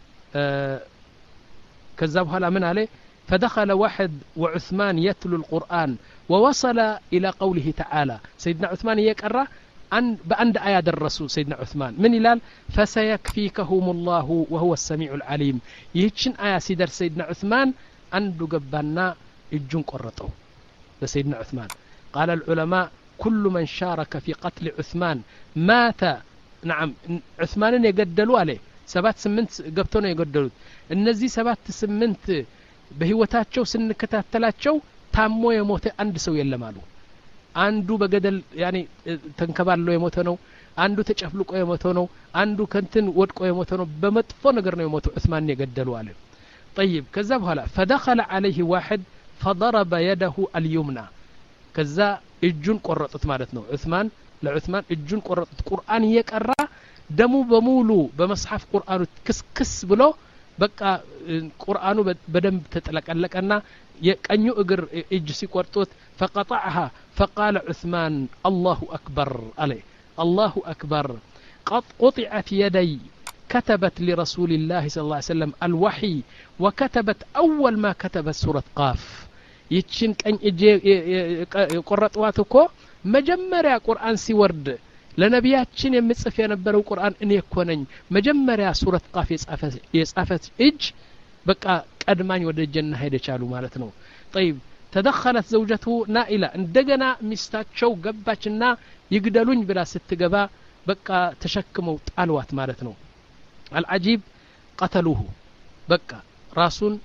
ከዛ በኋላ ምን አለ فدخل واحد وعثمان يتلو القرآن ووصل إلى قوله تعالى سيدنا عثمان يقرأ عن بأند آيات الرسول سيدنا عثمان من إلال فسيكفيكهم الله وهو السميع العليم يهتشن آية سيدر سيدنا عثمان عنده قبانا الجن قرطه لسيدنا عثمان قال العلماء كل من شارك في قتل عثمان مات نعم عثمان يقدلوا عليه سبات سمنت قبتونا يقدلوا النزي سبات سمنت بهوتاتشو سنكتاتلاتشو تامو يموت عند سو يلمالو አንዱ በገደል ያኒ ተንከባሎ የሞተ ነው አንዱ ተጨፍልቆ የሞተ ነው አንዱ ከንትን ወድቆ የሞተ ነው በመጥፎ ነገር ነው የሞቱ ዑስማን የገደሉ አለ طيب ከዛ በኋላ فدخل عليه واحد فضرب يده اليمنى ከዛ እጁን ቆረጡት ማለት ነው ዑስማን ለዑስማን እጁን ቆረጡት ቁርአን እየቀራ ደሙ በሙሉ በመጽሐፍ ቁርአኑ ክስክስ ብሎ በቃ ቁርአኑ በደንብ ተጠለቀለቀና የቀኙ እግር እጅ ሲቆርጡት فقطعها فقال عثمان الله أكبر عليه الله أكبر قد قطعت يدي كتبت لرسول الله صلى الله عليه وسلم الوحي وكتبت أول ما كتبت سورة قاف يتشن كان اجي قرطواتكو مجمريا قرآن سيورد لنبياتشن يمصف የነበረው ቁርአን እኔ እኮ ነኝ መጀመሪያ ሱረት ቃፍ የጻፈት እጅ በቃ ቀድማኝ ወደ ጀና ሄደቻሉ ማለት ነው طيب تدخلت زوجته نائلة እንደገና ሚስታቸው ገባችና ይግደሉኝ ብላ ስትገባ በቃ ተሸክመው ጣልዋት ማለት ነው العجيب قتلوه በቃ ራሱን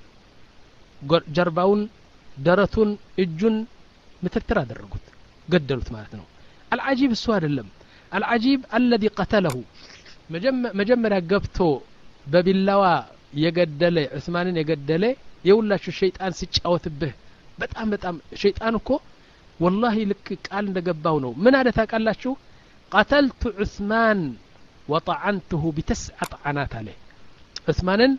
ጀርባውን ደረቱን እጁን ምትትር አደረጉት ገደሉት ማለት ነው العجيب እሱ አይደለም العجيب الذي قتله مجمرا قبتو ببلاوا يقدل عثمان يقدل يولاش الشيطان سيتشاوت በጣም በጣም ሸይጣን እኮ والله ልክ ቃል እንደገባው ነው ምን አለ ታውቃላችሁ قتلت عثمان وطعنته بتسع طعنات عليه عثمانን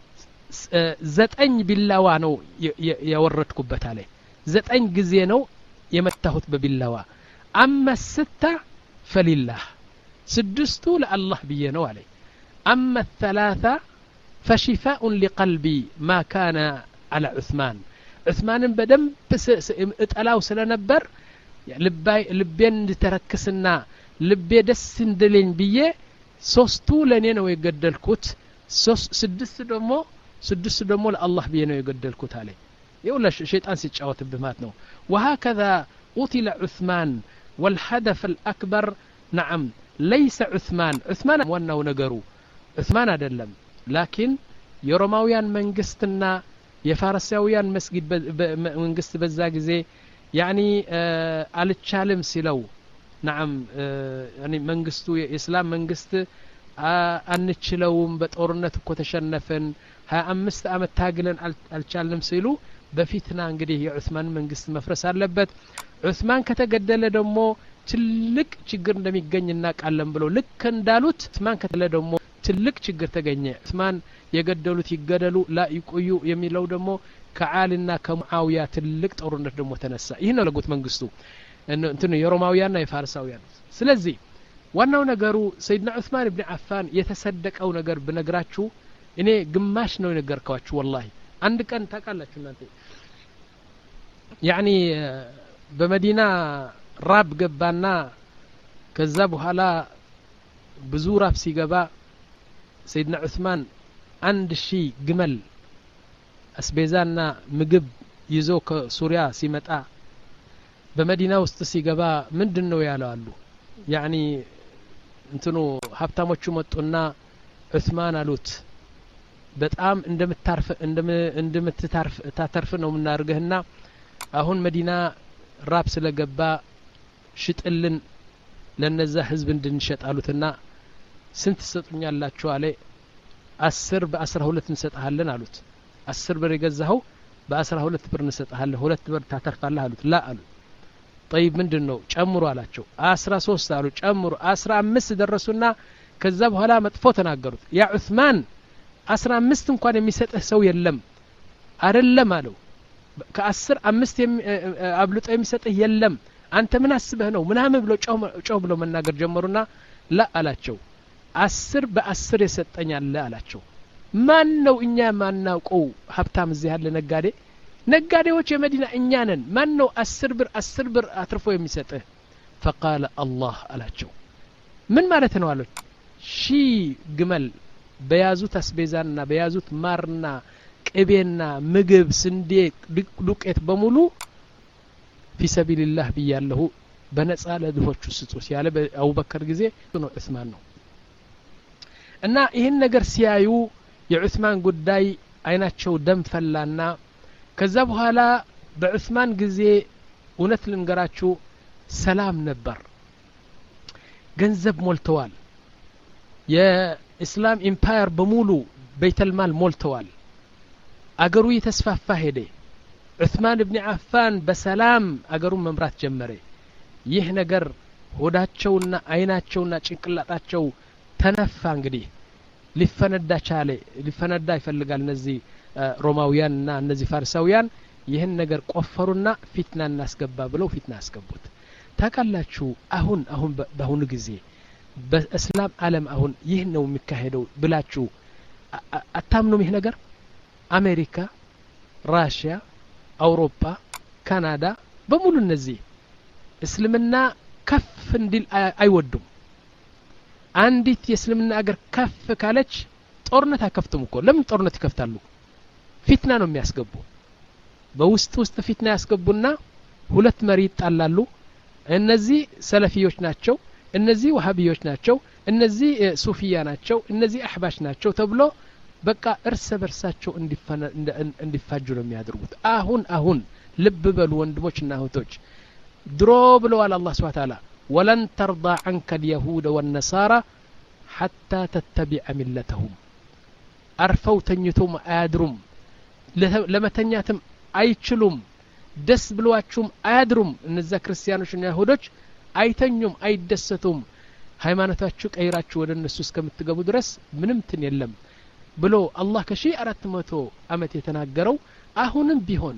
ዘጠኝ ቢላዋ ነው ያወረድኩበት አለ ዘጠኝ ጊዜ ነው የመታሁት በቢላዋ اما السته فلله سدستو لله بينه عليه اما الثلاثه فشفاء لقلبي ما كان على عثمان عثمان بدم اطلاو ስለነበር ልባይ ልቤን እንድተረክስና ልቤ ደስ እንድልኝ ብዬ ሶስቱ ለኔ ነው የገደልኩት ስድስት ደግሞ ስድስት ደግሞ ለአላህ ብዬ ነው የገደልኩት አለ ይውላሽ ሸይጣን ሲጫወትብህ ማለት ነው وهكذا قتل عثمان والهدف الأكبر نعم ليس عثمان عثمان وانه نقروا عثمان أدلم لكن يروماويان منقستنا يفارساويان مسجد منقست بزاق زي يعني آه على التشالم سلو نعم آه يعني منقستو إسلام منقست آه أنتشلوم بتورنت كتشنفن ها أمست أمت تاقلن على التشالم سلو بفتنا انقديه عثمان منقست مفرس አለበት عثمان ከተገደለ ደግሞ ትልቅ ችግር እንደሚገኝ እናቃለን ብሎ ልክ እንዳሉት عثمان ከተገደለ ደግሞ ትልቅ ችግር ተገኘ عثمان የገደሉት ይገደሉ ላ ይቆዩ የሚለው ደግሞ ከዓልና ከሙአዊያ ትልቅ ጦርነት ደግሞ ተነሳ ይሄ ነው ለጉት መንግስቱ እንትን የሮማውያንና የፋርሳውያን ስለዚህ ዋናው ነገሩ ሰይድና ዑስማን ኢብኑ አፋን የተሰደቀው ነገር ብነግራችሁ እኔ ግማሽ ነው የነገርኳችሁ والله አንድ ቀን ታቃላችሁ እናንተ يعني በመዲና ራብ ገባና ከዛ በኋላ ብዙ ራብ ሲገባ ሰይድና ዑስማን አንድ ሺ ግመል አስቤዛና ምግብ ይዞ ከሱሪያ ሲመጣ በመዲና ውስጥ ሲገባ ምንድነው ያለው አሉ يعني እንትኑ ሀብታሞቹ መጡና ዑስማን አሉት በጣም እንደምታርፍ እንደምትታርፍ ታተርፍ ነው ምናርገህና አሁን መዲና ራብ ስለገባ ሽጥልን ለነዛ ህዝብ እንድንሸጥ አሉትና ስንት ትሰጡኛላችሁ አለ አስር በአስራ ሁለት እንሰጣለን አሉት አስር ብር የገዛው በአስራ ሁለት ብር እንሰጣለን ሁለት ብር ታተርፋለህ አሉት ላ አሉ طيب ምንድነው ጨምሩ አላቸው አስራ ሶስት አሉ ጨምሩ አስራ አምስት ደረሱና ከዛ በኋላ መጥፎ ተናገሩት ያ ዑስማን አስራ አምስት እንኳን የሚሰጥህ ሰው የለም አይደለም አለው ከአስር አምስት አብልጦ የሚሰጥህ የለም አንተ ምን አስበህ ነው ምናምን ብሎ ጮህ ብሎ መናገር ጀመሩና ላ አላቸው አስር በአስር የሰጠኛል አላቸው ማን ነው እኛ ማናውቀው ሀብታም እዚህ ያለ ነጋዴ ነጋዴዎች የመዲና እኛ ነን ማን ነው አስር ብር አስር ብር አትርፎ የሚሰጥህ فقال الله አላቸው ምን ማለት ነው አሉት ሺ ግመል በያዙት አስቤዛና በያዙት ማርና ቅቤና ምግብ ስንዴ ዱቄት በሙሉ في سبيل الله بيالله በነጻ ለድሆቹ ስጡት ያለ በአቡበከር ጊዜ ነው ዑስማን ነው እና ይሄን ነገር ሲያዩ የዑስማን ጉዳይ አይናቸው ደም ፈላና ከዛ በኋላ በዑስማን ጊዜ እውነት ልንገራችሁ ሰላም ነበር ገንዘብ ሞልተዋል የእስላም ኢምፓየር በሙሉ ቤተልማል ሞልተዋል አገሩ የተስፋፋ ሄደ ዑስማን ኢብኑ አፋን በሰላም አገሩን መምራት ጀመረ ይህ ነገር ሆዳቸውና አይናቸውና ጭንቅላታቸው ተነፋ እንግዲህ ሊፈነዳ ቻለ ሊፈነዳ ይፈልጋል እነዚህ ሮማውያንና እነዚህ ፋርሳውያን ይህን ነገር ቆፈሩና ፊትና እናስገባ ብለው ፊትና አስገቡት ታቃላችሁ አሁን አሁን በአሁኑ ጊዜ በእስላም ዓለም አሁን ይህ ነው የሚካሄደው ብላችሁ አታምኑም ይህ ነገር አሜሪካ ራሺያ አውሮፓ ካናዳ በሙሉ እነዚህ እስልምና ከፍ እንዲል አይወዱም አንዲት የእስልምና አገር ከፍ ካለች ጦርነት አከፍቱም እኮ ለምን ጦርነት ይከፍታሉ ፊትና ነው የሚያስገቡ በውስጥ ውስጥ ፊትና ያስገቡና ሁለት መሪ ይጣላሉ እነዚህ ሰለፊዮች ናቸው እነዚህ ወሃቢዮች ናቸው እነዚህ ሱፊያ ናቸው እነዚህ አህባሽ ናቸው ተብሎ በቃ እርስ በርሳቸው እንዲፋጁ ነው የሚያደርጉት አሁን አሁን ልብ በሉ ወንድሞችና እህቶች ድሮ ብለዋል አላህ Subhanahu Wa Ta'ala ولن ترضى عنك اليهود والنصارى حتى تتبع ملتهم አርፈው ተኝቶም አያድሩም ለመተኛትም አይችሉም ደስ ብሏቸውም አያድሩም እነዛ ክርስቲያኖችና ይሁዶች አይተኙም አይደሰቱም ሃይማኖታቸው ቀይራችሁ ወደ እነሱ እስከምትገቡ ድረስ ምንም ትን የለም ብሎ አላህ ከሺህ አራት መቶ አመት የተናገረው አሁንም ቢሆን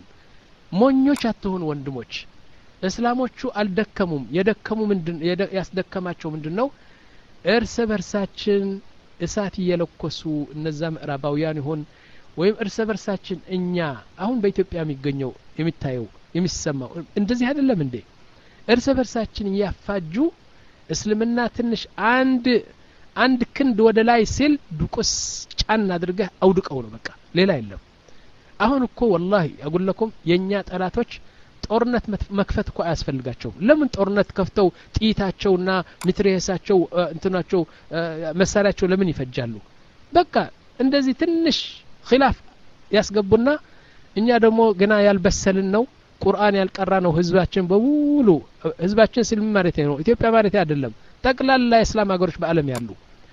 ሞኞች አትሆኑ ወንድሞች እስላሞቹ አልደከሙም የደከሙ ምንድን ያስደከማቸው ምንድነው እርስ በርሳችን እሳት እየለኮሱ እነዛ ምዕራባውያን ይሆን ወይም እርስ በርሳችን እኛ አሁን በኢትዮጵያ የሚገኘው የሚታየው የሚሰማው እንደዚህ አይደለም እንዴ እርስ በርሳችን ያፋጁ እስልምና ትንሽ አንድ አንድ ክንድ ወደ ላይ ሲል ዱቁስ ጫን አድርገህ አውድቀው ነው በቃ ሌላ የለም አሁን እኮ والله አጉል ለኩም የኛ ጠላቶች ጦርነት መክፈት እኮ አያስፈልጋቸው ለምን ጦርነት ከፍተው ጥይታቸውና ሚትሪየሳቸው እንትናቸው መሳሪያቸው ለምን ይፈጃሉ በቃ እንደዚህ ትንሽ ኺላፍ ያስገቡና እኛ ደግሞ ገና ያልበሰልን ነው ቁርአን ያልቀራ ነው ህዝባችን በሙሉ ህዝባችን ስልም ማለት ነው ኢትዮጵያ ማለት አይደለም ጠቅላላ እስላም ሀገሮች በአለም ያሉ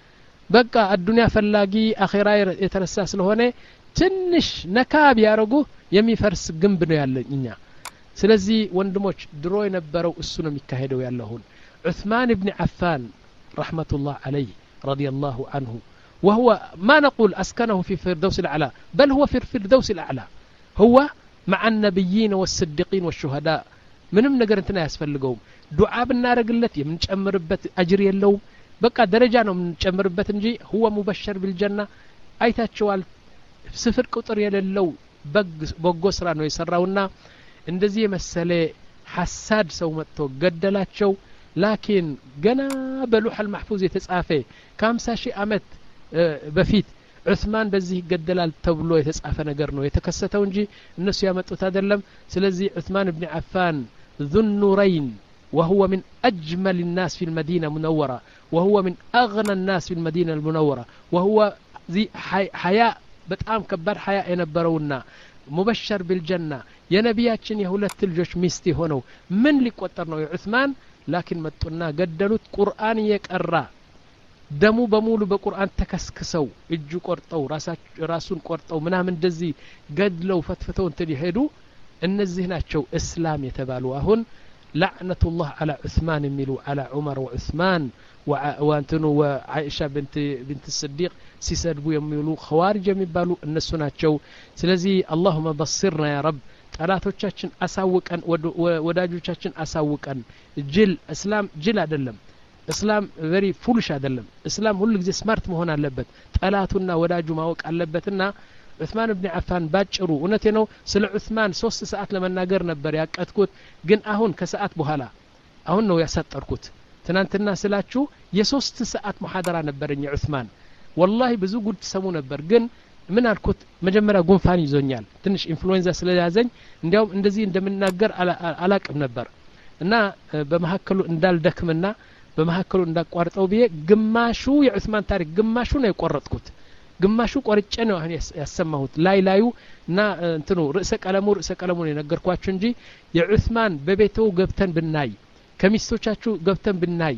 በቃ አዱንያ ፈላጊ አኺራ የተነሳ ስለሆነ ትንሽ ነካብ ያረጉ የሚፈርስ ግንብ ነው ያለኝ እኛ ስለዚህ ወንድሞች ድሮ የነበረው እሱ ነው የሚካሄደው ያለሁን ዑስማን ኢብኑ አፋን ረህመቱላህ ዐለይሂ ረዲየላሁ ዐንሁ وهو ما نقول أسكنه في فردوس الأعلى بل هو في الفردوس الأعلى هو مع النبيين والصديقين والشهداء منم ነገር እንትና ያስፈልገው ዱዓ ብናረግለት የምንጨምርበት አጅር የለውም በቃ ደረጃ ነው የምንጨምርበት እንጂ هو مبشر بالجنة አይታቸዋል ስፍር ቁጥር የሌለው በጎ ስራ ነው የሰራውና እንደዚህ የመሰለ ሐሳድ ሰው መጥቶ ገደላቸው ላኪን ገና በሉህ المحفوظ የተጻፈ ከ50 ሺህ አመት በፊት ዑስማን በዚህ ይገደላል ተብሎ የተጻፈ ነገር ነው የተከሰተው እንጂ እነሱ ያመጡት አይደለም ስለዚህ ዑስማን ኢብኑ አፋን ذو النورين وهو من أجمل الناس في المدينة المنورة وهو من أغنى الناس في المدينة المنورة وهو ذي حياء بتأم كبر حياء ينبرونا مبشر بالجنة يا نبياتشن يهولت الجوش ميستي هونو من اللي قطرنا يا عثمان لكن متقنا قدلت قرآن يكأرى دمو بمولو بقرآن تكسكسو اجو قرطو راسون قرطو منا من دزي قدلو فتفتو انتدي هيدو النزه ناتشو اسلام يتبالو اهون لعنة الله على عثمان ميلو على عمر وعثمان وانتنو وعائشة بنت بنت الصديق سيسدبو يميلو خوارج يميبالو النسو ناتشو سلازي اللهم بصرنا يا رب ጠላቶቻችን አሳውቀን ወዳጆቻችን አሳውቀን ጅል እስላም ጅል አይደለም እስላም ቨሪ ፉልሽ አይደለም እስላም ሁሉ ጊዜ ስማርት መሆን አለበት ጠላቱና ወዳጁ ማወቅ አለበትና ዑስማን ኢብኑ አፋን ባጭሩ እውነቴ ነው ስለ ዑስማን ሶስት ሰዓት ለመናገር ነበር ያቀጥኩት ግን አሁን ከሰዓት በኋላ አሁን ነው ያሳጠርኩት ትናንትና ስላችሁ የሶስት ሰዓት ሙሐደራ ነበርኝ ዑስማን والله ብዙ ጉድ ሰሙ ነበር ግን ምን አልኩት መጀመሪያ ጉንፋን ይዞኛል ትንሽ ኢንፍሉዌንዛ ስለያዘኝ እንዲያውም እንደዚህ እንደምናገር አላቅም ነበር እና በመሐከሉ እንዳልደክምና በመሐከሉ እንዳቋርጠው ብዬ ግማሹ የዑስማን ታሪክ ግማሹ ነው የቆረጥኩት ግማሹ ቆርጬ ነው አሁን ያሰማሁት ላይ ላዩ እና እንትኑ ርዕሰ ቀለሙ ርዕሰ ቀለሙ ነው የነገርኳችሁ እንጂ የዑስማን በቤቱ ገብተን ብናይ ከሚስቶቻችሁ ገብተን ብናይ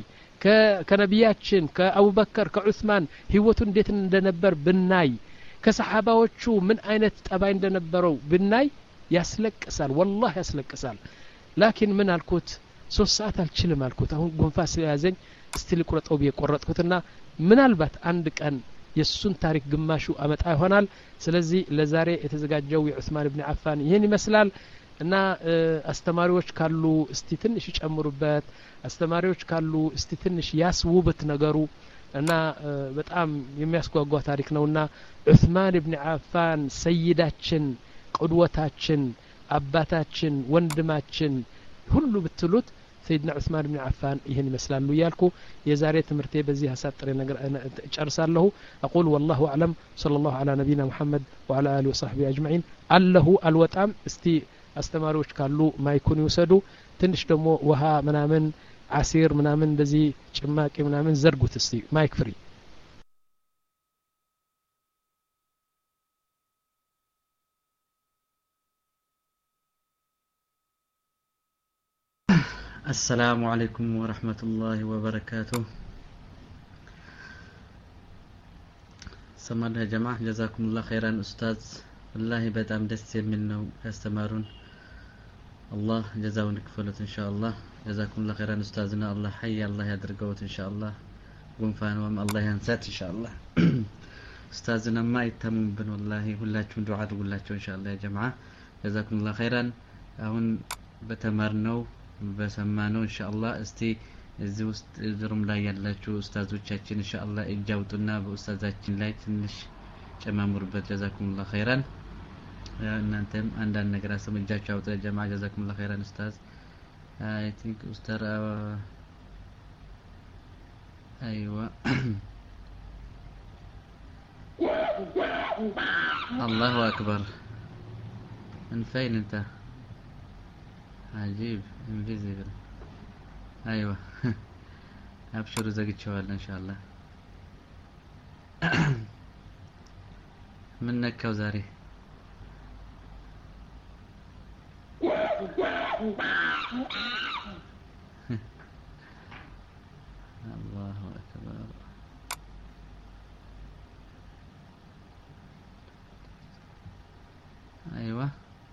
ከነቢያችን ከአቡበከር ከዑስማን ህይወቱ እንዴት እንደነበር ብናይ ከሰሃባዎቹ ምን አይነት ጠባይ እንደነበረው ብናይ ያስለቅሳል والله ያስለቅሳል ላኪን ምን አልኩት ሶስት ሰዓት አልችልም አልኩት አሁን ጉንፋን ስለያዘኝ እስቲ ልቁረጠው በየቆረጥኩትና ምናልባት አንድ ቀን የሱን ታሪክ ግማሹ አመጣ ይሆናል ስለዚህ ለዛሬ የተዘጋጀው የዑስማን ኢብኑ አፋን ይሄን ይመስላል እና አስተማሪዎች ካሉ እስቲ ትንሽ ይጨምሩበት አስተማሪዎች ካሉ እስቲ ትንሽ ያስውበት ነገሩ እና በጣም የሚያስጓጓ ታሪክ ነውና ዑስማን ኢብኑ አፋን ሰይዳችን ቁድወታችን አባታችን ወንድማችን ሁሉ ብትሉት سيدنا عثمان بن عفان ይሄን ይመስላሉ ያልኩ የዛሬ ትምርቴ በዚህ አሳጥሬ ነገር ጨርሳለሁ اقول والله اعلم صلى الله على نبينا محمد وعلى اله وصحبه اجمعين الله الوطام እስቲ አስተማሪዎች ካሉ ማይኩን ይወሰዱ ትንሽ ደግሞ ውሃ ምናምን عصير ምናምን እንደዚህ ጭማቂ ምናምን ዘርጉት እስቲ ማይክ ፍሪ السلام عليكم ورحمة الله وبركاته سمعنا يا جماعة جزاكم الله خيرا أستاذ والله بدأم دس منه يستمرون الله جزاهم كفلت إن شاء الله جزاكم الله خيرا أستاذنا الله حي الله يدرقوت إن شاء الله ونفان وم الله ينسات إن شاء الله أستاذنا ما يتمون بن والله كلاتهم دعاء كلاتهم إن شاء الله يا جماعة جزاكم الله خيرا هون بتمرنوا በሰማነው ኢንሻአላህ እስቲ እዚህ ውስጥ ዝሩም ላይ ያላችሁ ኡስታዞቻችን ኢንሻአላህ እጃውጡና በኡስታዛችን ላይ ትንሽ ጨማምሩበት ጀዛኩሙላህ ኸይራን እናንተም አንዳንድ ነገር አሰምጃችሁ አውጣ ጀማዓ ጀዛኩሙላህ ኸይራን ኡስታዝ አይ ቲንክ ኡስታዝ አይዋ الله أكبر من فين أنت عجيب انفيزيبل ايوه ابشروا زقت شوال ان شاء الله منك وزاري الله اكبر ايوه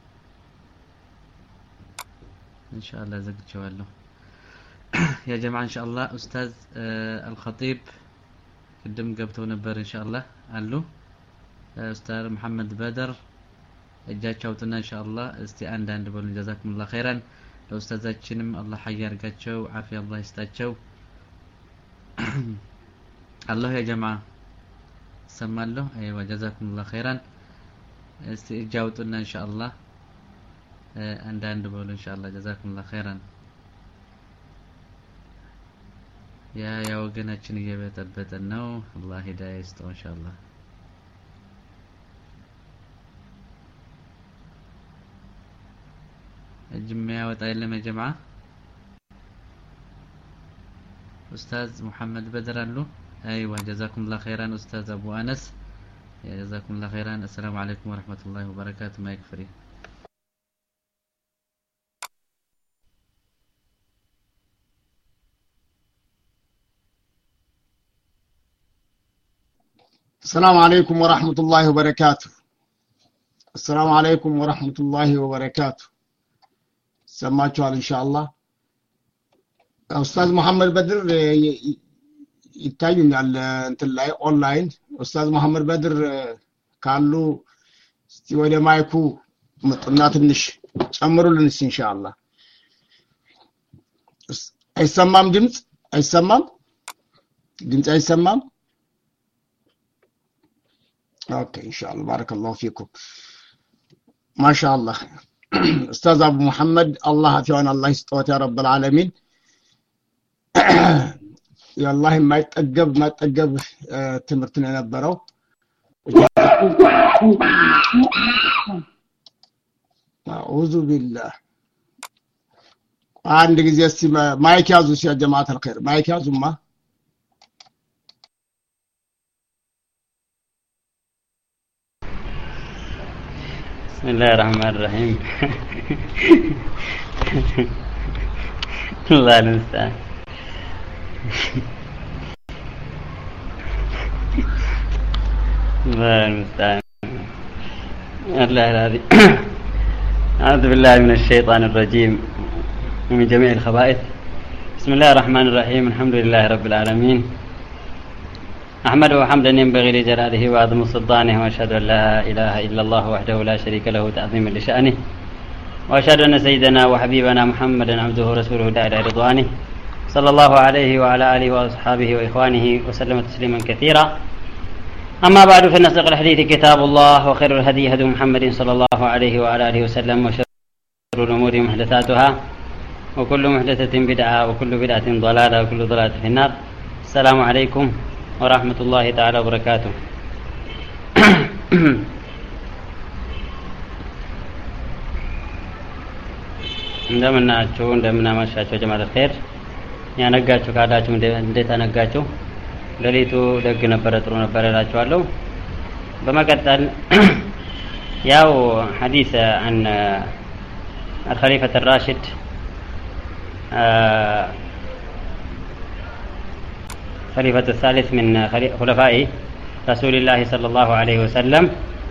إن شاء الله زقت شوالله يا جماعة إن شاء الله أستاذ آه الخطيب قدم قبته نبر إن شاء الله قالوا آه أستاذ محمد بدر جاء شوتنا إن شاء الله استيان دان دبل جزاكم الله خيرا الأستاذ أتشنم الله حيار قاتشو عافية الله يستاتشو الله يا جماعة سمع له أيوة جزاكم الله خيرا استجاوتنا إن شاء الله አንዳንድ በሉ ኢንሻአላህ ጀዛኩሙላህ ኸይራን ያ ያ ወገናችን እየበጠበጠን ነው አላህ ሂዳያ ይስጠው ኢንሻአላህ እጅማ ያወጣ የለም ያ ጀማዓ أستاذ محمد بدر له. أيوة جزاكم الله خيرا أستاذ أبو أنس. جزاكم الله خيرا. السلام عليكم ورحمة الله وبركاته. ما يكفري. السلام عليكم ورحمة الله وبركاته. السلام عليكم ورحمة الله وبركاته. سمعتوا إن شاء الله. أستاذ محمد بدر يتايون على أنت اللاي أونلاين. أستاذ محمد بدر قالوا استوى مايكو مطنات النش أمروا للنس إن شاء الله. أي سمام دمت أي سمام دمت أي سمام. اوكي ان شاء الله بارك الله فيكم ما شاء الله. استاذ ابو محمد الله يعطينا الله يسطوت يا رب العالمين. يا الله ما يتقب ما يتقب تمرتنا ነበረው اعوذ بالله አንድ ጊዜ እስቲ ማይክ ያዙ ያ ጀማዓት الخير ማይክ ያዙማ بسم الله الرحمن الرحيم. الله المستعان. الله المستعان. الله العظيم. أعوذ بالله من الشيطان الرجيم ومن جميع الخبائث. بسم الله الرحمن الرحيم. الحمد لله رب العالمين. أحمده حمدا ينبغي لجلاله وعظم سلطانه وأشهد أن لا إله إلا الله وحده لا شريك له تعظيما لشأنه وأشهد أن سيدنا وحبيبنا محمدا عبده ورسوله داعي إلى رضوانه صلى الله عليه وعلى آله وأصحابه وإخوانه وسلم تسليما كثيرا. أما بعد فإن أصدق الحديث كتاب الله وخير الهدي هدي محمد صلى الله عليه وعلى آله وسلم وشر الأمور محدثاتها وكل محدثة بدعة وكل بدعة ضلالة وكل ضلالة في النار. السلام عليكم ورحمة الله تعالى وبركاته. እንደምናችሁ እንደምናመሻችሁ ጀማዓት الخير ያነጋችሁ ካላችሁ እንዴት አነጋችሁ? ሌሊቱ ደግ ነበረ ጥሩ ነበረ እላችኋለሁ። በመቀጠል ያው ሐዲስ عن الخليفة الراشد خليفة الثالث من خلفاء رسول الله صلى الله عليه وسلم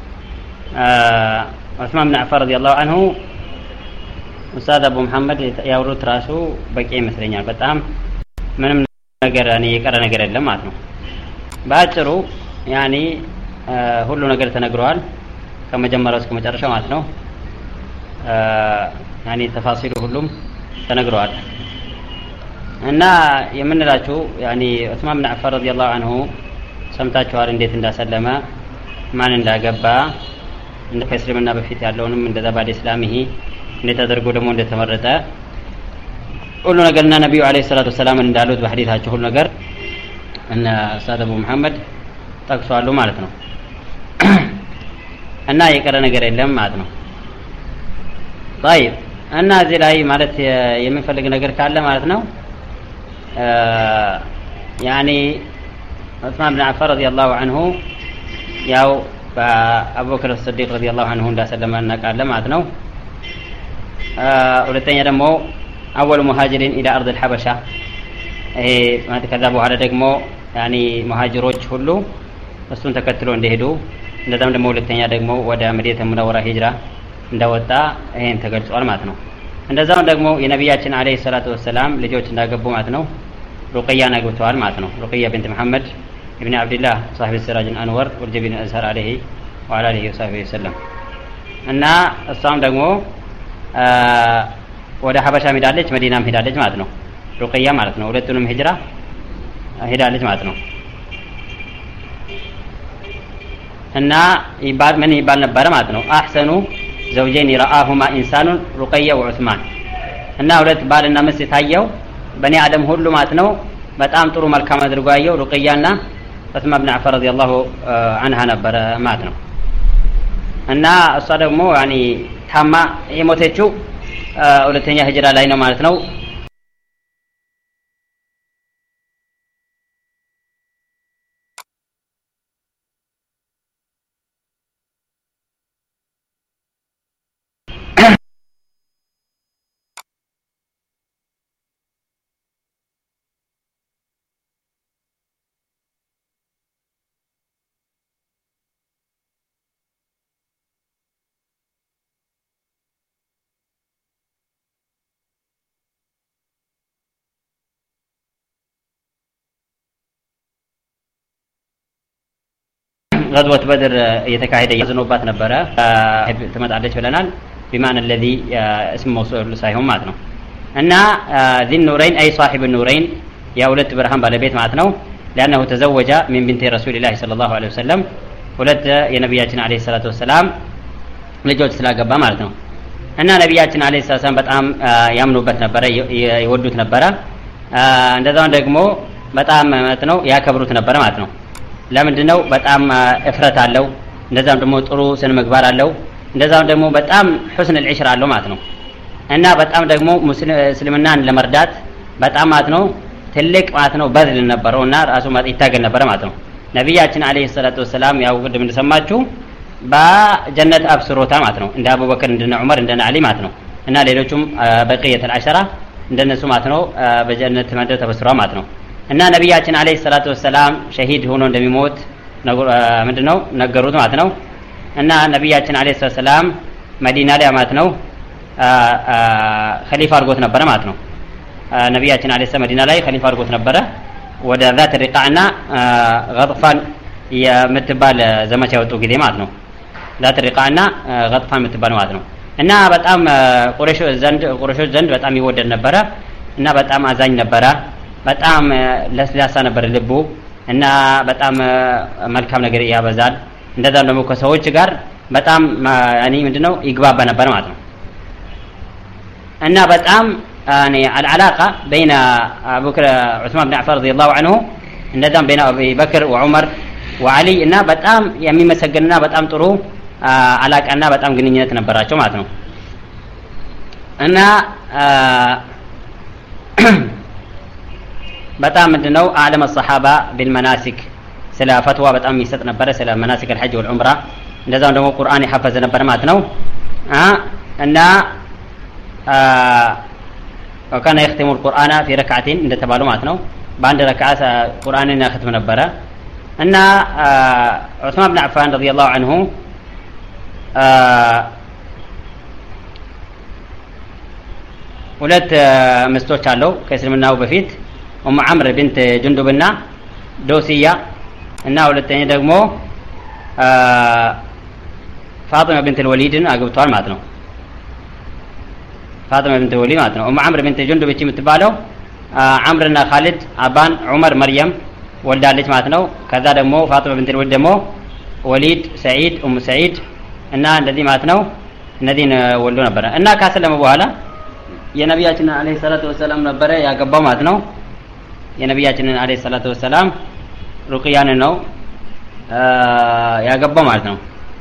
عثمان بن عفان رضي الله عنه. أستاذ أبو محمد ያወሩት ራሱ በቂ ይመስለኛል። በጣም ምንም ነገር እኔ የቀረ ነገር የለም ማለት ነው። ባጭሩ ያኒ ሁሉ ነገር ተነግሯል ከመጀመሪያው እስከ መጨረሻው ማለት ነው። ያኒ ተፋሲሉ ሁሉም ተነግሯል። እና የምንላችሁ ያኒ ዑስማን ብን አፋን ረዲየላሁ ዐንሁ ሰምታችኋል እንዴት እንዳሰለመ ማን እንዳገባ እንደ ከእስልምና በፊት ያለውንም እንደዛ ባድ እስላምህ እንዴት አድርጎ ደግሞ እንደተመረጠ ሁሉ ነገርና ነብዩ አለይሂ ሰላቱ ወሰላም እንዳሉት በሐዲታቸው ሁሉ ነገር እና ኡስታዝ አቡ መሐመድ ጠቅሷሉ ማለት ነው። እና የቀረ ነገር የለም ማለት ነው። طيب እና እዚህ ላይ ማለት የምንፈልግ ነገር ካለ ማለት ነው ያኒ ዑስማን ብን አፋን ረዲየላሁ ዐንሁ ያው በአቡበክር ሲዲቅ ረዲየላሁ ዐንሁ እንዳሰለመ እናውቃለን ማለት ነው። ሁለተኛ ደግሞ አወል ሙሃጅሪን ኢላ አርድ الحبሻ ይሄ ማለት ከዛ በኋላ ደግሞ ያኒ ሙሃጅሮች ሁሉ እሱን ተከትሎ እንደሄዱ እንደዛም ደግሞ ሁለተኛ ደግሞ ወደ መዲና ሙነወራ ሂጅራ እንደወጣ ይሄን ተገልጿል ማለት ነው። እንደዛው ደግሞ የነብያችን አለይሂ ሰላቱ ወሰላም ልጆች እንዳገቡ ማለት ነው። ሩቅያን አግብተዋል ማለት ነው። ሩቅያ ቢንት መሐመድ ኢብኑ አብዱላህ صاحب السراج الانور والجبين الازهر عليه وعلى اله وصحبه وسلم እና እሷም ደግሞ ወደ ሐበሻ ሄዳለች መዲናም ሄዳለች ማለት ነው። ሩቅያ ማለት ነው ሁለቱንም ሂጅራ ሄዳለች ማለት ነው። እና ይባል ምን ይባል ነበር ማለት ነው አህሰኑ ዘውጀይን ረአሁማ ኢንሳኑ ሩቅያ ወዑስማን እና ሁለት ባልና ሚስት ታየው በኔ አደም ሁሉ ማለት ነው በጣም ጥሩ መልካም አድርጎ ያየው ሩቅያና ዑስማን ብን አፋን ረዲየላሁ ዐንሃ ነበር ማለት ነው። እና እሷ ደግሞ ያኒ ታማ የሞተችው ሁለተኛ ሂጅራ ላይ ነው ማለት ነው። غزوة بدر يتكاهد يزنوبات نبرة تمت عليه بلنال بمعنى الذي اسم موصول صحيح ماتنا أن ذي النورين أي صاحب النورين يا ولد برهان بالبيت ماتنا لأنه تزوج من بنت رسول الله صلى الله عليه وسلم ولد يا نبياتنا عليه الصلاة والسلام لجوج سلاقبا ماتنا أن نبياتنا عليه الصلاة والسلام بتأم يامنوبات نبرة يودوت نبرة እንደዛው ደግሞ በጣም ማለት ነው ያከብሩት ነበር ማለት ነው ለምንድነው በጣም እፍረት አለው እንደዛም ደግሞ ጥሩ ስነ ምግባር አለው እንደዛም ደግሞ በጣም حسن العشره አለው ማለት ነው እና በጣም ደግሞ ሙስሊምናን ለመርዳት በጣም ማለት ነው ትልቅ ማለት ነው በዝል ነበርውና ራሱ ማለት ይታገል ነበር ማለት ነው ነብያችን አለይሂ ሰላቱ ወሰለም ያው ቅድም እንደሰማችሁ በጀነት አብስሮታ ማለት ነው እንደ አቡበከር እንደ ዑመር እንደ አሊ ማለት ነው እና ሌሎችም በቂየት العشرة እንደነሱ ማለት ነው በጀነት መንደር ተበስሯ ማለት ነው እና ነብያችን አለይሂ ሰላቱ ወሰለም ሸሂድ ሆኖ እንደሚሞት ምንድነው ነገሩት ማለት ነው እና ነብያችን አለይሂ ሰላቱ ወሰለም መዲና ላይ ማለት ነው ኸሊፋ አድርጎት ነበር ማለት ነው ነብያችን አለይሂ ሰላቱ መዲና ላይ ኸሊፋ አድርጎት ነበር ወደ ذات الرقاعና غطفان የምትባል ዘመቻ ወጡ ጊዜ ማለት ነው ذات الرقاعና غطفان የምትባል ማለት ነው እና በጣም ቁረይሽ ዘንድ ቁረይሾች ዘንድ በጣም ይወደድ ነበር እና በጣም አዛኝ ነበር በጣም ለስላሳ ነበር ልቡ እና በጣም መልካም ነገር ያበዛል እንደዛ ደግሞ ከሰዎች ጋር በጣም ያኒ ምንድነው ይግባባ ነበር ማለት ነው እና በጣም ያኒ العلاقه بين ابو بكر عثمان بن عفان رضي الله عنه እንደዛም بين ابي بكر وعمر وعلي እና በጣም የሚመሰገንና በጣም ጥሩ አላቃና በጣም ግንኙነት ነበራቸው ማለት ነው እና በጣም ምንድነው ዓለም الصحابه بالمناسك ስለ ፈትዋ በጣም ይሰጥ ነበር ስለ مناسك الحج والعمره እንደዛው ደግሞ ቁርአን ይሐፈዝ ነበር ማለት ነው እና وكان يختم القرآن في ركعتين እንደተባለው ማለት ነው በአንድ ረካዓ ቁርአንን ያختም ነበር እና ዑስማን ብን አፋን رضي الله عنه ሁለት ምስቶች አለው ከእስልምናው በፊት ኡም አምር ቢንት ጁንዱብና ዶሲያ እና ሁለተኛ ደግሞ ፋጢማ ቢንት الوليድን አግብቷል ማለት ነው ፋጢማ ቢንት الوليድ ማለት ነው ኡም አምር ቢንት ጁንዱብ እቺ የምትባለው አምርና ኻሊድ አባን ዑመር መርየም ወልዳለች ማለት ነው ከዛ ደግሞ ፋጢማ ቢንት الوليድ ደግሞ ወሊድ ሰዒድ ኡም ሰዒድ እና እንደዚህ ማለት ነው እነዚህን ወልዶ ነበር እና ካሰለመ በኋላ የነብያችን አለይሂ ሰላቱ ወሰለም ነበር ያገባው ማለት ነው የነብያችን አለይሂ ሰላቱ ወሰለም ሩቅያን ነው ያገባው ማለት ነው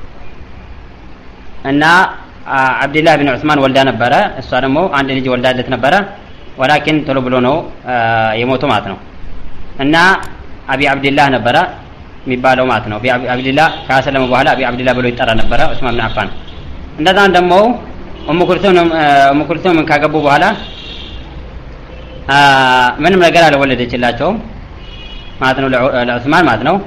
እና አብዱላህ ኢብኑ ዑስማን ወልዳ ነበር እሷ ደግሞ አንድ ልጅ ወልዳለት ነበር ወላኪን ቶሎ ብሎ ነው የሞተው ማለት ነው እና አቢ አብዱላህ ነበር የሚባለው ማለት ነው አቢ አብዱላህ ካሰለመ በኋላ አቢ አብዱላህ ብሎ ይጠራ ነበር ዑስማን ኢብኑ አፋን እንደዛም ደግሞ ኡሙ ኩልሱም ኡሙ ኩልሱም ካገቡ በኋላ ምንም ነገር አልወለደችላቸውም ማለት ነው ለዑስማን ማለት ነው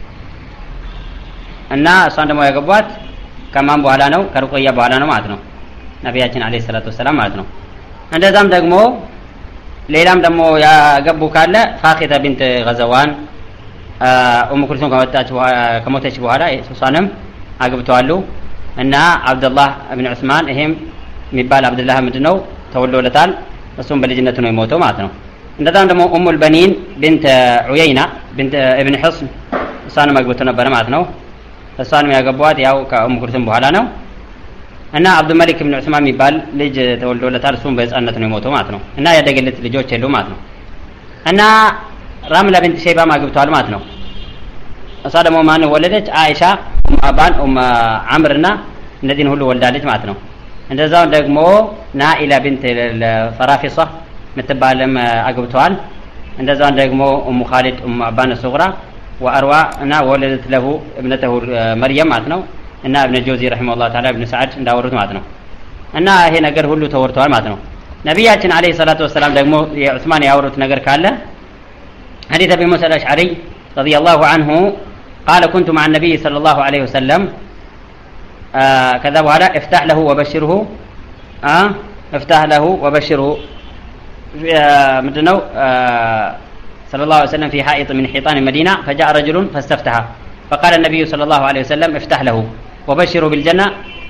እና እሷን ደግሞ ያገቧት ከማን በኋላ ነው ከሩቅያ በኋላ ነው ማለት ነው ነብያችን አለይሂ ሰላቱ ወሰለም ማለት ነው እንደዛም ደግሞ ሌላም ደግሞ ያገቡ ካለ ፋኺታ ቢንት ገዘዋን ኡሙ ኩልሱም ከመጣች ከሞተች በኋላ እሷንም አግብተዋሉ እና አብዱላህ ኢብኑ ዑስማን ይሄም የሚባል አብዱላህ ምንድነው ተወልዶለታል እሱም በልጅነቱ ነው የሞተው ማለት ነው እንደዛም ደግሞ ኡሙ البنين بنت عيينة بنت ابن حصن እሷንም አግብተው ነበር ማለት ነው እሷንም ያገቧት ያው ከኡሙ ኩልሱም በኋላ ነው እና አብዱ መሊክ ኢብኑ ዑስማን የሚባል ልጅ ተወልዶለታል እሱም በህፃንነቱ ነው የሞተው ማለት ነው እና ያደገለት ልጆች የሉ ማለት ነው እና ራምላ ቢንት ሸይባ አግብተዋል ማለት ነው እሷ ደግሞ ማን ወለደች አይሻ አባን ኡም አምርና እነዚህን ሁሉ ወልዳለች ማለት ነው እንደዛው ደግሞ ናኢላ ቢንት ፈራፊሳ ምትባለም አግብተዋል እንደዛው ደግሞ ኡም ኻሊድ ኡም አባን ሱግራ ወአርዋ እና ወለደት له ابنته مريم ማለት ነው እና ابن الجوزي رحمه الله تعالى ابن سعد እንዳወሩት ማለት ነው እና ይሄ ነገር ሁሉ ተወርቷል ማለት ነው ነብያችን አለይሂ ሰላቱ ወሰለም ደግሞ የዑስማን ያወሩት ነገር ካለ حديث ابي موسى الاشعري رضي الله عنه قال كنت مع النبي صلى الله عليه وسلم آه كذا وهذا افتح له وبشره آه افتح له وبشره آه مدنو آه صلى الله عليه وسلم في حائط من حيطان المدينة فجاء رجل فاستفتح فقال النبي صلى الله عليه وسلم افتح له وبشره بالجنة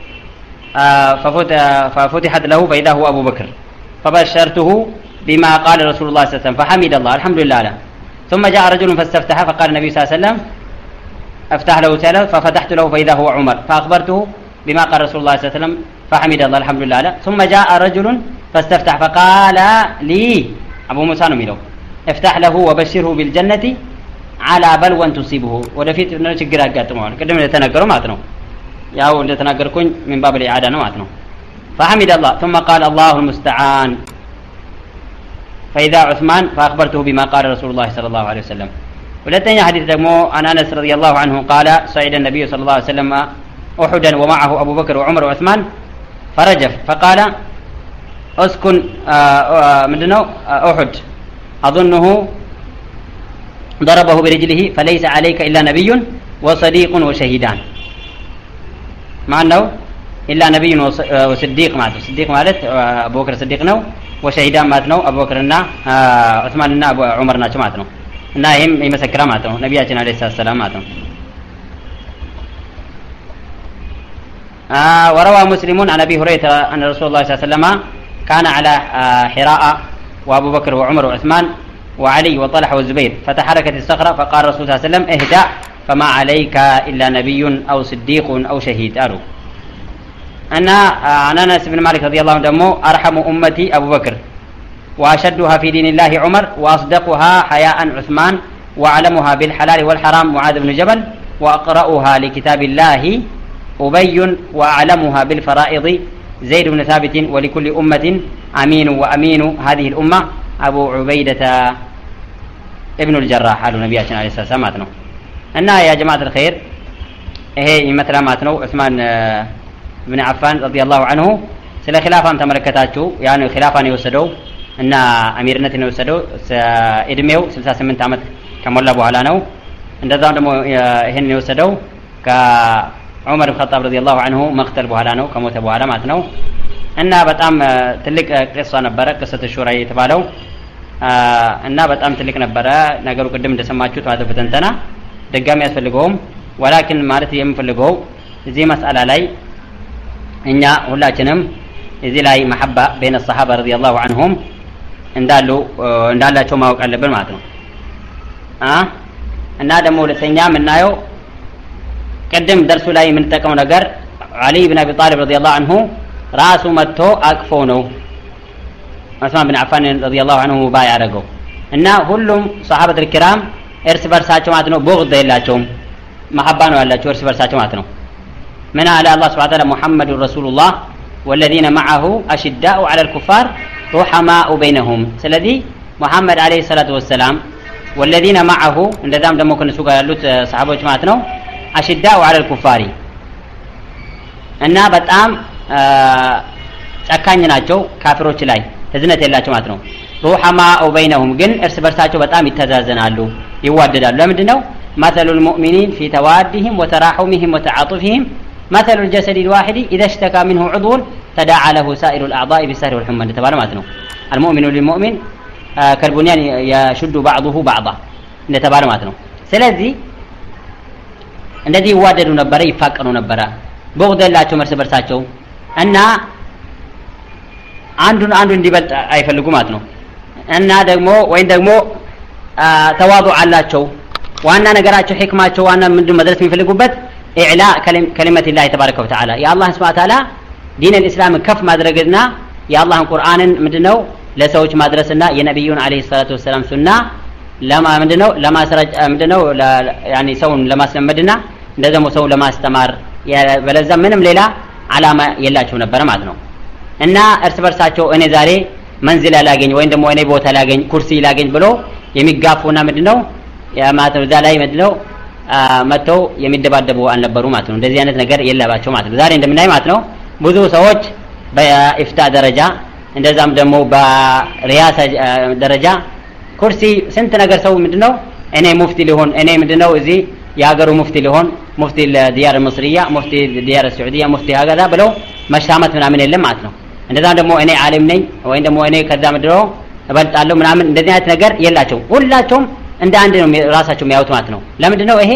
ففتحت له فإذا هو أبو بكر فبشرته بما قال رسول الله صلى الله عليه وسلم فحمد الله الحمد لله له. ثم جاء رجل فاستفتح فقال النبي صلى الله عليه وسلم افتح له ثلاث ففتحت له فإذا هو عمر فأخبرته بما قال رسول الله صلى الله عليه وسلم فحمد الله الحمد لله له. ثم جاء رجل فاستفتح فقال لي أبو موسى نميلو افتح له وبشره بالجنة على بلوى تصيبه ودفيت انه ችግር ያጋጥመዋል ቀደም እንደተናገረው ማለት ነው ያው እንደተናገርኩኝ من باب الإعادة ነው ማለት ነው فحمد الله ثم قال الله المستعان فإذا عثمان فأخبرته بما قال رسول الله صلى الله عليه وسلم. ሁለተኛ ሐዲስ ደግሞ عن أنس رضي الله عنه قال صعد النبي صلى الله عليه وسلم أحدا ومعه أبو بكر وعمر وعثمان فرجف فقال اسكن مدنو أحد أظنه ضربه برجله فليس عليك إلا نبي وصديق وشهيدان مع أنه إلا نبي وصديق معه صديق مالت أبو بكر صديق نو وشهيدان ماتنو أبو بكرنا عثماننا أبو عمرنا ماتنو ناهم يمسكر ماتنو نبياتنا عليه الصلاة والسلام ماتنو. آه وروى مسلم عن أبي هريرة أن رسول الله صلى الله عليه وسلم كان على آه حراء وأبو بكر وعمر وعثمان وعلي وطلحة والزبير فتحركت الصخرة فقال رسول الله صلى الله عليه وسلم اهدأ فما عليك إلا نبي أو صديق أو شهيد. قالوا أن عن أنس بن مالك رضي الله عنه أرحم أمتي أبو بكر وأشدها في دين الله عمر وأصدقها حياء عثمان وأعلمها بالحلال والحرام معاذ بن جبل وأقرأها لكتاب الله أبي وأعلمها بالفرائض زيد بن ثابت ولكل أمة أمين وأمين هذه الأمة أبو عبيدة ابن الجراح على النبي عليه الصلاة والسلام ماتنو. أنها يا جماعة الخير هي مثل ماتنو عثمان بن عفان رضي الله عنه سلا خلافة أنت ملكتاتشو يعني خلافة يوسدو أن أميرنة يوسدو إدميو سلسة سمنت عمد كمولا أبو علانو عند ذا دمو هن يوسدو كعمر بن الخطاب رضي الله عنه مقتل أبو علانو كموت أبو على ماتنو. أن بتأم تلك قصة نبرة قصة الشورى يتبالو أن بتأم تلك نبرة نقولوا قدم دسماتشو هذا فتنتنا دقام يسفلقهم ولكن مارت يمفلقوا زي مسألة لي إن ولا جنم زي لاي محبة بين الصحابة رضي الله عنهم اندالو اندالا شو ما وقال بالماتن آه أن هذا مولى سنيام النايو قدم درسوا لاي من تكون نجر علي بن أبي طالب رضي الله عنه راسه متو أكفونه عثمان بن عفان رضي الله عنه بايع رجو إن كلهم صحابة الكرام إرس برساتهم عتنو بغض إلاتهم محبان ولا شو إرس برساتهم عتنو من على الله سبحانه وتعالى محمد رسول الله والذين معه أشداء على الكفار رحماء بينهم سلذي محمد عليه الصلاة والسلام والذين معه إن دام دم ممكن نسوق لوت صحابة جماعتنا أشداء على الكفار أنها بتأم ጨካኝ ናቸው ካፊሮች ላይ ተዝነት የላቸው ማለት ነው ሩሐማኡ በይነሁም ግን እርስ በርሳቸው በጣም ይተዛዘናሉ ይዋደዳሉ ለምንድነው مثل المؤمنين في توادهم وتراحمهم وتعاطفهم مثل الجسد الواحد إذا اشتكى منه عضو تداعى له سائر الأعضاء بالسهر والحمى تبارك ማለት ነው المؤمن للمؤمن كالبنيان يشد بعضه بعضا ተባለ ማለት ነው ስለዚህ እንደዚህ ይዋደዱ ነበር ይፋቀሩ ነበር በወደ ያላቸው እርስ በርሳቸው እና አንዱን አንዱ እንዲበልጥ አይፈልጉ ማለት ነው እና ደግሞ ወይ ደግሞ ተዋዱ አላቸው ዋና ነገራቸው ህክማቸው ዋና ምንድን መድረስ የሚፈልጉበት ኢዕላ ከሊመት الله تبارك وتعالى يا الله سبحانه وتعالى دين الاسلام ከፍ ማድረግና የአላህን ቁርአንን ምንድነው ለሰዎች ማድረስና የነብዩን አለይሂ ሰላቱ ወሰለም ሱና ለማ ምንድነው ለማስረጅ ምንድነው ያኒ ሰውን ለማስለመድና እንደዚያም ሰው ለማስተማር በለዛ ምንም ሌላ ዓላማ የላቸው ነበር ማለት ነው እና እርስ በርሳቸው እኔ ዛሬ መንዝል ላገኝ ወይ ደግሞ እኔ ቦታ ላገኝ ኩርሲ ላገኝ ብሎ የሚጋፉና ምንድነው ያማተው ዛ ላይ ምንድነው መተው የሚደባደቡ አልነበሩ ማለት ነው እንደዚህ አይነት ነገር የለባቸው ማለት ነው ዛሬ እንደምናይ ማለት ነው ብዙ ሰዎች በኢፍታ ደረጃ እንደዛም ደግሞ በሪያሳ ደረጃ ኩርሲ ስንት ነገር ሰው ምንድነው እኔ ሙፍቲ ሊሆን እኔ ምንድነው እዚ ያገሩ ሙፍቲ ሊሆን ሙፍቲ ለዲያር المصريه ሙፍቲ ዲያር السعوديه ሙፍቲ هكذا ብለው መሻመት ምናምን የለም ማለት ነው እንደዛም ደግሞ እኔ ዓለም ነኝ ወይ ደግሞ እኔ ከዛ ምድረው እበልጣለሁ ምናምን እንደዚህ አይነት ነገር የላቸው ሁላቸውም እንደ አንድ ነው ራሳቸው የሚያዩት ማለት ነው ለምንድነው ይሄ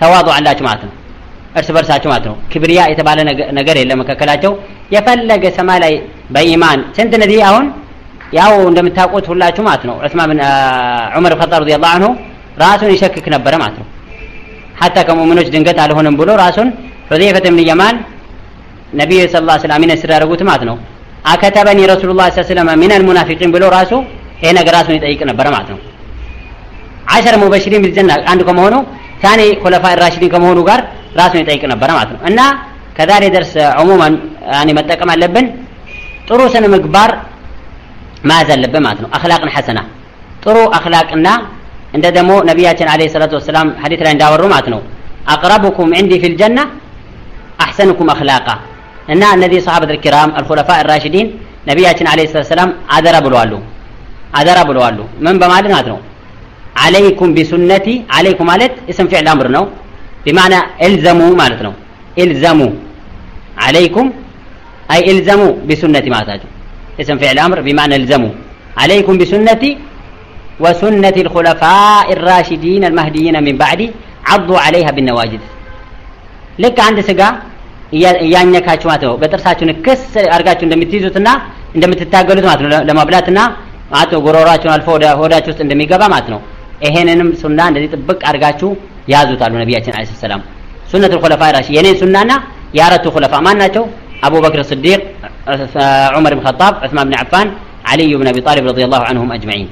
ተዋضع አላችሁ ማለት ነው እርስ በርሳችሁ ማለት ነው ክብሪያ የተባለ ነገር የለም መከከላቸው የፈለገ ሰማይ ላይ በኢማን ስንት ነዲ አሁን ያው እንደምታውቁት ሁላችሁ ማለት ነው ዑስማን ብን ዑመር ኸጣብ ረዲየላሁ ዐንሁ ራሱን ይሸክክ ነበር ማለት ነው حتى ከሙእሚኖች ድንገት አልሆነም ብሎ ራሱን ሁዘይፈህ ብን የማን ነብዩ ሰለላሁ ዐለይሂ ወሰለም ሲራረጉት ማለት ነው አከተበኒ ረሱላህ ሰለላሁ ዐለይሂ ወሰለም ሚን አልሙናፊቂን ብሎ ራሱ ይሄ ነገር ራሱን ይጠይቅ ነበር ማለት ነው عشر مبشرين بالجنة አንዱ ከመሆኑ ثاني خلفاء الراشدين ከመሆኑ ጋር ራሱን ይጠይቅ ነበር ማለት ነው እና ከዛሬ درس عموما يعني መጠቀም አለብን ጥሩ ስነ ምግባር ማዝ አለብን ማለት ነው اخلاقنا حسنه ጥሩ اخلاقና እንደ ደሞ ነብያችን አለይሂ ሰላቱ ወሰለም ሐዲስ ላይ እንዳወሩ ማለት ነው اقربكم عندي في الجنه احسنكم اخلاقا እና እነዚህ ሰሃባት الكرام الخلفاء الراشدين ነብያችን አለይሂ ሰላቱ ወሰለም አደራ ብለዋል አደራ ብለዋል ምን በማለት ነው عليكم بسنتي عليكم ማለት اسم فعل امر ነው بمعنى الزموا ማለት ነው الزموا عليكم اي الزموا بسنتي ማለት اسم فعل امر بمعنى الزموا عليكم بسنتي وسنة الخلفاء الراشدين المهديين من بعدي عضوا عليها بالنواجذ لك عند سغا ያኛካችሁ ማለት ነው በጥርሳችሁ ንክስ አርጋችሁ እንደምትይዙትና እንደምትታገሉት ማለት ነው ለማብላትና አቶ ጎሮራችሁን አልፎ ሆዳችሁ ውስጥ እንደሚገባ ማለት ነው ይሄንንም ሱና እንደዚህ ጥብቅ አርጋችሁ ያዙታሉ ነብያችን አለይሂ ሰላም ሱነቱል ኹለፋ ራሺድ የኔ ሱናና ያረቱ ኹለፋ ማን ናቸው አቡ በክር ሲዲቅ ዑመር ብን ኸጣብ ዑስማን ብን አፋን አሊ ብን አቢ ጣሊብ ረዲየላሁ ዐንሁም አጅመዒን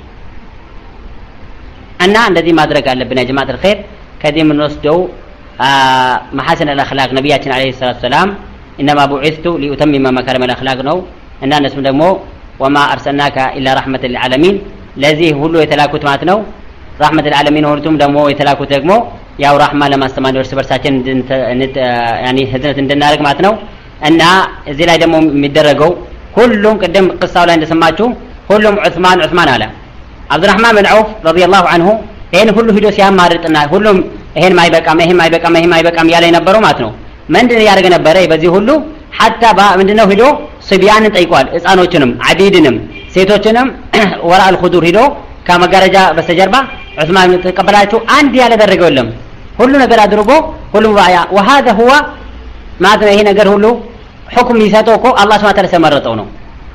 እና እንደዚህ ማድረግ አለብን ያ ጀማዓት الخير ከዚህ ምን ወስደው محاسن الاخلاق ነብያችን አለይሂ ሰላቱ ሰላም انما بعثت لاتمم مكارم الاخلاق ነው እና እነሱም ደግሞ وما ارسلناك الا رحمه للعالمين ለዚህ ሁሉ የተላኩት ማለት ነው رحمه للعالمين ሁሉም ደግሞ የተላኩት ደግሞ ያው رحمه ለማስተማር እርስ በርሳችን يعني ህዝነት እንድናደርግ ማለት ነው እና እዚህ ላይ ደግሞ የሚደረገው ሁሉም ቀደም ቅሳው ላይ እንደሰማችሁ ሁሉም ዑስማን ዑስማን አለ አብዱራህማን ብን ዐውፍ ረዲየላሁ ዐንሁ ይሄን ሁሉ ሂዶ ሲያማርጥና ሁሉም ይሄን ማይበቃም ይሄን ማይበቃም ይሄን ማይበቃም ያለ የነበረው ማለት ነው ምንድነው ያደረገ ነበር በዚህ ሁሉ hatta ምንድነው ሂዶ ስቢያንን ጠይቋል ህፃኖችንም አቢድንም ሴቶችንም ወራ አልኹዱር ሂዶ ከመጋረጃ በስተጀርባ ዑስማን ተቀበላቸው አንድ ያለ ደረገው የለም ሁሉ ነገር አድርጎ ሁሉም ባያ وهذا هو ማለት ነው ይሄ ነገር ሁሉ ሁክም ይሰጠው እኮ አላህ Subhanahu Wa Ta'ala ሰመረጠው ነው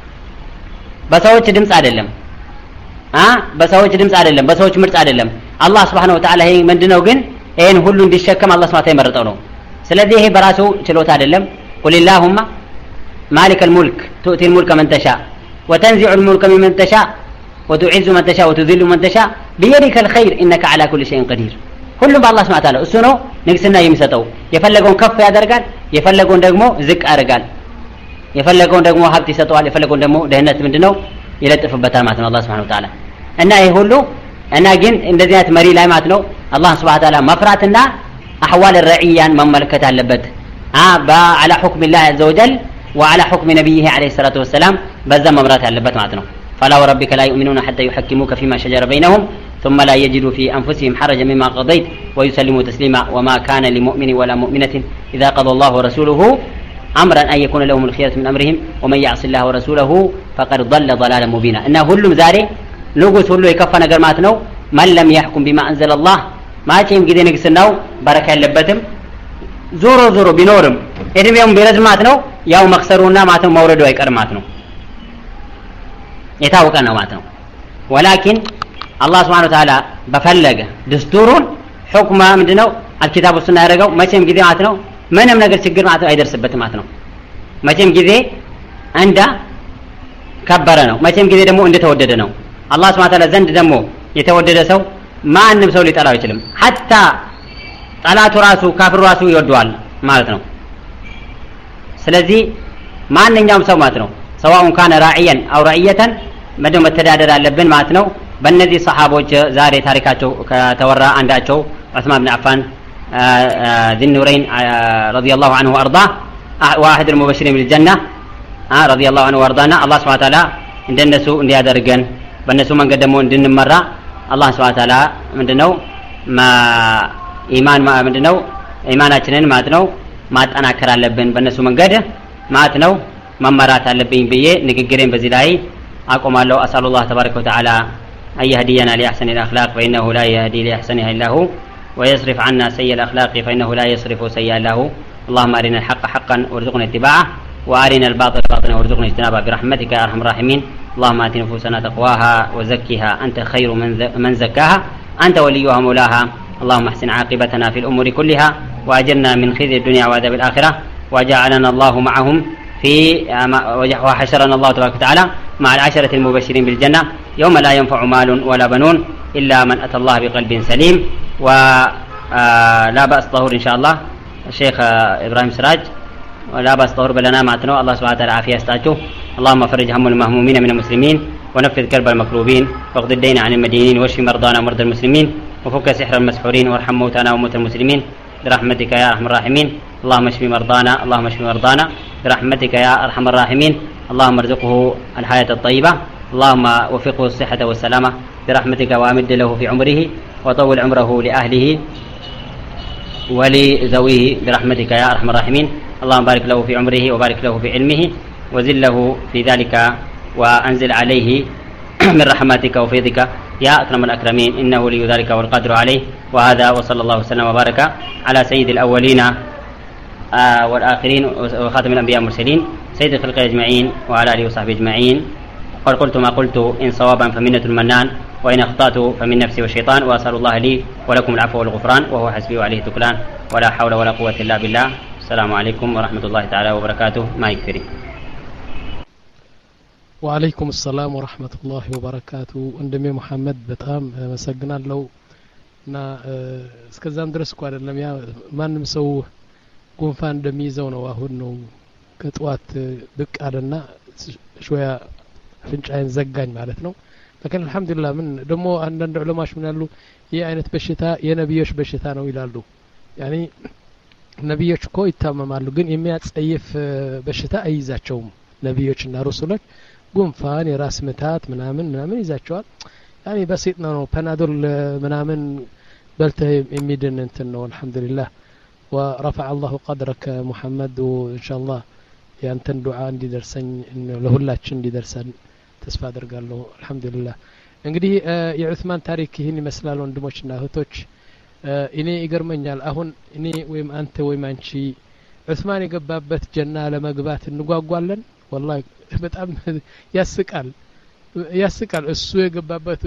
በሰዎች ድምጽ አይደለም አ በሰዎች ድምጽ አይደለም በሰዎች ምርጫ አይደለም አላህ Subhanahu Wa Ta'ala ይሄ ምንድነው ግን ይሄን ሁሉ እንዲሸከም አላህ Subhanahu Wa Ta'ala የመረጠው ነው ስለዚህ ይሄ በራሱ ችሎታ አይደለም قل اللهم مالك الملك تؤتي الملك من تشاء وتنزع الملك ممن تشاء وتعز من تشاء وتذل من تشاء بيدك الخير انك على كل شيء قدير ሁሉም በአላህ Subhanahu Wa Ta'ala እሱ ነው ንግስና የሚሰጠው የፈለገውን ከፍ ያደርጋል የፈለገውን ደግሞ ዝቅ ያደርጋል የፈለገውን ደግሞ ሀብት ይሰጠዋል የፈለገውን ደግሞ ደህነት ምንድነው ይለጥፍበታል ማለት ነው አላህ Subhanahu Wa Ta'ala እና ይሄ ሁሉ እና ግን እንደዚህ አይነት መሪ ላይ ማለት ነው አላህ Subhanahu Wa Ta'ala መፍራትና احوال الرعيان መመልከት አለበት አ على حكم الله عز وجل وعلى حكم نبيه عليه الصلاه والسلام በዛ መምራት ያለበት ማለት ነው فلا وربك لا يؤمنون حتى يحكموك فيما شجر بينهم ثم لا يجدوا في انفسهم حرجا مما قضيت ويسلموا تسليما وما كان لمؤمن ولا مؤمنة اذا قضى الله ورسوله امرا ان يكون لهم الخيرة من امرهم ومن يعص الله ورسوله فقد ضل ضلالا مبينا ان ሁሉም ዛሬ ንጉስ ሁሉ የከፋ ነገር ማለት ነው ማን ለም يحكم بما انزل الله ማቼም ጊዜ ንግስናው በረካ ያለበትም ዞሮ ዞሮ ቢኖርም እድሜውም ቢረዝማት ነው ያው መክሰሩና ማተው መውረዱ አይቀርም ማለት ነው የታወቀ ነው ማለት ነው ولكن الله سبحانه وتعالى በፈለገ دستورون حكم ምንድነው الكتاب والسنه ያደረገው መቼም ጊዜ ማለት ነው ምንም ነገር ችግር ማለት አይደርስበትም ማለት ነው መቼም ጊዜ እንደ ከበረ ነው መቼም ጊዜ ደግሞ እንደተወደደ ነው الله سبحانه وتعالى ዘንድ ደግሞ የተወደደ ሰው ማንንም ሰው ሊጠላው አይችልም حتى ጠላቱ ራሱ ካፍሩ ራሱ ይወደዋል ማለት ነው ስለዚህ ማንኛውም ሰው ማለት ነው سواء كان راعيا او رعيه መደም መተዳደር አለብን ማለት ነው በእነዚህ ሰሃቦች ዛሬ ታሪካቸው ከተወራ አንዳቸው ዑስማን ብን አፋን ذي النورين رضي الله عنه وارضاه واحد المبشرين بالجنه رضي الله عنه وارضانا الله سبحانه وتعالى እንደነሱ እንዲያደርገን በእነሱ መንገድ ደግሞ እንድንመራ አላህ Subhanahu Wa Ta'ala ምንድነው ኢማን ምንድነው ኢማናችንን ማለት ነው ማጠናከር አለብን በእነሱ መንገድ ማለት ነው መመራት አለብኝ ብዬ ንግግሬን በዚህ ላይ አቆማለሁ አሰላሁ ተባረከ ወተዓላ አየህዲየና ለአህሰን الأخلاق وإنه لا يهدي لأحسنها إلا هو ويصرف عنا سيء الأخلاق فإنه لا يصرف سيئا له. اللهم أرنا الحق حقا وارزقنا اتباعه وأرنا الباطل باطلا وارزقنا اجتنابه برحمتك يا أرحم الراحمين. اللهم آت نفوسنا تقواها وزكها أنت خير من زكاها أنت وليها مولاها. اللهم احسن عاقبتنا في الأمور كلها وأجرنا من خزي الدنيا وعذاب الآخرة وجعلنا الله معهم في وحشرنا الله تبارك وتعالى مع العشرة المبشرين بالجنة يوم لا ينفع مال ولا بنون إلا من أتى الله بقلب سليم. ولا بأس طهور إن شاء الله الشيخ إبراهيم سراج ولا بأس طهور بلنا معتنا الله سبحانه وتعالى عافية استعجه. اللهم فرج هم المهمومين من المسلمين ونفذ كرب المكروبين واقض الدين عن المدينين واشف مرضانا ومرضى المسلمين وفك سحر المسحورين وارحم موتانا وموتى المسلمين برحمتك يا أرحم الراحمين. اللهم اشف مرضانا اللهم اشف مرضانا برحمتك يا أرحم الراحمين. اللهم ارزقه الحياة الطيبة. اللهم وفقه الصحة والسلامة برحمتك وأمد له في عمره وطول عمره لأهله ولذويه برحمتك يا أرحم الراحمين. اللهم بارك له في عمره وبارك له في علمه وزل له في ذلك وأنزل عليه من رحمتك وفيضك يا أكرم الأكرمين إنه لي ذلك والقادر عليه. وهذا وصلى الله وسلم وبارك على سيد الأولين آه والآخرين وخاتم الأنبياء والمرسلين سيد الخلق أجمعين وعلى آله وصحبه أجمعين. قد قلت ما قلت إن صوابا فمنة المنان وإن أخطأت فمن نفسي والشيطان وأسأل الله لي ولكم العفو والغفران وهو حسبي وعليه تكلان ولا حول ولا قوة إلا بالله. السلام عليكم ورحمة الله تعالى وبركاته. ما يكفري. وعليكم السلام ورحمة الله وبركاته. عندما محمد بتام مسجنا لو نا እስከዛም ድረስ እኮ አይደለም ያ ማንም ሰው ጉንፋን እንደሚይዘው ነው አሁን ነው ከጧት ብቅ አለና ሾያ ፍንጫይን ዘጋኝ ማለት ነው። ለከን አልহামዱሊላህ ምን ደሞ አንዳንድ ዑለማዎች ምን ያሉ ይሄ አይነት በሽታ የነብዮች በሽታ ነው ይላሉ። ያኒ ነብዮች እኮ ይታመማሉ ግን የሚያጸይፍ በሽታ አይዛቸውም። ነብዮችና ረሱሎች ጉንፋን የራስ ምታት ምናምን ምናምን ይዛቸዋል። ያኒ በሲጥ ነው ፓናዶል ምናምን በልተ የሚድን እንትን ነው አልহামዱሊላህ። ورفع الله قدرك محمد وان شاء الله ያንተን ዱዓ እንዲደርሰኝ ለሁላችን እንዲደርሰን ተስፋ አደርጋለሁ። አልহামዱሊላህ እንግዲህ የዑስማን ታሪክ ይህን ይመስላል ወንድሞችና እህቶች። እኔ ይገርመኛል አሁን እኔ ወይም አንተ ወይም አንቺ ዑስማን የገባበት ጀና ለመግባት እንጓጓለን። والله በጣም ያስቃል ያስቃል እሱ የገባበት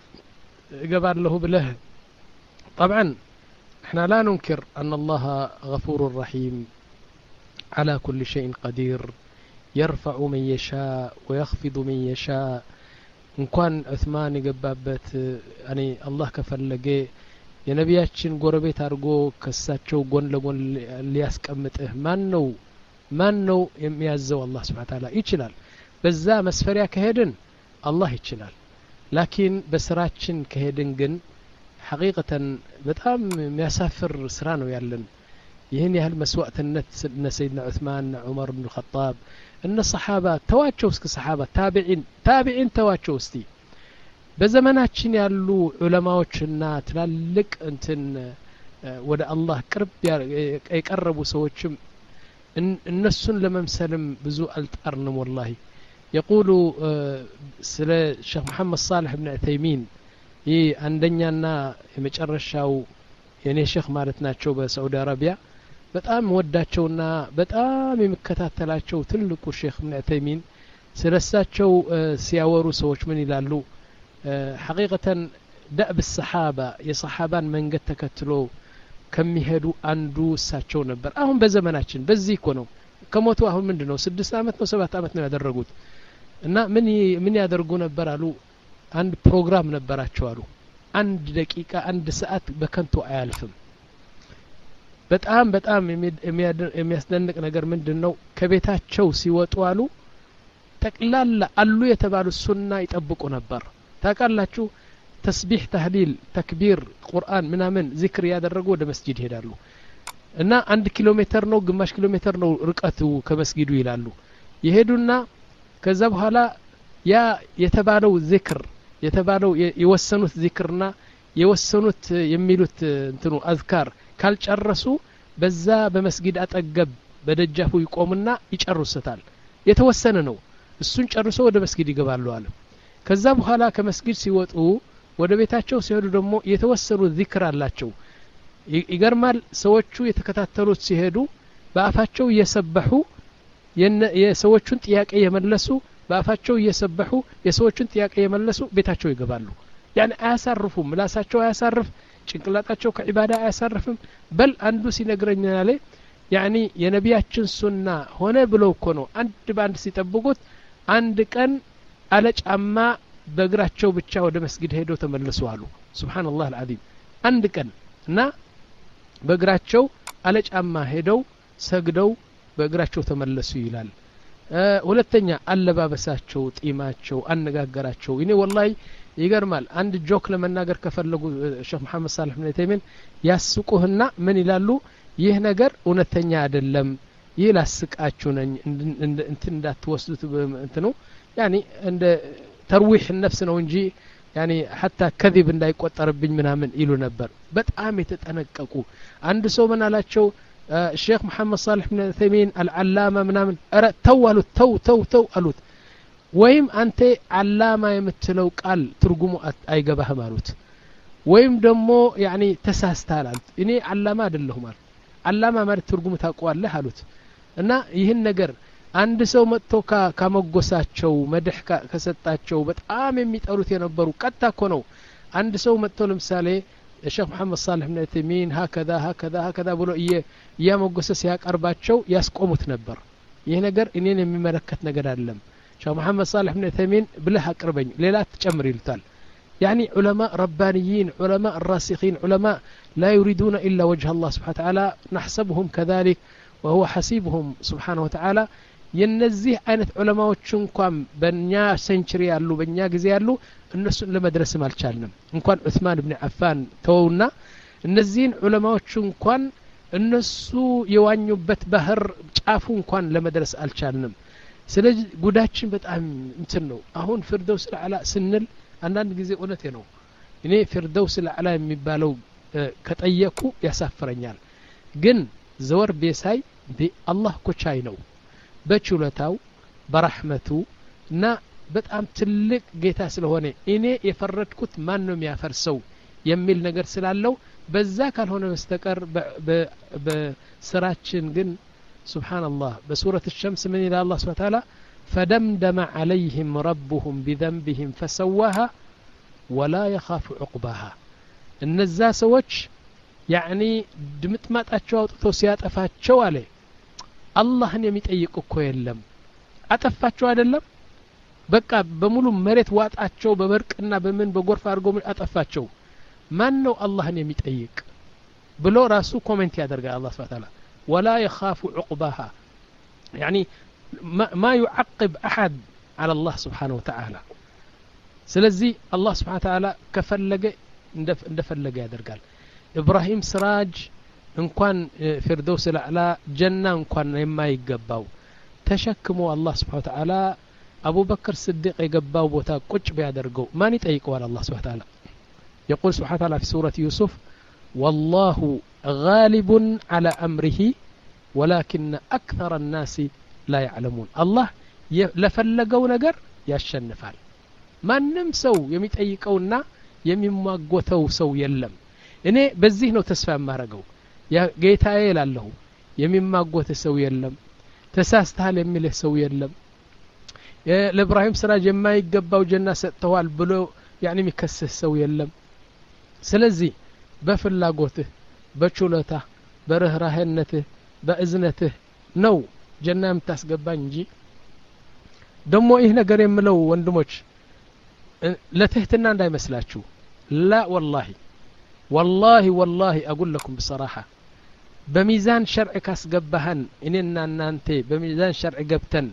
እገባለሁ ብለህ طبعا احنا لا ننكر ان الله غفور رحيم على كل شيء قدير يرفع من يشاء ويخفض من يشاء. እንኳን ዑስማን የገባበት እኔ አላህ ከፈለገ የነቢያችን ጎረቤት አድርጎ ከሳቸው ጎን ለጎን ሊያስቀምጥህ ማን ነው ማን ነው የሚያዘው? አላህ Subhanahu Ta'ala ይችላል። በዛ መስፈሪያ ከሄድን አላህ ይችላል። ላኪን በስራችን ከሄድን ግን ሐቂቀተን በጣም የሚያሳፍር ስራ ነው ያለን። ይህን ያህል መስዋዕትነት እነ ሰይድና ዑስማን ዑመር ኢብኑ ኸጣብ እነ ሰሓባ ተዋቸው እስከ ሰሓባ ታቢዒን ታቢዒን ተዋቸው እስቲ በዘመናችን ያሉ ዑለማዎችና ትላልቅ እንትን ወደ አላህ ቅርብ የቀረቡ ሰዎችም እነሱን ለመምሰልም ብዙ አልጣርንም والله يقول ስለ ሼክ መሐመድ صالح بن عثيمين ይህ አንደኛና የመጨረሻው የኔ ሼክ ማለት ናቸው በሳዑዲ አረቢያ በጣም ወዳቸውና በጣም የሚከታተላቸው ትልቁ ሼክ ኢብኑ ዑሰይሚን ስለሳቸው ሲያወሩ ሰዎች ምን ይላሉ? ሐቂቀተን ደእብ الصحابه የصحابان መንገድ ተከትሎ ከሚሄዱ አንዱ እሳቸው ነበር። አሁን በዘመናችን በዚህ እኮ ነው ከሞቱ አሁን ምንድነው ስድስት አመት ነው ሰባት አመት ነው ያደረጉት እና ምን ምን ያደርጉ ነበር አሉ። አንድ ፕሮግራም ነበራቸው አሉ። አንድ ደቂቃ አንድ ሰዓት በከንቱ አያልፍም። በጣም በጣም የሚያስደንቅ ነገር ምንድነው? ከቤታቸው ሲወጡ አሉ ጠቅላላ አሉ የተባሉ ሱና ይጠብቁ ነበር። ታውቃላችሁ ተስቢህ ተህሊል ተክቢር ቁርአን ምናምን ዚክር ያደረጉ ወደ መስጂድ ይሄዳሉ እና አንድ ኪሎ ሜትር ነው ግማሽ ኪሎ ሜትር ነው ርቀቱ ከመስጊዱ ይላሉ ይሄዱና ከዛ በኋላ ያ የተባለው ዚክር የተባለው የወሰኑት ዚክርና የወሰኑት የሚሉት እንትኑ አዝካር ካልጨረሱ በዛ በመስጊድ አጠገብ በደጃፉ ይቆሙና ይጨርሱታል። የተወሰነ ነው እሱን ጨርሶ ወደ መስጊድ ይገባሉ አለ። ከዛ በኋላ ከመስጊድ ሲወጡ ወደ ቤታቸው ሲሄዱ ደግሞ የተወሰኑ ዚክር አላቸው። ይገርማል ሰዎቹ የተከታተሉት ሲሄዱ በአፋቸው እየሰበሑ የሰዎቹን ጥያቄ የመለሱ በአፋቸው እየሰበሑ የሰዎቹን ጥያቄ የመለሱ ቤታቸው ይገባሉ يعني አያሳርፉም ምላሳቸው አያሳርፍ ጭንቅላታቸው ከዒባዳ አያሳርፍም በል አንዱ ሲነግረኝ ያለ يعني የነቢያችን ሱና ሆነ ብለው እኮ ነው አንድ ባንድ ሲጠብቁት አንድ ቀን አለ ጫማ በእግራቸው ብቻ ወደ መስጊድ ሄደው ተመለሱ አሉ ሱብሃንአላህ አልዓዚም አንድ ቀን እና በእግራቸው አለ ጫማ ሄደው ሰግደው በእግራቸው ተመለሱ ይላል ሁለተኛ አለባበሳቸው ጢማቸው አነጋገራቸው እኔ ወላሂ ይገርማል አንድ ጆክ ለመናገር ከፈለጉ ሼክ መሐመድ ሳልህ ኢብኑ ተይሚን ያስቁህና ምን ይላሉ ይህ ነገር እውነተኛ አይደለም ይህ ላስቃችሁ ነኝ እንትን እንዳትወስዱት እንትኑ يعني እንደ ተርዊህ النفس ነው እንጂ يعني حتى كذب እንዳይቆጠርብኝ ምናምን ይሉ ነበር በጣም የተጠነቀቁ አንድ ሰው ምን አላቸው الشيخ محمد صالح بن عثيمين العلامة منامن أرى توالو تو تو تو ألوت ويم أنت علامة يمتلو قال ترجمو أي جبهة مالوت ويم دمو يعني تساستالال إني علامة دلهم مال علامة ما ترجمو تقوال له ألوت إن يهن نجر عند سو متوكا كمجوساتشو مدح كستاتشو بتآم ميت ألوت ينبرو كتا كونو عند سو متولم مثالي الشيخ محمد صالح بن عثيمين هكذا هكذا هكذا بلو إيه يا مقصص ياك أربعة يسقومت نبر ይህ ነገር እኔን የሚመለከት ነገር አይደለም ሼክ መሐመድ صالح بن عثيمين ብለህ አቅርበኝ ሌላ ተጨምር ይሉታል يعني علماء ربانيين علماء الراسخين علماء لا يريدون إلا وجه الله سبحانه وتعالى نحسبهم كذلك وهو حسيبهم سبحانه وتعالى የነዚህ አይነት ዑለማዎች እንኳን በእኛ ሴንቸሪ ያሉ በእኛ ጊዜ ያሉ እነሱን ለመድረስም አልቻልንም እንኳን ዑስማን ኢብኑ አፋን ተውና እነዚህን ዑለማዎች እንኳን እነሱ የዋኙበት ባህር ጫፉ እንኳን ለመድረስ አልቻልንም ስለዚህ ጉዳችን በጣም እንትን ነው አሁን ፍርደውስ አልአላ ስንል አንዳንድ ጊዜ እውነቴ ነው እኔ ፍርደውስ አልአላ የሚባለው ከጠየቁ ያሳፍረኛል ግን ዘወር ቤሳይ በአላህ ኮቻይ ነው በችሎታው በረህመቱ እና በጣም ትልቅ ጌታ ስለሆነ እኔ የፈረድኩት ማን ነው የሚያፈርሰው የሚል ነገር ስላለው በዛ ካልሆነ በስተቀር በስራችን ግን ሱብሃንአላህ በሱረት الشمس من الى الله سبحانه وتعالى فدمدم عليهم ربهم بذنبهم فسواها ولا يخاف عقباها እነዛ ሰዎች يعني ድምጥማጣቸው አውጥተው ሲያጠፋቸው አለ አላህን የሚጠይቅ እኮ የለም አጠፋቸው አይደለም በቃ በሙሉ መሬት ዋጣቸው በበርቅና በምን በጎርፍ አድርጎ አጠፋቸው ማን ነው አላህን የሚጠይቅ ብሎ ራሱ ኮሜንት ያደርጋል አላህ Subhanahu Wa Ta'ala ولا يخاف عقباها يعني ما, ما يعقب أحد على الله سبحانه وتعالى ስለዚህ አላህ Subhanahu Wa Ta'ala ከፈለገ እንደፈለገ ያደርጋል ኢብራሂም ስራጅ እንኳን ፍርደውስ አልአላ ጀና እንኳን የማይገባው ተሸክሞ አላህ Subhanahu Wa Ta'ala አቡበክር ስዲቅ የገባው ቦታ ቁጭ ቢያደርገው ማን ይጠይቀዋል አላህ Subhanahu Wa Ta'ala يقول سبحانه وتعالى في سورة يوسف والله غالب على أمره ولكن أكثر الناس لا يعلمون الله لفلقوا نقر يشنفال ما نمسو يميتأيقونا يميماقوتو سو يلم إني بزيهنو تسفى مارقو يا قيتا إيلا له يميماقوت سو يلم تساستها لميله سو يلم لإبراهيم سراج ما يقباو جنة ستوال بلو يعني مكسس سو يلم ስለዚህ በፍላጎትህ በችሎታህ በርህራህነትህ በእዝነትህ ነው ጀና የምታስገባኝ እንጂ ደሞ ይህ ነገር የምለው ወንድሞች ለትህትና እንዳይመስላችሁ لا والله والله والله اقول لكم بصراحه بميزان شرع ካስገባህን እኔና እናንተ በሚዛን شرع ገብተን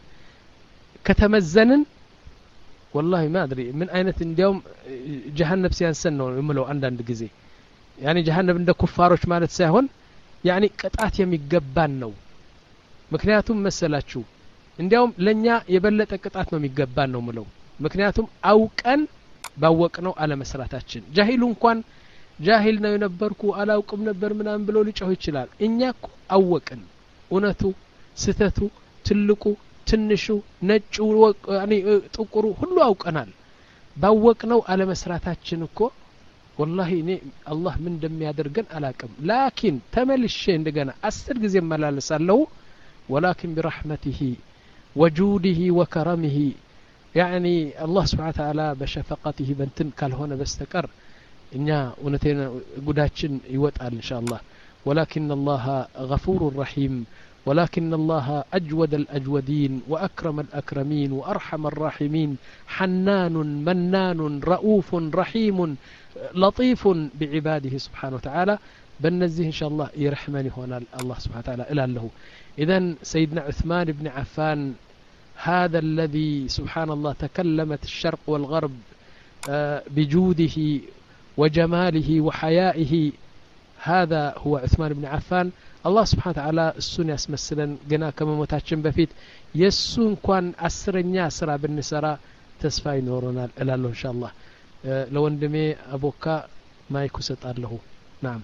ከተመዘንን والله ما ادري من اينت እንዲያውም جهنم ሲያንሰን ነው የምለው አንዳንድ ጊዜ يعني جهنم እንደ ኩፋሮች ማለት ሳይሆን يعني ቅጣት የሚገባን ነው ምክንያቱም መሰላችሁ እንዲያውም ለኛ የበለጠ ቅጣት ነው የሚገባን ነው ምለው ምክንያቱም አውቀን ባወቅነው አለ መስራታችን ጃሂሉ እንኳን ጃሂል ነው የነበርኩ አላውቅም ነበር ምናምን ብሎ ሊጮህ ይችላል እኛ አወቅን እውነቱ ስተቱ ትልቁ ትንሹ ነጩ يعني ጥቁሩ ሁሉ አውቀናል ባወቅነው አለ መስራታችን እኮ والله إني الله من دم يادرقن ألاكم لكن تمل الشيء عندنا أسر جزي ملالس له ولكن برحمته وجوده وكرمه يعني الله سبحانه وتعالى بشفقته بنتن قال هنا بستكر إننا ونتينا قداتشن يوتقال إن شاء الله ولكن الله غفور رحيم ولكن الله أجود الأجودين وأكرم الأكرمين وأرحم الراحمين حنان منان رؤوف رحيم لطيف بعباده سبحانه وتعالى بنزه إن شاء الله يرحمني هنا الله سبحانه وتعالى إلى له إذن سيدنا عثمان بن عفان هذا الذي سبحان الله تكلمت الشرق والغرب بجوده وجماله وحيائه هذا هو عثمان بن عفان الله سبحانه وتعالى السنة يسمسلن قنا كما متاچن بفيت يسون كان أسرنيا سرا بالنسرا تسفاي نورنا إلى الله إن شاء الله لو اندمي أبوكا ما يكسط له نعم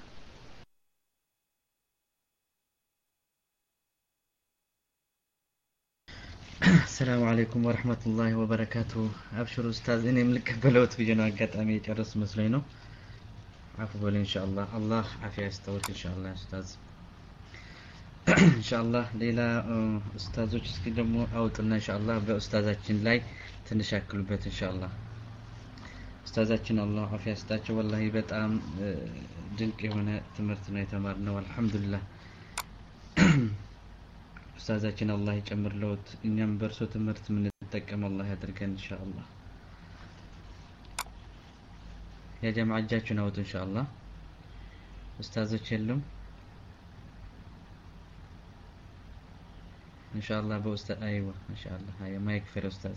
السلام عليكم ورحمة الله وبركاته أبشر أستاذ إني ملك بلوت في جنوة قطعمي يتعرس مسلينه عفو بولي إن شاء الله الله عافية يستوت إن شاء الله أستاذ إن شاء الله ليلى أستاذوች እስኪ ደግሞ አውጥና إن شاء الله በኡስታዛችን ላይ ትንሻክሉበት إن شاء الله أستاذاችን الله عافية يستاቸው والله በጣም ድንቅ የሆነ ትምህርት ነው የተማርነው አልহামዱሊላህ أستاذاችን الله ይጨምርልዎት እኛም በርሶ ትምህርት ምን ተጠቀም الله ያድርገን إن شاء الله يا جماعة እጃችሁን አውጡ إن شاء الله أستاذوች የሉም إن شاء الله بأستاذ أيوة إن شاء الله هاي ما يكفر أستاذ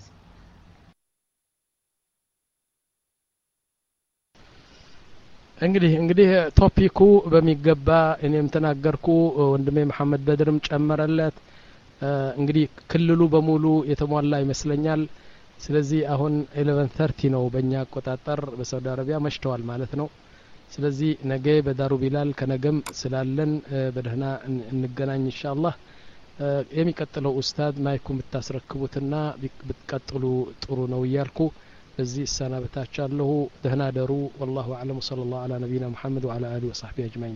እንግዲህ እንግዲህ ቶፒኩ በሚገባ እኔም ተናገርኩ ወንድሜ መሐመድ በድርም ጨመረለት እንግዲህ ክልሉ በሙሉ የተሟላ ይመስለኛል ስለዚህ አሁን eleven thirty ነው በእኛ አቆጣጠር በሳውዲ አረቢያ መሽተዋል ማለት ነው ስለዚህ ነገ በዳሩ ቢላል ከነገም ስላለን በደህና እንገናኝ ኢንሻአላህ የሚቀጥለው ኡስታዝ ማይኩም ብታስረክቡትና ብትቀጥሉ ጥሩ ነው ይያልኩ በዚህ ሰናበታቻለሁ ደህና ደሩ والله اعلم صلى الله على نبينا محمد وعلى اله وصحبه اجمعين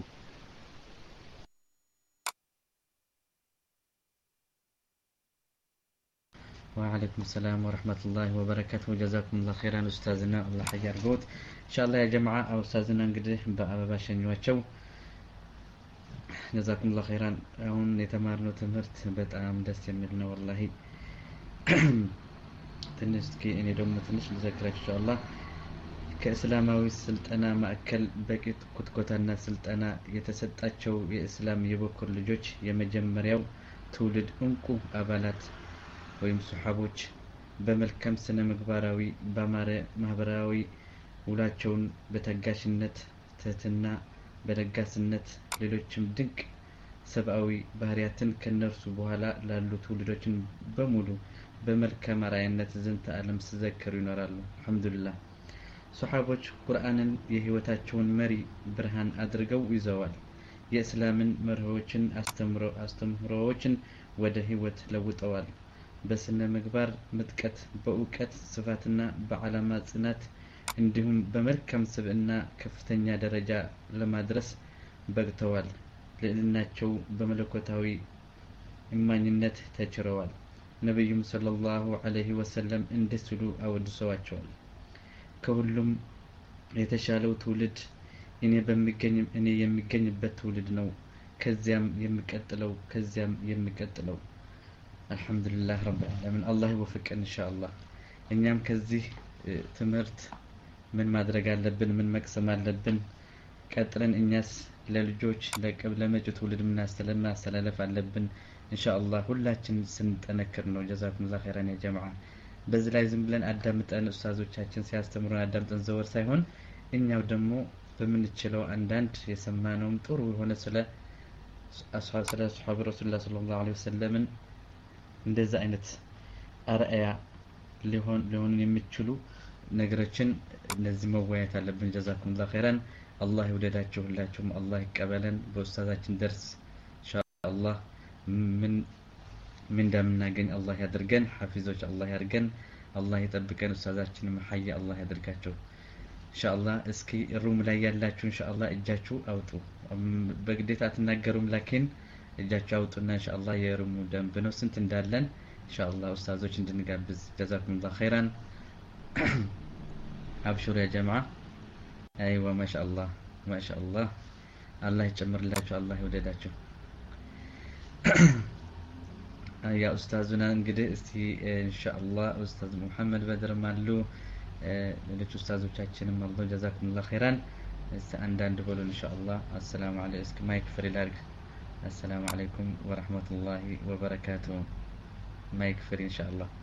وعليكم السلام ورحمة الله وبركاته جزاكم الله خيرا أستاذنا الله حيرقوت إن شاء الله يا جماعة أو أستاذنا نقدر بأبا شنواتشو جزاكم الله خيرا هون يتمارنو تمرت بتأم دست يملنا والله تنسكي إني دوم تنش لذكرك إن شاء الله كإسلاماوي سلطنا مأكل بقيت كتكوتنا سلطنا يتسطاچو የእስላም የበኩር ልጆች የመጀመሪያው ትውልድ እንቁ አባላት ወይም ሱሐቦች በመልካም ስነ ምግባራዊ በማረ ማህበራዊ ውላቸውን በተጋሽነት ትህትና በደጋስነት ሌሎችም ድንቅ ሰብአዊ ባህሪያትን ከነርሱ በኋላ ላሉ ትውልዶችን በሙሉ በመልካም አርአያነት ዘንተ ዓለም ሲዘከሩ ይኖራሉ አልহামዱሊላህ ሱሐቦች ቁርአንን የህይወታቸውን መሪ ብርሃን አድርገው ይዘዋል የእስላምን መርሆችን አስተምረው አስተምሮዎችን ወደ ህይወት ለውጠዋል በስነ ምግባር ምጥቀት በእውቀት ስፋትና በዓላማ ጽናት እንዲሁም በመልካም ስብዕና ከፍተኛ ደረጃ ለማድረስ በቅተዋል ለእናቸው በመለኮታዊ ኢማንነት ተችረዋል ነብዩም ሰለላሁ ዐለይሂ ወሰለም እንደስሉ አወድሰዋቸዋል ከሁሉም የተሻለው ትውልድ እኔ በሚገኝ እኔ የሚገኝበት ትውልድ ነው ከዚያም የሚቀጥለው ከዚያም የሚቀጥለው አልহামዱሊላህ ረብል ዓለሚን አላህ ይወፍቀን ኢንሻአላህ እኛም ከዚህ ትምህርት ምን ማድረግ አለብን ምን መቅሰም አለብን ቀጥለን እኛስ ለልጆች ለመጪው ትውልድ ምን ማስተላለፍ አለብን ኢንሻአላህ ሁላችን ስንጠነክር ነው ጀዛኩሙላህ ኸይራን ያ ጀማዓ በዚህ ላይ ዝም ብለን አዳምጠን ኡስታዞቻችን ሲያስተምሩን አዳምጠን ዘወር ሳይሆን እኛው ደግሞ በምንችለው አንዳንድ የሰማነውም ጥሩ ሆነ ስለ አስሐብ ስለ ሱሐብ ረሱላህ ሰለላሁ ዐለይሂ ወሰለም እንደዛ አይነት አርአያ ሊሆን ሊሆን የሚችሉ ነገሮችን እነዚህ መወያየት አለብን ጀዛኩሙላህ ኸይራን አላህ ይወደዳችሁ ሁላችሁም አላህ ይቀበለን በኡስታዛችን ደርስ ኢንሻአላህ ምን ምን እንደምናገኝ አላህ ያድርገን ሐፊዞች አላህ ያድርገን አላህ ይጠብቀን ኡስታዛችን መሐያ አላህ ያድርጋቸው ኢንሻአላህ እስኪ ሩም ላይ ያላችሁ ኢንሻአላህ እጃችሁ አውጡ በግዴታ ተናገሩም ላኪን እጃችሁ አውጡና ኢንሻአላህ የሩሙ ደንብ ነው ስንት እንዳለን ኢንሻአላህ ኡስታዞች እንድንጋብዝ ጀዛኩሙላህ ኸይራን አብሽሩ ያ ጀማዓ አይዋ ማሻአላህ ማሻአላህ አላህ ይጨምርላችሁ አላህ ይወደዳችሁ ያ ኡስታዙና እንግዲህ እስቲ ኢንሻአላህ ኡስታዝ መሐመድ በድር ማሉ ሌሎች ኡስታዞቻችንም አላህ ጀዛኩሙላህ ኸይራን አንዳንድ በሉ ኢንሻአላህ አሰላሙ አለይኩም ማይክ ፍሪ ላርግ السلام عليكم ورحمة الله وبركاته ما يكفر إن شاء الله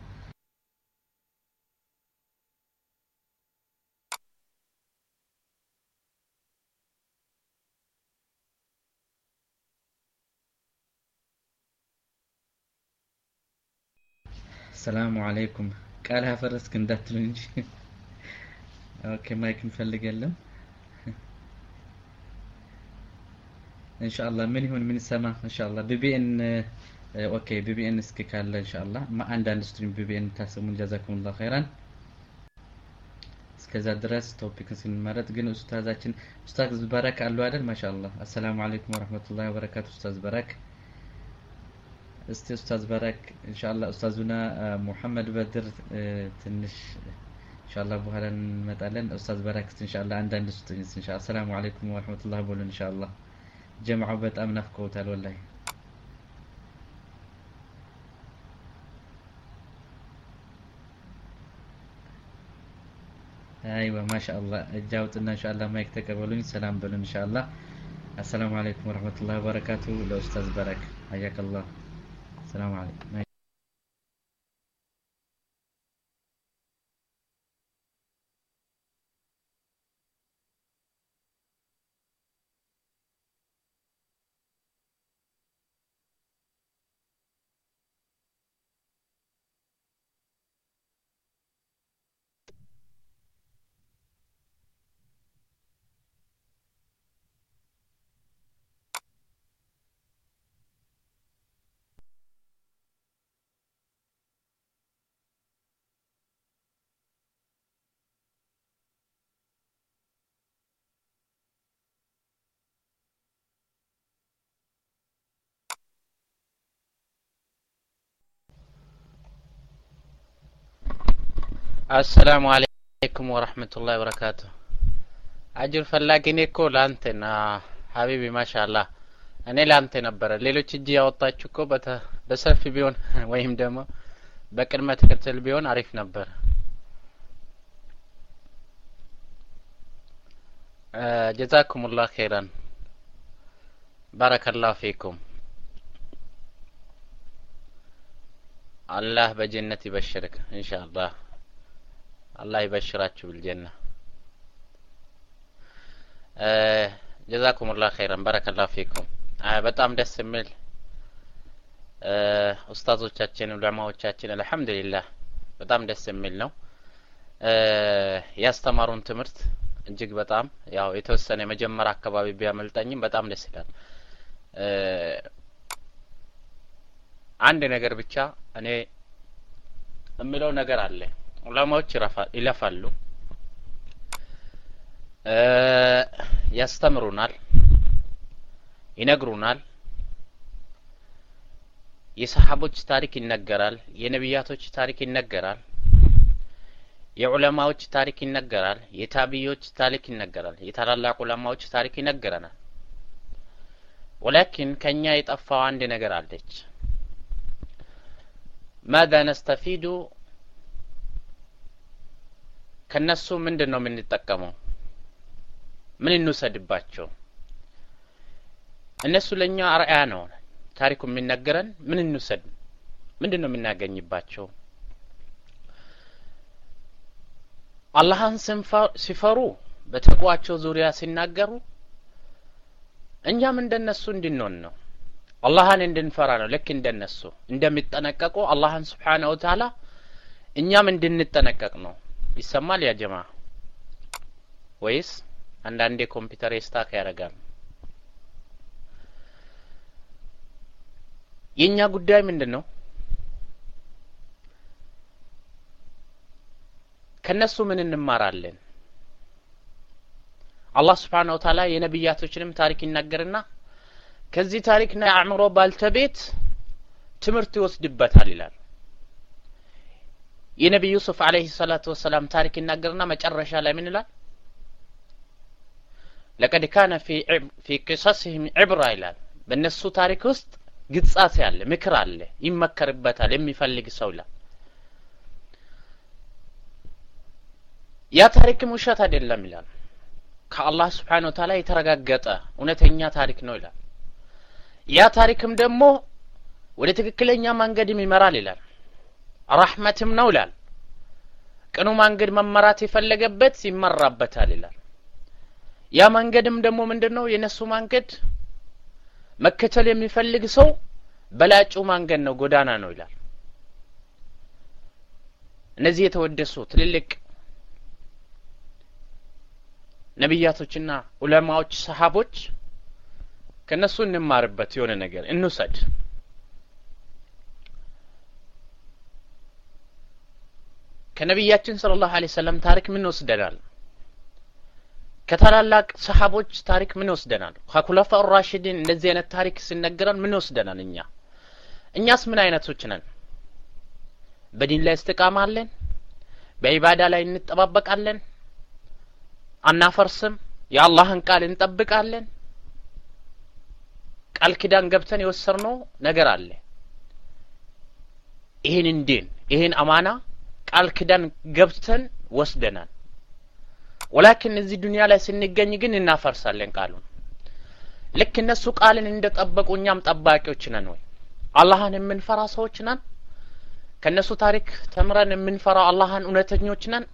السلام عليكم قالها فرس كندات لنج اوكي ما يكن فلق يلم ان شاء الله من يهون من السماء ان شاء الله بي ان اوكي بي ان اسكي كاله ان شاء الله ما عندنا ستريم بي ان تاسمون جزاكم الله خيرا እስከዛ ድረስ ቶፒክን ስንመረጥ ግን ኡስታዛችን ኡስታዝ በረክ አሉ አይደል ማሻአላህ አሰላሙ አለይኩም ወራህመቱላሂ ወበረካቱ ኡስታዝ በረክ እስቲ ኡስታዝ በረክ ኢንሻአላህ ኡስታዙና መሐመድ በድር ትንሽ ኢንሻአላህ በኋላ እንመጣለን ኡስታዝ በረክ ኢንሻአላህ አንዳንድ ኡስታዝ ኢንሻአላህ አሰላሙ አለይኩም ወራህመቱላሂ ወበረካቱ ኢንሻአላህ ጀማዓው በጣም ናፍቀውታል ወላሂ ايوه ما شاء الله جاوبتنا ان شاء الله ما يتقبلون سلام بلون ان شاء الله السلام عليكم ورحمه الله وبركاته الاستاذ برك حياك الله السلام عليكم السلام عليكم ورحمة الله وبركاته أجر فلاقيني እኮ ላንተ ና ሀቢቢ ማሻአላህ እኔ ላንተ ነበር ሌሎች እጂ ያወጣችሁ እኮ በሰፊ ቢሆን ወይም ደግሞ በቅድመ ተከተል ቢሆን አሪፍ ነበር جزاكم الله خيرا بارك الله فيكم الله بجنة يبشرك إن شاء الله الله يبشراችሁ بالجنة جزاكم الله خيرا بارك الله فيكم በጣም ደስ የሚል ኡስታዞቻችን ዑለማዎቻችን አልহামዱሊላህ በጣም ደስ የሚል ነው ያስተማሩን ትምህርት እጅግ በጣም ያው የተወሰነ መጀመሪያ አካባቢ ቢያመልጣኝም በጣም ደስ ይላል አንድ ነገር ብቻ እኔ እምለው ነገር አለ ዑለማዎች ይለፋሉ ያስተምሩናል ይነግሩናል የሰሃቦች ታሪክ ይነገራል የነብያቶች ታሪክ ይነገራል የዑለማዎች ታሪክ ይነገራል የታቢዮች ታሪክ ይነገራል የታላላቅ ዑለማዎች ታሪክ ይነገረናል ولكن ከኛ የጠፋው አንድ ነገር አለች ماذا نستفيد ከነሱ ምንድነው የምንጠቀመው ምን እንወሰድባቸው እነሱ ለኛ አርአያ ነው ታሪኩ የሚነገረን ምን እንወሰድ ምንድነው የምናገኝባቸው አላህን ሲፈሩ በተቋቸው ዙሪያ ሲናገሩ እኛም እንደነሱ እንድንሆን ነው አላህን እንድንፈራ ነው ልክ እንደነሱ እንደሚጠነቀቁ አላህን Subhanahu Wa Ta'ala እኛም እንድንጠነቀቅ ነው ይሰማል ያ ጀማ ወይስ አንዳንዴ ኮምፒውተር ስታክ ያደርጋል የኛ ጉዳይ ምንድነው ከነሱ ምን እንማራለን አላህ Subhanahu Wa Ta'ala የነብያቶችንም ታሪክ ይናገርና ከዚህ ታሪክና አእምሮ ባልተቤት ትምህርት ይወስድበታል ይላል የነብዩ ዩሱፍ አለይሂ ሰላቱ ወሰለም ታሪክ ይናገርና መጨረሻ ላይ ምን ይላል لقد كان في في قصصهم عبرة ይላል በእነሱ ታሪክ ውስጥ ግጻሴ አለ ምክር አለ ይመከርበታል የሚፈልግ ሰው ይላል ያ ታሪክ ውሸት አይደለም ይላል ከአላህ Subhanahu Wa Ta'ala የተረጋገጠ እውነተኛ ታሪክ ነው ይላል ያ ታሪክም ደግሞ ወደ ትክክለኛ መንገድ ይመራል ይላል ረህመትም ነው ይላል ቀኑ መንገድ መመራት የፈለገበት ይመራበታል ይላል ያ መንገድም ደግሞ ምንድነው የነሱ መንገድ መከተል የሚፈልግ ሰው በላጩ መንገድ ነው ጎዳና ነው ይላል እነዚህ የተወደሱ ትልልቅ ነብያቶችና ዑለማዎች ሰሃቦች ከነሱ እንማርበት የሆነ ነገር እንውሰድ ከነብያችን ሰለላሁ ዐለይሂ ወሰለም ታሪክ ምን ወስደናል ከታላላቅ ሰሃቦች ታሪክ ምን ወስደናል ከኹለፋኡ ራሺዲን እንደዚህ አይነት ታሪክ ሲነገረን ምን ወስደናል እኛ እኛስ ምን አይነቶች ነን በዲን ላይ እስትቃማ አለን በኢባዳ ላይ እንጠባበቃለን አናፈርስም የአላህን ቃል እንጠብቃለን ቃል ኪዳን ገብተን የወሰርነው ነገር አለ ይሄን እንዴን ይሄን አማና ቃል ኪዳን ገብተን ወስደናል ولكن እዚህ ዱንያ ላይ ስንገኝ ግን እናፈርሳለን ቃሉን ልክ እነሱ ቃልን እንደጠበቁ እኛም ጠባቂዎች ነን ወይ አላህን የምንፈራ ሰዎች ነን ከነሱ ታሪክ ተምረን የምንፈራው አላህን እውነተኞች ነን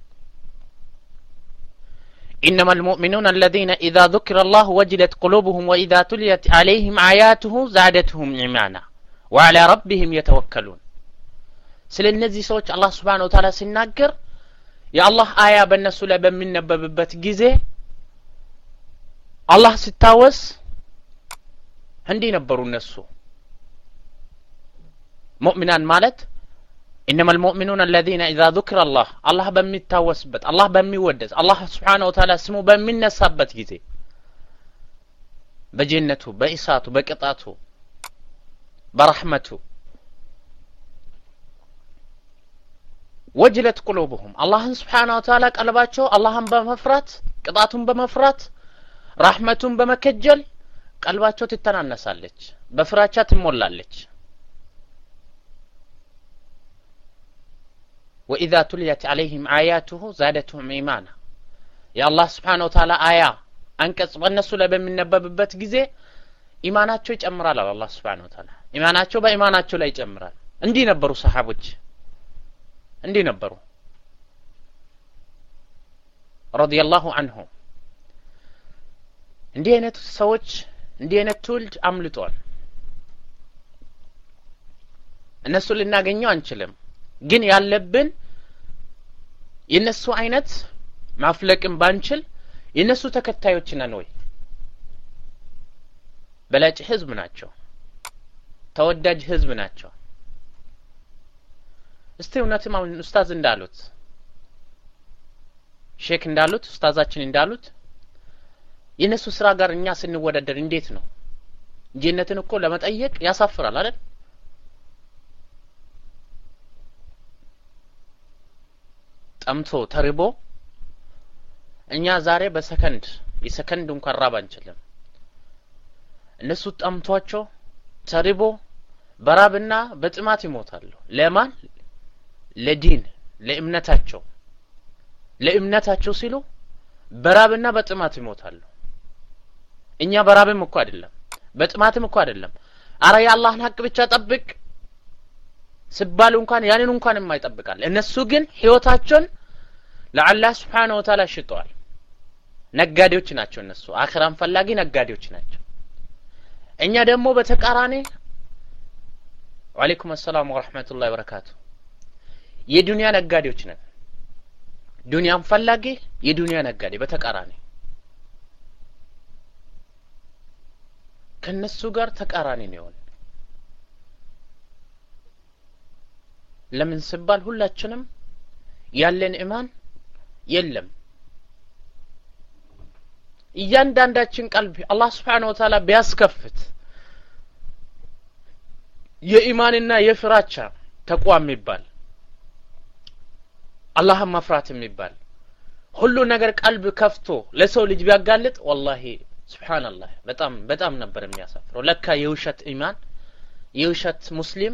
إنما المؤمنون الذين إذا ذكر الله وجلت قلوبهم وإذا تليت عليهم آياته زادتهم إيمانا وعلى ربهم يتوكلون ስለነዚህ ሰዎች አላህ Subhanahu Wa Ta'ala ሲናገር የአላህ አያ በእነሱ ላይ በሚነበብበት ጊዜ አላህ ሲታወስ እንዲህ ነበሩ እነሱ ሙእሚናን ማለት إنما المؤمنون الذين إذا ذكر الله الله በሚታወስበት አላህ በሚወደስ አላህ Subhanahu Wa Ta'ala ስሙ በሚነሳበት ጊዜ በጀነቱ በኢሳቱ በቅጣቱ በረህመቱ وجلت قلوبهم الله سبحانه وتعالى قلباቸው አላህን በመፍራት ቅጣቱን በመፍራት ረህመቱን በመከጀል ቀልባቸው ትተናነሳለች በፍራቻ ትሞላለች وإذا تليت عليهم آياته زادتهم إيمانا يا الله سبحانه وتعالى آية አንቀጽ በእነሱ ላይ በሚነበብበት ጊዜ ኢማናቸው ይጨምራል አላህ Subhanahu Wa Ta'ala ኢማናቸው በኢማናቸው ላይ ይጨምራል እንዲህ ነበሩ ሰሃቦች እንዲህ ነበሩ ረዲየላሁ ዐንሁም እንዲህ አይነት ሰዎች እንዲህ አይነት ትውልድ አምልጧል እነሱ ልናገኘው አንችልም ግን ያለብን የነሱ አይነት ማፍለቅም ባንችል የነሱ ተከታዮች ነን ወይ በላጭ ህዝብ ናቸው ተወዳጅ ህዝብ ናቸው እስቲ እውነትም አሁን ኡስታዝ እንዳሉት ሼክ እንዳሉት ኡስታዛችን እንዳሉት የነሱ ስራ ጋር እኛ ስንወዳደር እንዴት ነው ጀነትን እኮ ለመጠየቅ ያሳፍራል አይደል ጠምቶ ተርቦ እኛ ዛሬ በሰከንድ የሰከንድ እንኳን ራብ አንችልም እነሱ ጠምቷቸው ተርቦ በራብና በጥማት ይሞታሉ ለማን ለዲን ለእምነታቸው ለእምነታቸው ሲሉ በራብና በጥማት ይሞታሉ እኛ በራብም እኮ አይደለም በጥማትም እኮ አይደለም አረ ያላህን ሐቅ ብቻ ጠብቅ ሲባሉ እንኳን ያንን እንኳን የማይጠብቃል እነሱ ግን ህይወታቸውን ለአላህ Subhanahu Wa Ta'ala ሽጠዋል ነጋዴዎች ናቸው እነሱ አኺራን ፈላጊ ነጋዴዎች ናቸው እኛ ደግሞ በተቃራኒ ወአለይኩም ሰላም ወራህመቱላሂ ወበረካቱ የዱንያ ነጋዴዎች ነን ዱንያን ፈላጊ የዱንያ ነጋዴ በተቃራኒ ከነሱ ጋር ተቃራኒ ነው ለምን ሲባል ሁላችንም ያለን ኢማን የለም እያንዳንዳችን ቀልብ አላህ Subhanahu Wa Ta'ala ቢያስከፍት የኢማንና የፍራቻ ተቋም የሚባል አላህን መፍራት የሚባል ሁሉ ነገር ቀልብ ከፍቶ ለሰው ልጅ ቢያጋልጥ ወላሂ ሱብሃንአላህ በጣም በጣም ነበር የሚያሳፍረው ለካ የውሸት ኢማን የውሸት ሙስሊም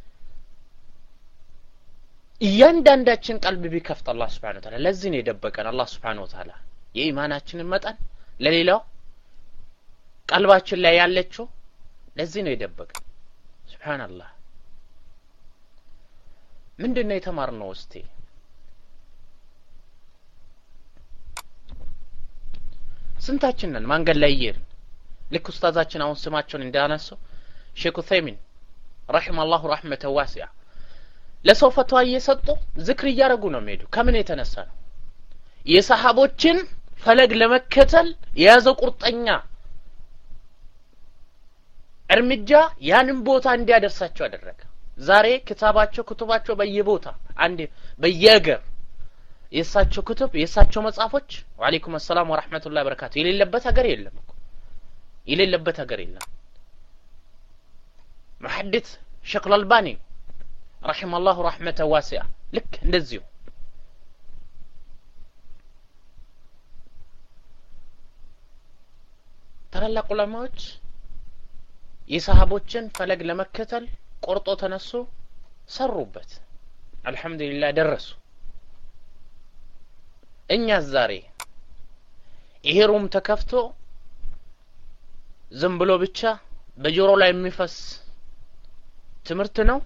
እያንዳንዳችን ቀልብ ቢከፍት አላህ Subhanahu Wa Ta'ala ለዚህ ነው የደበቀን አላህ Subhanahu Wa Ta'ala የኢማናችንን መጠን ለሌላው ቀልባችን ላይ ያለችው ለዚህ ነው የደበቀን ሱብሃንአላህ ምንድነው የተማርነው እስቲ ስንታችን ነን መንገድ ላይ ይር ልክ ኡስታዛችን አሁን ስማቸውን እንዳነሱ ሼክ ኡሰይሚን ረሂመሁላህ ረህመተ ዋሲዓ ለሰው ፈትዋ እየሰጡ ዝክር እያረጉ ነው የሚሄዱ ከምን የተነሳ ነው የሰሃቦችን ፈለግ ለመከተል የያዘው ቁርጠኛ እርምጃ ያንን ቦታ እንዲያደርሳቸው አደረገ ዛሬ ክታባቸው ኩቱባቸው በየቦታ አንድ በየሀገር የሳቸው ኩቱብ የሳቸው መጽሐፎች ወአለይኩም ሰላም ወራህመቱላሂ ወበረካቱ የሌለበት ሀገር የለም እኮ የሌለበት ሀገር የለም ሙሐዲስ ሼክ አልባኒ ረሂመሁላህ ረህመተ ዋሲዓ ልክ እንደዚሁ ታላላቅ ዑለማዎች የሰሃቦችን ፈለግ ለመከተል ቆርጦ ተነሱ ሰሩበት አልহামዱሊላህ ደረሱ እኛ ዛሬ ይሄሩም ተከፍቶ ዝም ብሎ ብቻ በጆሮ ላይ የሚፈስ ትምርት ነው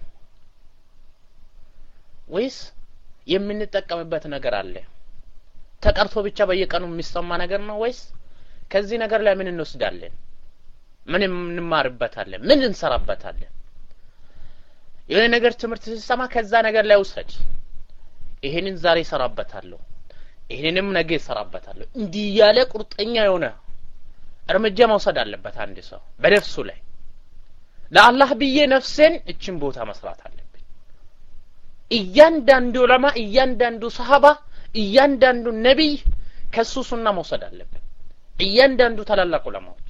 ወይስ የምንጠቀምበት ነገር አለ ተቀርቶ ብቻ በየቀኑ የሚሰማ ነገር ነው ወይስ ከዚህ ነገር ላይ ምን እንወስዳለን ምን እንማርበታለን ምን እንሰራበታለን የሆነ ነገር ትምርት ሲሰማ ከዛ ነገር ላይ ውሰድ ይሄንን ዛሬ ሰራበታለሁ ይሄንንም ነገ ሰራበታለሁ እንዲህ ያለ ቁርጠኛ የሆነ እርምጃ መውሰድ አለበት አንድ ሰው በነፍሱ ላይ ለአላህ ብዬ ነፍሴን እቺን ቦታ መስራት አለብኝ እያንዳንዱ ዑለማ እያንዳንዱ ሰሃባ እያንዳንዱ ነብይ ከሱ ሱና መውሰድ አለበት እያንዳንዱ ታላላቅ ዑለማዎች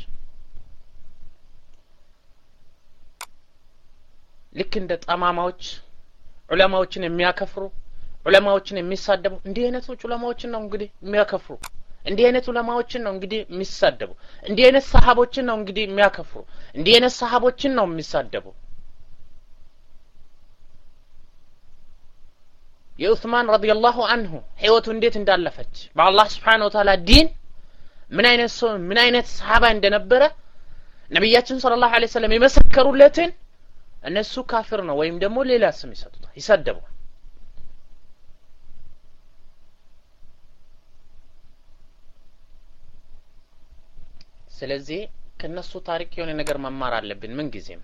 ልክ እንደ ጠማማዎች ዑለማዎችን የሚያከፍሩ ዑለማዎችን የሚሳደቡ እንዲህ አይነቶች ዑለማዎችን ነው እንግዲህ የሚያከፍሩ እንዲህ አይነት ዑለማዎችን ነው እንግዲህ የሚሳደቡ እንዲህ አይነት ሰሃቦችን ነው እንግዲህ የሚያከፍሩ እንዲህ አይነት ሰሃቦችን ነው የሚሳደቡ የዑስማን ረዲየላሁ ዐንሁ ህይወቱ እንዴት እንዳለፈች በአላህ Subhanahu Wa Ta'ala ዲን ምን አይነት ሰው ምን አይነት ሰሃባ እንደነበረ ነብያችን ሰለላሁ ዐለይሂ ወሰለም የመሰከሩለትን እነሱ ካፊር ነው ወይም ደግሞ ሌላ ስም ይሰጡታል ይሰደቡ ስለዚህ ከነሱ ታሪክ የሆነ ነገር መማር አለብን ምን ጊዜም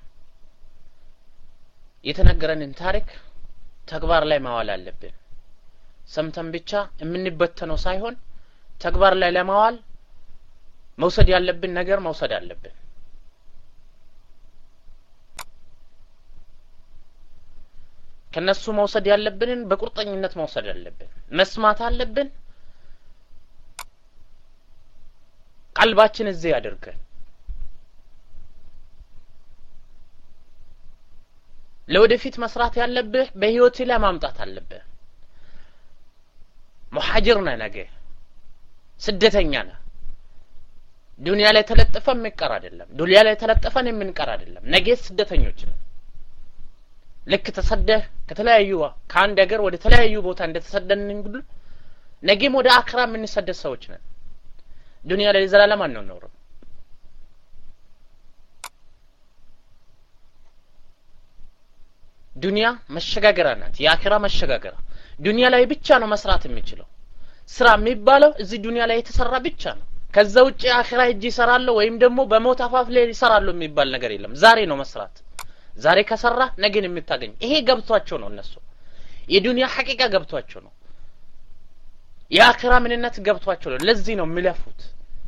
የተነገረንን ታሪክ ተግባር ላይ ማዋል አለብን ሰምተን ብቻ የምንበተነው ሳይሆን ተግባር ላይ ለማዋል መውሰድ ያለብን ነገር መውሰድ አለብን ከነሱ መውሰድ ያለብንን በቁርጠኝነት መውሰድ አለብን መስማት አለብን ቀልባችን እዚህ ያደርገን ለወደፊት መስራት ያለብህ በህይወት ላይ ማምጣት አለብህ ሙሐጅር ነህ ነገ ስደተኛ ነህ ዱንያ ላይ ተለጥፈን የሚቀር አይደለም ዱንያ ላይ ተለጥፈን የምንቀር አይደለም ነገ ስደተኞች ነን ልክ ተሰደህ ከተለያዩ ከአንድ ሀገር ወደ ተለያዩ ቦታ እንደተሰደንን እንግዲህ ነገም ወደ አክራ የምንሰደድ ሰዎች ነን ዱንያ ላይ ዘላለም አንኖርም ዱንያ መሸጋገሪያ ናት የአኺራ መሸጋገሪያ ዱንያ ላይ ብቻ ነው መስራት የሚችለው ስራ የሚባለው እዚህ ዱንያ ላይ የተሰራ ብቻ ነው ከዛ ውጪ አኺራ እጂ ይሰራል ወይም ደግሞ በሞት አፋፍ ላይ ይሰራል የሚባል ነገር የለም ዛሬ ነው መስራት ዛሬ ከሰራ ነገን የምታገኝ ይሄ ገብቷቸው ነው እነሱ የዱንያ ሐቂቃ ገብቷቸው ነው የአኺራ ምንነት ገብቷቸው ነው ለዚህ ነው የሚለፉት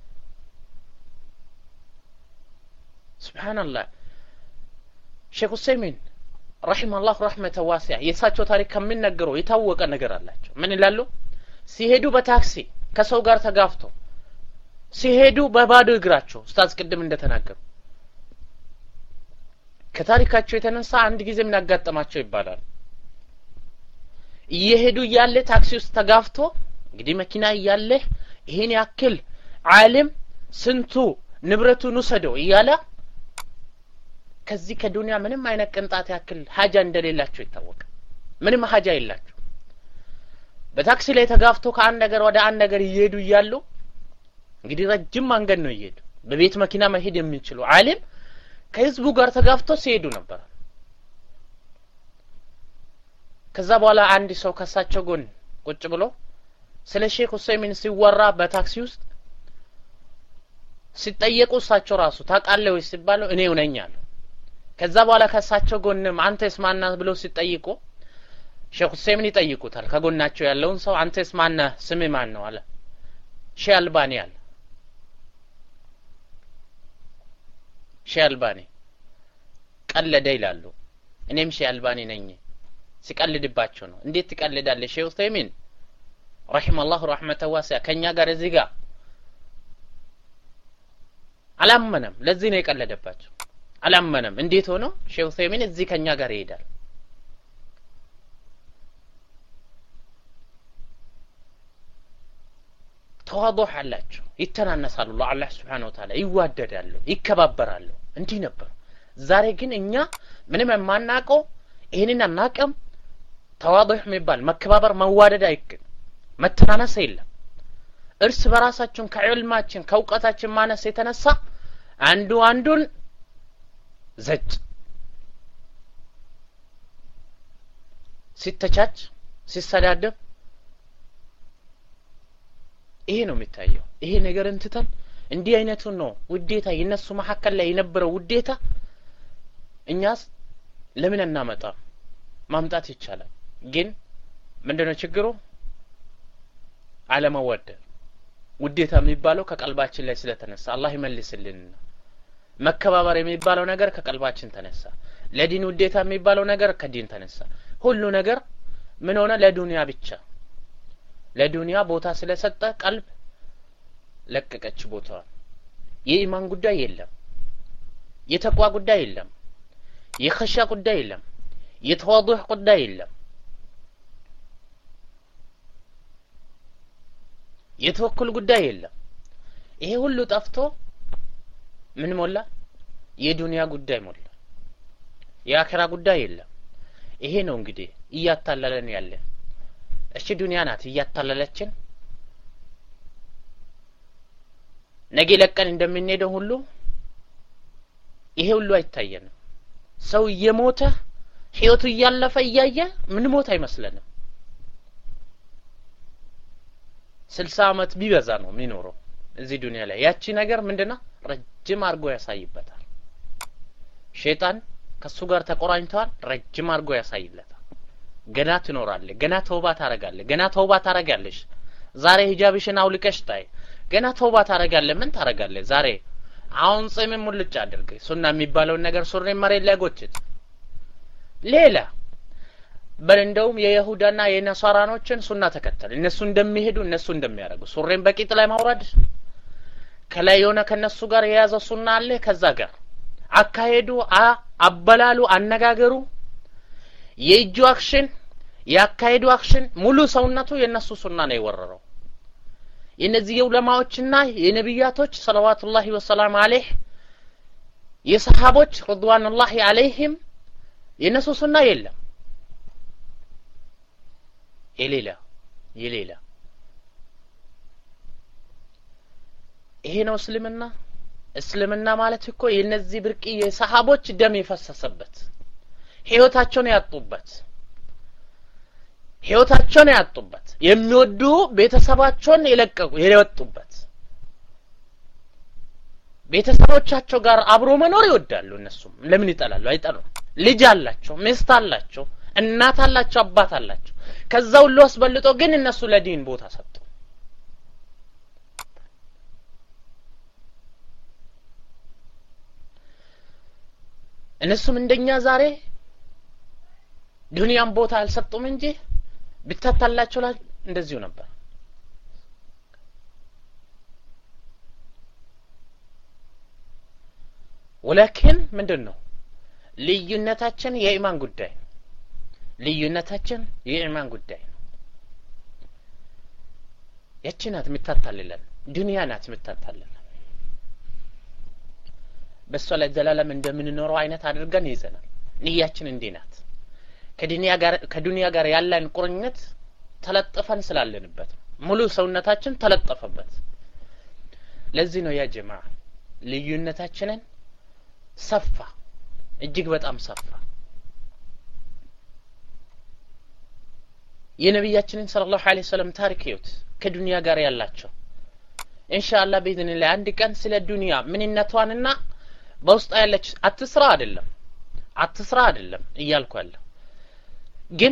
ሱብሃንአላህ ሼክ ኡሰይሚን ረሂመሁላህ ረህመተ ዋሲዓ የሳቸው ታሪክ ከሚነገረው የታወቀ ነገር አላቸው ምን ይላሉ ሲሄዱ በታክሲ ከሰው ጋር ተጋፍቶ ሲሄዱ በባዶ እግራቸው ኡስታዝ ቅድም እንደተናገሩ ከታሪካቸው የተነሳ አንድ ጊዜ ምን አጋጠማቸው ይባላል። እየሄዱ ያለ ታክሲ ውስጥ ተጋፍቶ እንግዲህ መኪና ያለ ይሄን ያክል ዓለም ስንቱ ንብረቱን ወሰደው እያለ ከዚህ ከዱንያ ምንም አይነት ቅንጣት ያክል ሀጃ እንደሌላቸው ይታወቃል። ምንም ሀጃ የላቸው። በታክሲ ላይ ተጋፍቶ ከአንድ ነገር ወደ አንድ ነገር እየሄዱ ይያሉ እንግዲህ ረጅም መንገድ ነው እየሄዱ በቤት መኪና መሄድ የሚችሉ ዓለም ከህዝቡ ጋር ተጋፍቶ ሲሄዱ ነበር። ከዛ በኋላ አንድ ሰው ከሳቸው ጎን ቁጭ ብሎ ስለ ሼክ ሁሰይን ሲወራ በታክሲ ውስጥ ሲጠየቁ እሳቸው ራሱ ታውቃለህ ወይ ሲባሉ እኔው ነኝ አሉ። ከዛ በኋላ ከሳቸው ጎንም አንተስ ማን ነህ ብለው ሲጠይቁ ሼክ ሁሰይን ይጠይቁታል ከጎናቸው ያለውን ሰው አንተስ ማን ነህ ስምህ ማን ነው አለ። ሼህ አልባኒ አለ። ሼህ አልባኒ ቀለደ ይላሉ። እኔም ሼህ አልባኒ ነኝ ሲቀልድባቸው ነው። እንዴት ትቀልዳለህ ሼህ ሁሰይን ረሂመሁላህ ረህመተ ዋሲዓ ከኛ ጋር እዚህ ጋር አላመነም። ለዚህ ነው የቀለደባቸው። አላመነም። እንዴት ሆኖ ሼህ ሁሰይን እዚህ ከኛ ጋር ይሄዳል? ተዋضح አላቸው። ይተናነሳሉ ለአላህ Subhanahu Wa Ta'ala ይዋደዳሉ፣ ይከባበራሉ። እንዲህ ነበር። ዛሬ ግን እኛ ምንም የማናውቀው ይሄንን አናውቅም። ተዋضح የሚባል መከባበር መዋደድ አይገኝ፣ መተናነስ የለም። እርስ በራሳችን ከዕልማችን ከውቀታችን ማነስ የተነሳ አንዱ አንዱን ዘጭ ሲተቻች ሲሰዳደብ ይሄ ነው የሚታየው። ይሄ ነገር እንትተን እንዲህ አይነቱ ነው ውዴታ የነሱ መሐከል ላይ የነበረው ውዴታ እኛስ ለምን እናመጣ? ማምጣት ይቻላል። ግን ምንድነው ችግሩ? አለመወደድ ውዴታ የሚባለው ከቀልባችን ላይ ስለተነሳ አላህ ይመልስልን። መከባበር የሚባለው ነገር ከቀልባችን ተነሳ። ለዲን ውዴታ የሚባለው ነገር ከዲን ተነሳ። ሁሉ ነገር ምን ሆነ? ለዱንያ ብቻ ለዱንያ ቦታ ስለሰጠ ቀልብ ለቀቀች ቦታው። የኢማን ጉዳይ የለም፣ የተቋ ጉዳይ የለም፣ የኸሻ ጉዳይ የለም፣ የተዋضح ጉዳይ የለም፣ የተወኩል ጉዳይ የለም። ይሄ ሁሉ ጠፍቶ ምን ሞላ? የዱንያ ጉዳይ ሞላ። የአኺራ ጉዳይ የለም። ይሄ ነው እንግዲህ እያታለለን ያለ። እሺ ዱንያ ናት እያታለለችን። ነገ ለቀን እንደምንሄደው ሁሉ ይሄ ሁሉ አይታየንም። ሰው እየሞተ ህይወቱ እያለፈ እያየ ምን ሞት አይመስለንም። ስልሳ አመት ቢበዛ ነው የሚኖረው እዚህ ዱንያ ላይ። ያቺ ነገር ምንድነው? ረጅም አርጎ ያሳይበታል። ሸይጣን ከሱ ጋር ተቆራኝቷል፣ ረጅም አርጎ ያሳይለታል። ገና ትኖራለህ፣ ገና ተውባ ታረጋለህ፣ ገና ተውባ ታረጋለሽ። ዛሬ ሂጃብሽን አውልቀሽ ታይ፣ ገና ተውባ ታረጋለህ። ምን ታረጋለህ? ዛሬ አሁን ጺምን ሙልጭ አድርግ፣ ሱና የሚባለው ነገር ሱሪ መሬት ላይ ጎችት። ሌላ በእንደውም የይሁዳና የነሳራኖችን ሱና ተከተል። እነሱ እንደሚሄዱ እነሱ እንደሚያደርጉ ሱሪን በቂጥ ላይ ማውረድ፣ ከላይ የሆነ ከነሱ ጋር የያዘ ሱና አለ። ከዛ ጋር አካሄዱ፣ አበላሉ፣ አነጋገሩ፣ የእጁ አክሽን፣ ያካሄዱ አክሽን ሙሉ ሰውነቱ የነሱ ሱና ነው የወረረው። የነዚህ ዑለማዎችና የነብያቶች ሰለዋቱላሂ ወሰላም ዐለይሂ የሰሃቦች ሪድዋኑላሂ ዐለይሂም የነሱ ሱና የለም። የሌላ የሌላ ይሄ ነው እስልምና። እስልምና ማለት እኮ የነዚህ ብርቅዬ ሰሃቦች ደም የፈሰሰበት ህይወታቸውን ያጡበት ህይወታቸውን ያጡበት የሚወዱ ቤተሰባቸውን የለቀቁ የወጡበት ቤተሰቦቻቸው ጋር አብሮ መኖር ይወዳሉ። እነሱም ለምን ይጠላሉ? አይጠሉም። ልጅ አላቸው፣ ሚስት አላቸው፣ እናት አላቸው፣ አባት አላቸው። ከዛ ሁሉ አስበልጦ ግን እነሱ ለዲን ቦታ ሰጡ። እነሱም እንደኛ ዛሬ ዱንያን ቦታ አልሰጡም እንጂ ቢታታላቸው እንደዚሁ ነበር። ወላኪን ምንድነው ልዩነታችን የኢማን ጉዳይ ልዩነታችን የኢማን ጉዳይ ነው ያቺናት ምታታልለን ዱንያ ናት ምታታልለን በሷ ላይ ዘላለም እንደምንኖረው አይነት አድርገን ይዘናል ንያችን እንዲህ ናት ከዱንያ ጋር ከዱንያ ጋር ያለን ቁርኝት ተለጥፈን ስላለንበት ሙሉ ሰውነታችን ተለጠፈበት ለዚህ ነው ያ ጀማዓ ልዩነታችንን ሰፋ እጅግ በጣም ሰፋ የነብያችንን ሰለላሁ ዐለይሂ ወሰለም ታሪክ ይዩት ከዱንያ ጋር ያላቸው ኢንሻአላህ በኢዝኒላህ አንድ ቀን ስለ ዱንያ ምንነቷንና በውስጧ ያለች አትስራ አይደለም አትስራ አይደለም እያልኳለሁ ግን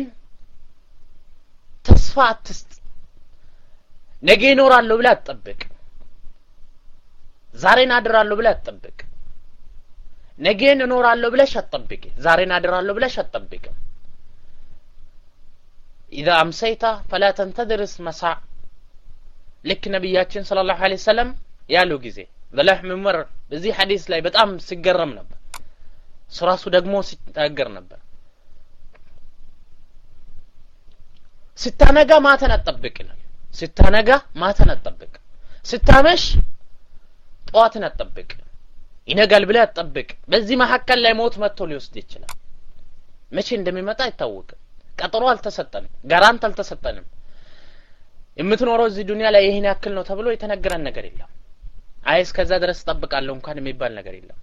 ተስፋ አትስጥ ነገ ይኖራል ብለ አትጠብቅ ዛሬን አድራለሁ ብለ አትጠብቅ ነገን እኖራለሁ ብለሽ አትጠብቂ ዛሬን አድራለሁ ብለሽ አትጠብቂ اذا امسيت فلا تنتظر مساء ልክ ነብያችን ሰለላሁ ዐለይሂ ወሰለም ያሉ ጊዜ በላህ መመር በዚህ ሐዲስ ላይ በጣም ሲገረም ነበር ሱራሱ ደግሞ ሲታገር ነበር ስታነጋ ማተን አትጠብቅናል ስታነጋ ማተን አትጠብቅ ስታመሽ ጧትን አትጠብቅ ይነጋል ብለ አትጠብቅ በዚህ መሐከል ላይ ሞት መጥቶ ሊወስድ ይችላል መቼ እንደሚመጣ አይታወቅም ቀጠሮ አልተሰጠንም ጋራንት አልተሰጠንም የምትኖረው እዚህ ዱንያ ላይ ይሄን ያክል ነው ተብሎ የተነገረን ነገር የለም አይስ ከዛ ድረስ ተጠብቃለሁ እንኳን የሚባል ነገር የለም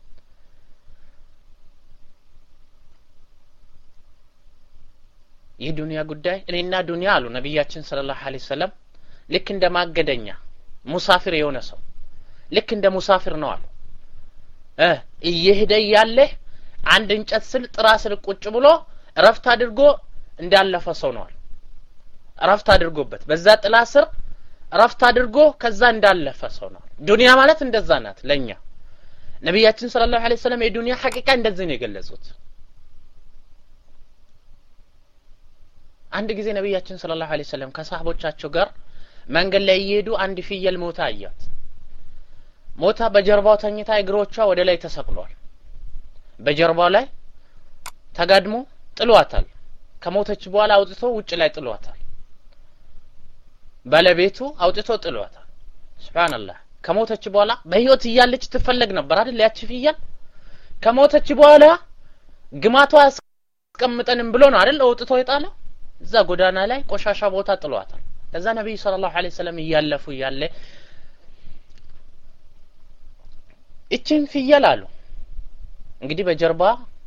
የዱንያ ጉዳይ እኔና ዱንያ አሉ ነብያችን ሰለላሁ ዐለይሂ ወሰለም ልክ እንደ ማገደኛ ሙሳፊር የሆነ ሰው ልክ እንደ ሙሳፊር ነው አሉ እ እየሄደ ያለ አንድ እንጨት ስል ጥራ ስል ቁጭ ብሎ ረፍት አድርጎ እንዳለፈ ሰው ነው አሉ ረፍት አድርጎበት በዛ ጥላ ስር ረፍት አድርጎ ከዛ እንዳለፈ ሰው ነው ዱንያ ማለት እንደዛ ናት ለኛ ነብያችን ሰለላሁ ዐለይሂ ወሰለም የዱንያ ሐቂቃ እንደዚህ ነው የገለጹት አንድ ጊዜ ነብያችን ሰለላሁ ዐለይሂ ወሰለም ከሳህቦቻቸው ጋር መንገድ ላይ እየሄዱ አንድ ፍየል ሞታ አያት ሞታ በጀርባው ተኝታ እግሮቿ ወደ ላይ ተሰቅሏል በጀርባው ላይ ተጋድሞ ጥሏታል ከሞተች በኋላ አውጥቶ ውጭ ላይ ጥሏታል ባለቤቱ አውጥቶ ጥሏታል ሱብሃንአላህ ከሞተች በኋላ በህይወት እያለች ትፈለግ ነበር አይደል ያቺ ፍየል ከሞተች በኋላ ግማቷ አስቀምጠንም ብሎ ነው አይደል አውጥቶ የጣለው እዛ ጎዳና ላይ ቆሻሻ ቦታ ጥሏታል ለዛ ነብዩ ሰለላሁ ዐለይሂ ወሰለም እያለፉ ያለ እቺን ፍየል አሉ እንግዲህ በጀርባ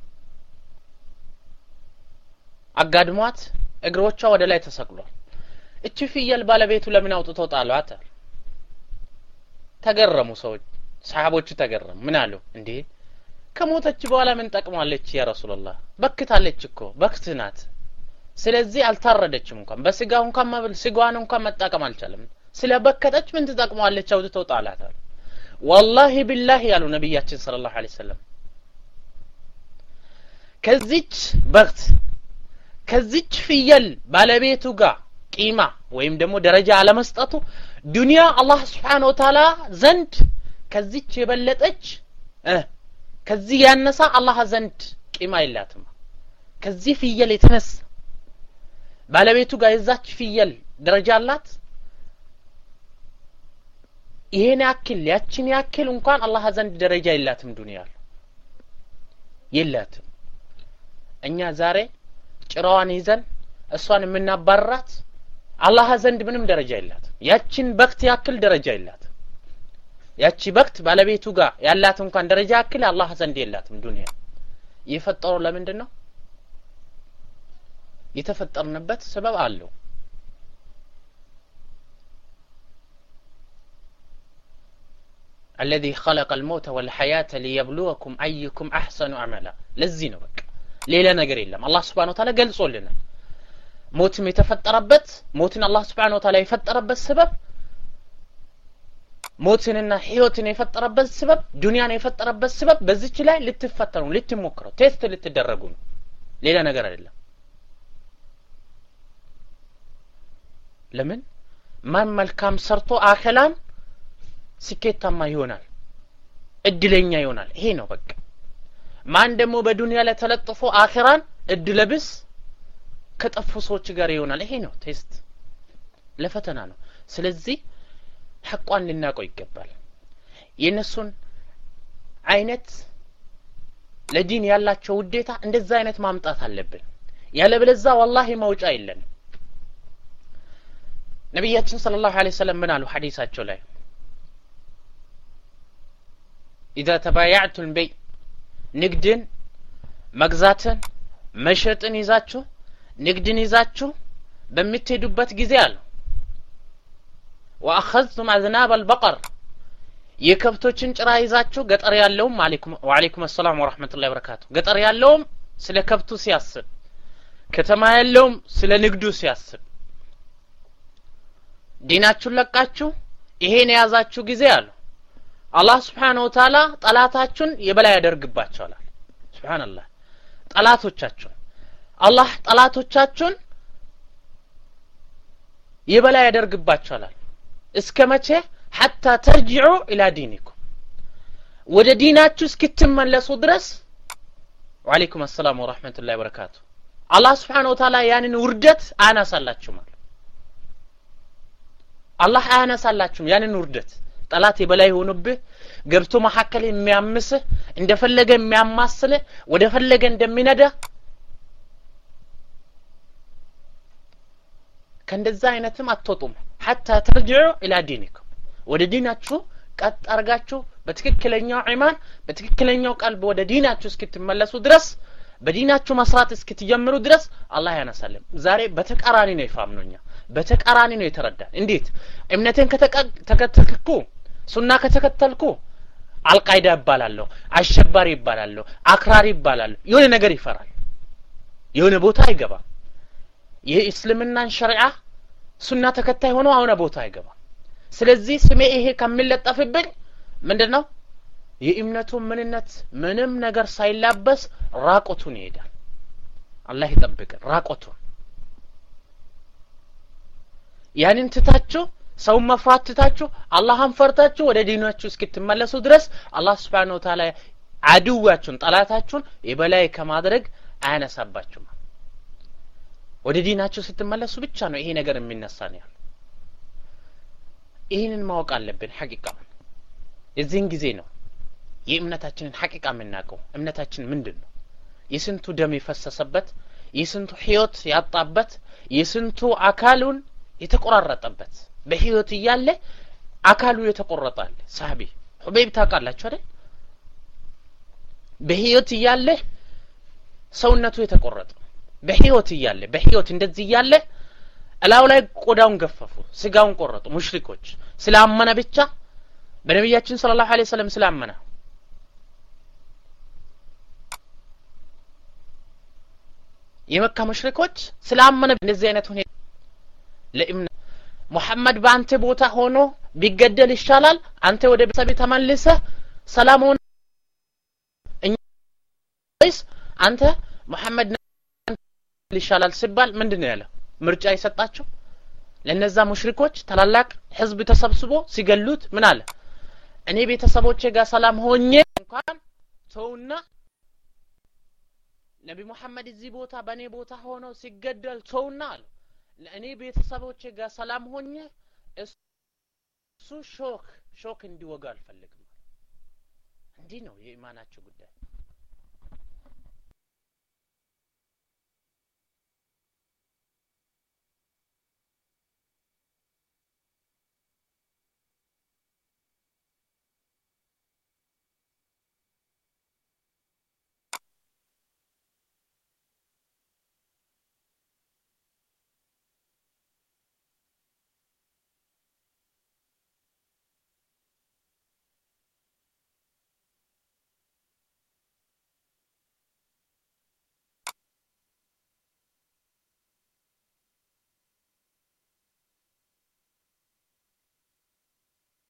አጋድሟት እግሮቿ ወደ ላይ ተሰቅሏል እቺ ፍየል ባለቤቱ ለምን አውጥቶ ጣሏት ተገረሙ ሰዎች ሰሃቦቹ ተገረሙ ምን አሉ እንዴ ከሞተች በኋላ ምን ጠቅማለች ያ ረሱላህ በክታለች እኮ በክት ናት ስለዚህ አልታረደችም እንኳን በስጋው እንኳን መብል ስጋዋን እንኳን መጣቀም አልቻለም ስለበከተች ምን ተጠቅማለች አውጥቶ ጣላት والله بالله ያሉ ነብያችን ሰለላሁ ዐለይሂ ወሰለም ከዚች በክት ከዚች ፍየል ባለቤቱ ጋር ቂማ ወይም ደግሞ ደረጃ አለመስጠቱ ዱንያ አላህ Subhanahu Wa Ta'ala ዘንድ ከዚች የበለጠች እ ከዚህ ያነሳ አላህ ዘንድ ቂማ የላትም ከዚህ ፍየል የተነሳ ባለቤቱ ጋር የዛች ፍየል ደረጃ አላት ይሄን ያክል ያችን ያክል እንኳን አላህ ዘንድ ደረጃ የላትም ዱንያ የላትም እኛ ዛሬ ጭራዋን ይዘን እሷን የምናባራት አላህ ዘንድ ምንም ደረጃ የላትም ያችን በክት ያክል ደረጃ የላትም ያቺ በክት ባለቤቱ ጋር ያላት እንኳን ደረጃ ያክል አላህ ዘንድ የላትም ዱንያ የፈጠረው ለምንድን ነው የተፈጠርንበት ሰበብ አለው الذي خلق الموت والحياة ليبلوكم أيكم أحسن عملا لذي ነው በቃ ሌላ ነገር የለም አላህ Subhanahu Wa Ta'ala ገልጾልናል ሞትም የተፈጠረበት ሞትን አላህ Subhanahu Wa Ta'ala የፈጠረበት ሰበብ ሞትንና ህይወትን የፈጠረበት ሰበብ ዱንያን የፈጠረበት ሰበብ በዚች ላይ ልትፈተኑ ልትሞክሩ ቴስት ልትደረጉ ነው ሌላ ነገር አይደለም ለምን ማን መልካም ሰርቶ አኸላን ስኬታማ ይሆናል እድለኛ ይሆናል ይሄ ነው በቃ ማን ደግሞ በዱንያ ላይ ተለጥፎ አኺራን እድለብስ ከጠፉ ሰዎች ጋር ይሆናል። ይሄ ነው ቴስት ለፈተና ነው። ስለዚህ ሐቋን ልናቀው ይገባል። የነሱን አይነት ለዲን ያላቸው ውዴታ እንደዛ አይነት ማምጣት አለብን። ያለበለዚያ والله መውጫ የለም። ነብያችን ሰለላሁ ዐለይሂ ወሰለም ምን አሉ ሐዲሳቸው ላይ اذا تبايعتم البيع ንግድን መግዛትን መሸጥን ይዛችሁ ንግድን ይዛችሁ በሚትሄዱበት ጊዜ አሉ واخذتم اذناب البقر የከብቶችን ጭራ ይዛችሁ ገጠር ያለውም አለይኩም ወአለይኩም ሰላም ወራህመቱላሂ ወበረካቱ ገጠር ያለውም ስለ ከብቱ ሲያስብ ከተማ ያለውም ስለ ንግዱ ሲያስብ ዲናችሁን ለቃችሁ ይሄን ያዛችሁ ጊዜ አሉ አላህ Subhanahu Wa Ta'ala ጠላታችሁን የበላይ ያደርግባችኋል። ሱብሃንአላህ ጠላቶቻችሁን አላህ ጠላቶቻችሁን የበላይ ያደርግባችኋል። እስከመቼ حتى ترجعوا الى دينكم ወደ ዲናችሁ እስክትመለሱ ድረስ ወአለይኩም ሰላም ወራህመቱላሂ ወበረካቱ አላህ Subhanahu Wa Ta'ala ያንን ውርደት አናሳላችሁ ማለት አላህ አያነሳላችሁም ያንን ውርደት ጠላት የበላይ ሆኖብህ ገብቶ መሐከል የሚያምስ እንደፈለገ የሚያማስል ወደ ፈለገ እንደሚነዳ ከእንደዛ አይነትም አትወጡም حتى ترجعوا الى دينكم ወደ ዲናችሁ ቀጥ አርጋችሁ በትክክለኛው ኢማን በትክክለኛው ቀልብ ወደ ዲናችሁ እስክትመለሱ ድረስ በዲናችሁ መስራት እስክትጀምሩ ድረስ አላህ ያነሳለም። ዛሬ በተቃራኒ ነው ይፋምኑኛ በተቃራኒ ነው የተረዳን። እንዴት እምነቴን ከተከተልኩ ሱና ከተከተልኩ አልቃይዳ ይባላለሁ አሸባሪ ይባላለሁ አክራሪ ይባላለሁ የሆነ ነገር ይፈራል የሆነ ቦታ አይገባ የእስልምናን ሸሪዓ ሱና ተከታይ ሆኖ አሁን ቦታ አይገባ ስለዚህ ስሜ ይሄ ከሚለጠፍብኝ ምንድነው የእምነቱ ምንነት ምንም ነገር ሳይላበስ ራቆቱን ይሄዳል። አላህ ይጠብቀን ራቆቱን ያንን ትታችሁ ሰው መፍራት ትታችሁ አላህን ፈርታችሁ ወደ ዲናችሁ እስክትመለሱ ድረስ አላህ Subhanahu Wa Ta'ala አድዋችሁን ጠላታችሁን የበላይ ከማድረግ አያነሳባችሁም። ወደ ዲናችሁ ስትመለሱ ብቻ ነው ይሄ ነገር የሚነሳው ነው። ይሄንን ማወቅ አለብን ሐቂቃ የዚህን ጊዜ ነው የእምነታችንን ሐቂቃ የምናውቀው። እምነታችን ምንድነው? የስንቱ ደም የፈሰሰበት የስንቱ ህይወት ያጣበት የስንቱ አካሉን የተቆራረጠበት በህይወት እያለ አካሉ የተቆረጣል ሳቢ ሁበይብ ታውቃላችሁ አይደል? በህይወት እያለ ሰውነቱ የተቆረጠ በህይወት እያለ በህይወት እንደዚህ እያለ እላው ላይ ቆዳውን ገፈፉ ስጋውን ቆረጡ ሙሽሪኮች ስላመነ ብቻ በነብያችን ሰለላሁ ዐለይሂ ወሰለም ስላመነ የመካ ሙሽሪኮች ስላመነ እንደዚህ አይነት ሁኔታ ለእምነ ሙሐመድ በአንተ ቦታ ሆኖ ቢገደል ይሻላል አንተ ወደ ቤተሰብ ተመልሰ ሰላም ሆነ እኛስ አንተ ሙሐመድ ይሻላል ሲባል ምንድነው ያለው ምርጫ ይሰጣቸው ለነዛ ሙሽሪኮች ተላላቅ ህዝብ ተሰብስቦ ሲገሉት ምን አለ እኔ ቤተሰቦቼ ጋር ሰላም ሆኜ እንኳን ተውና ነብይ ሙሐመድ እዚህ ቦታ በኔ ቦታ ሆኖ ሲገደል ተውና አለ ለእኔ ቤተሰቦቼ ጋር ሰላም ሆኜ እሱ ሾክ ሾክ እንዲወጋ አልፈልግም። እንዲህ ነው የኢማናቸው ጉዳይ።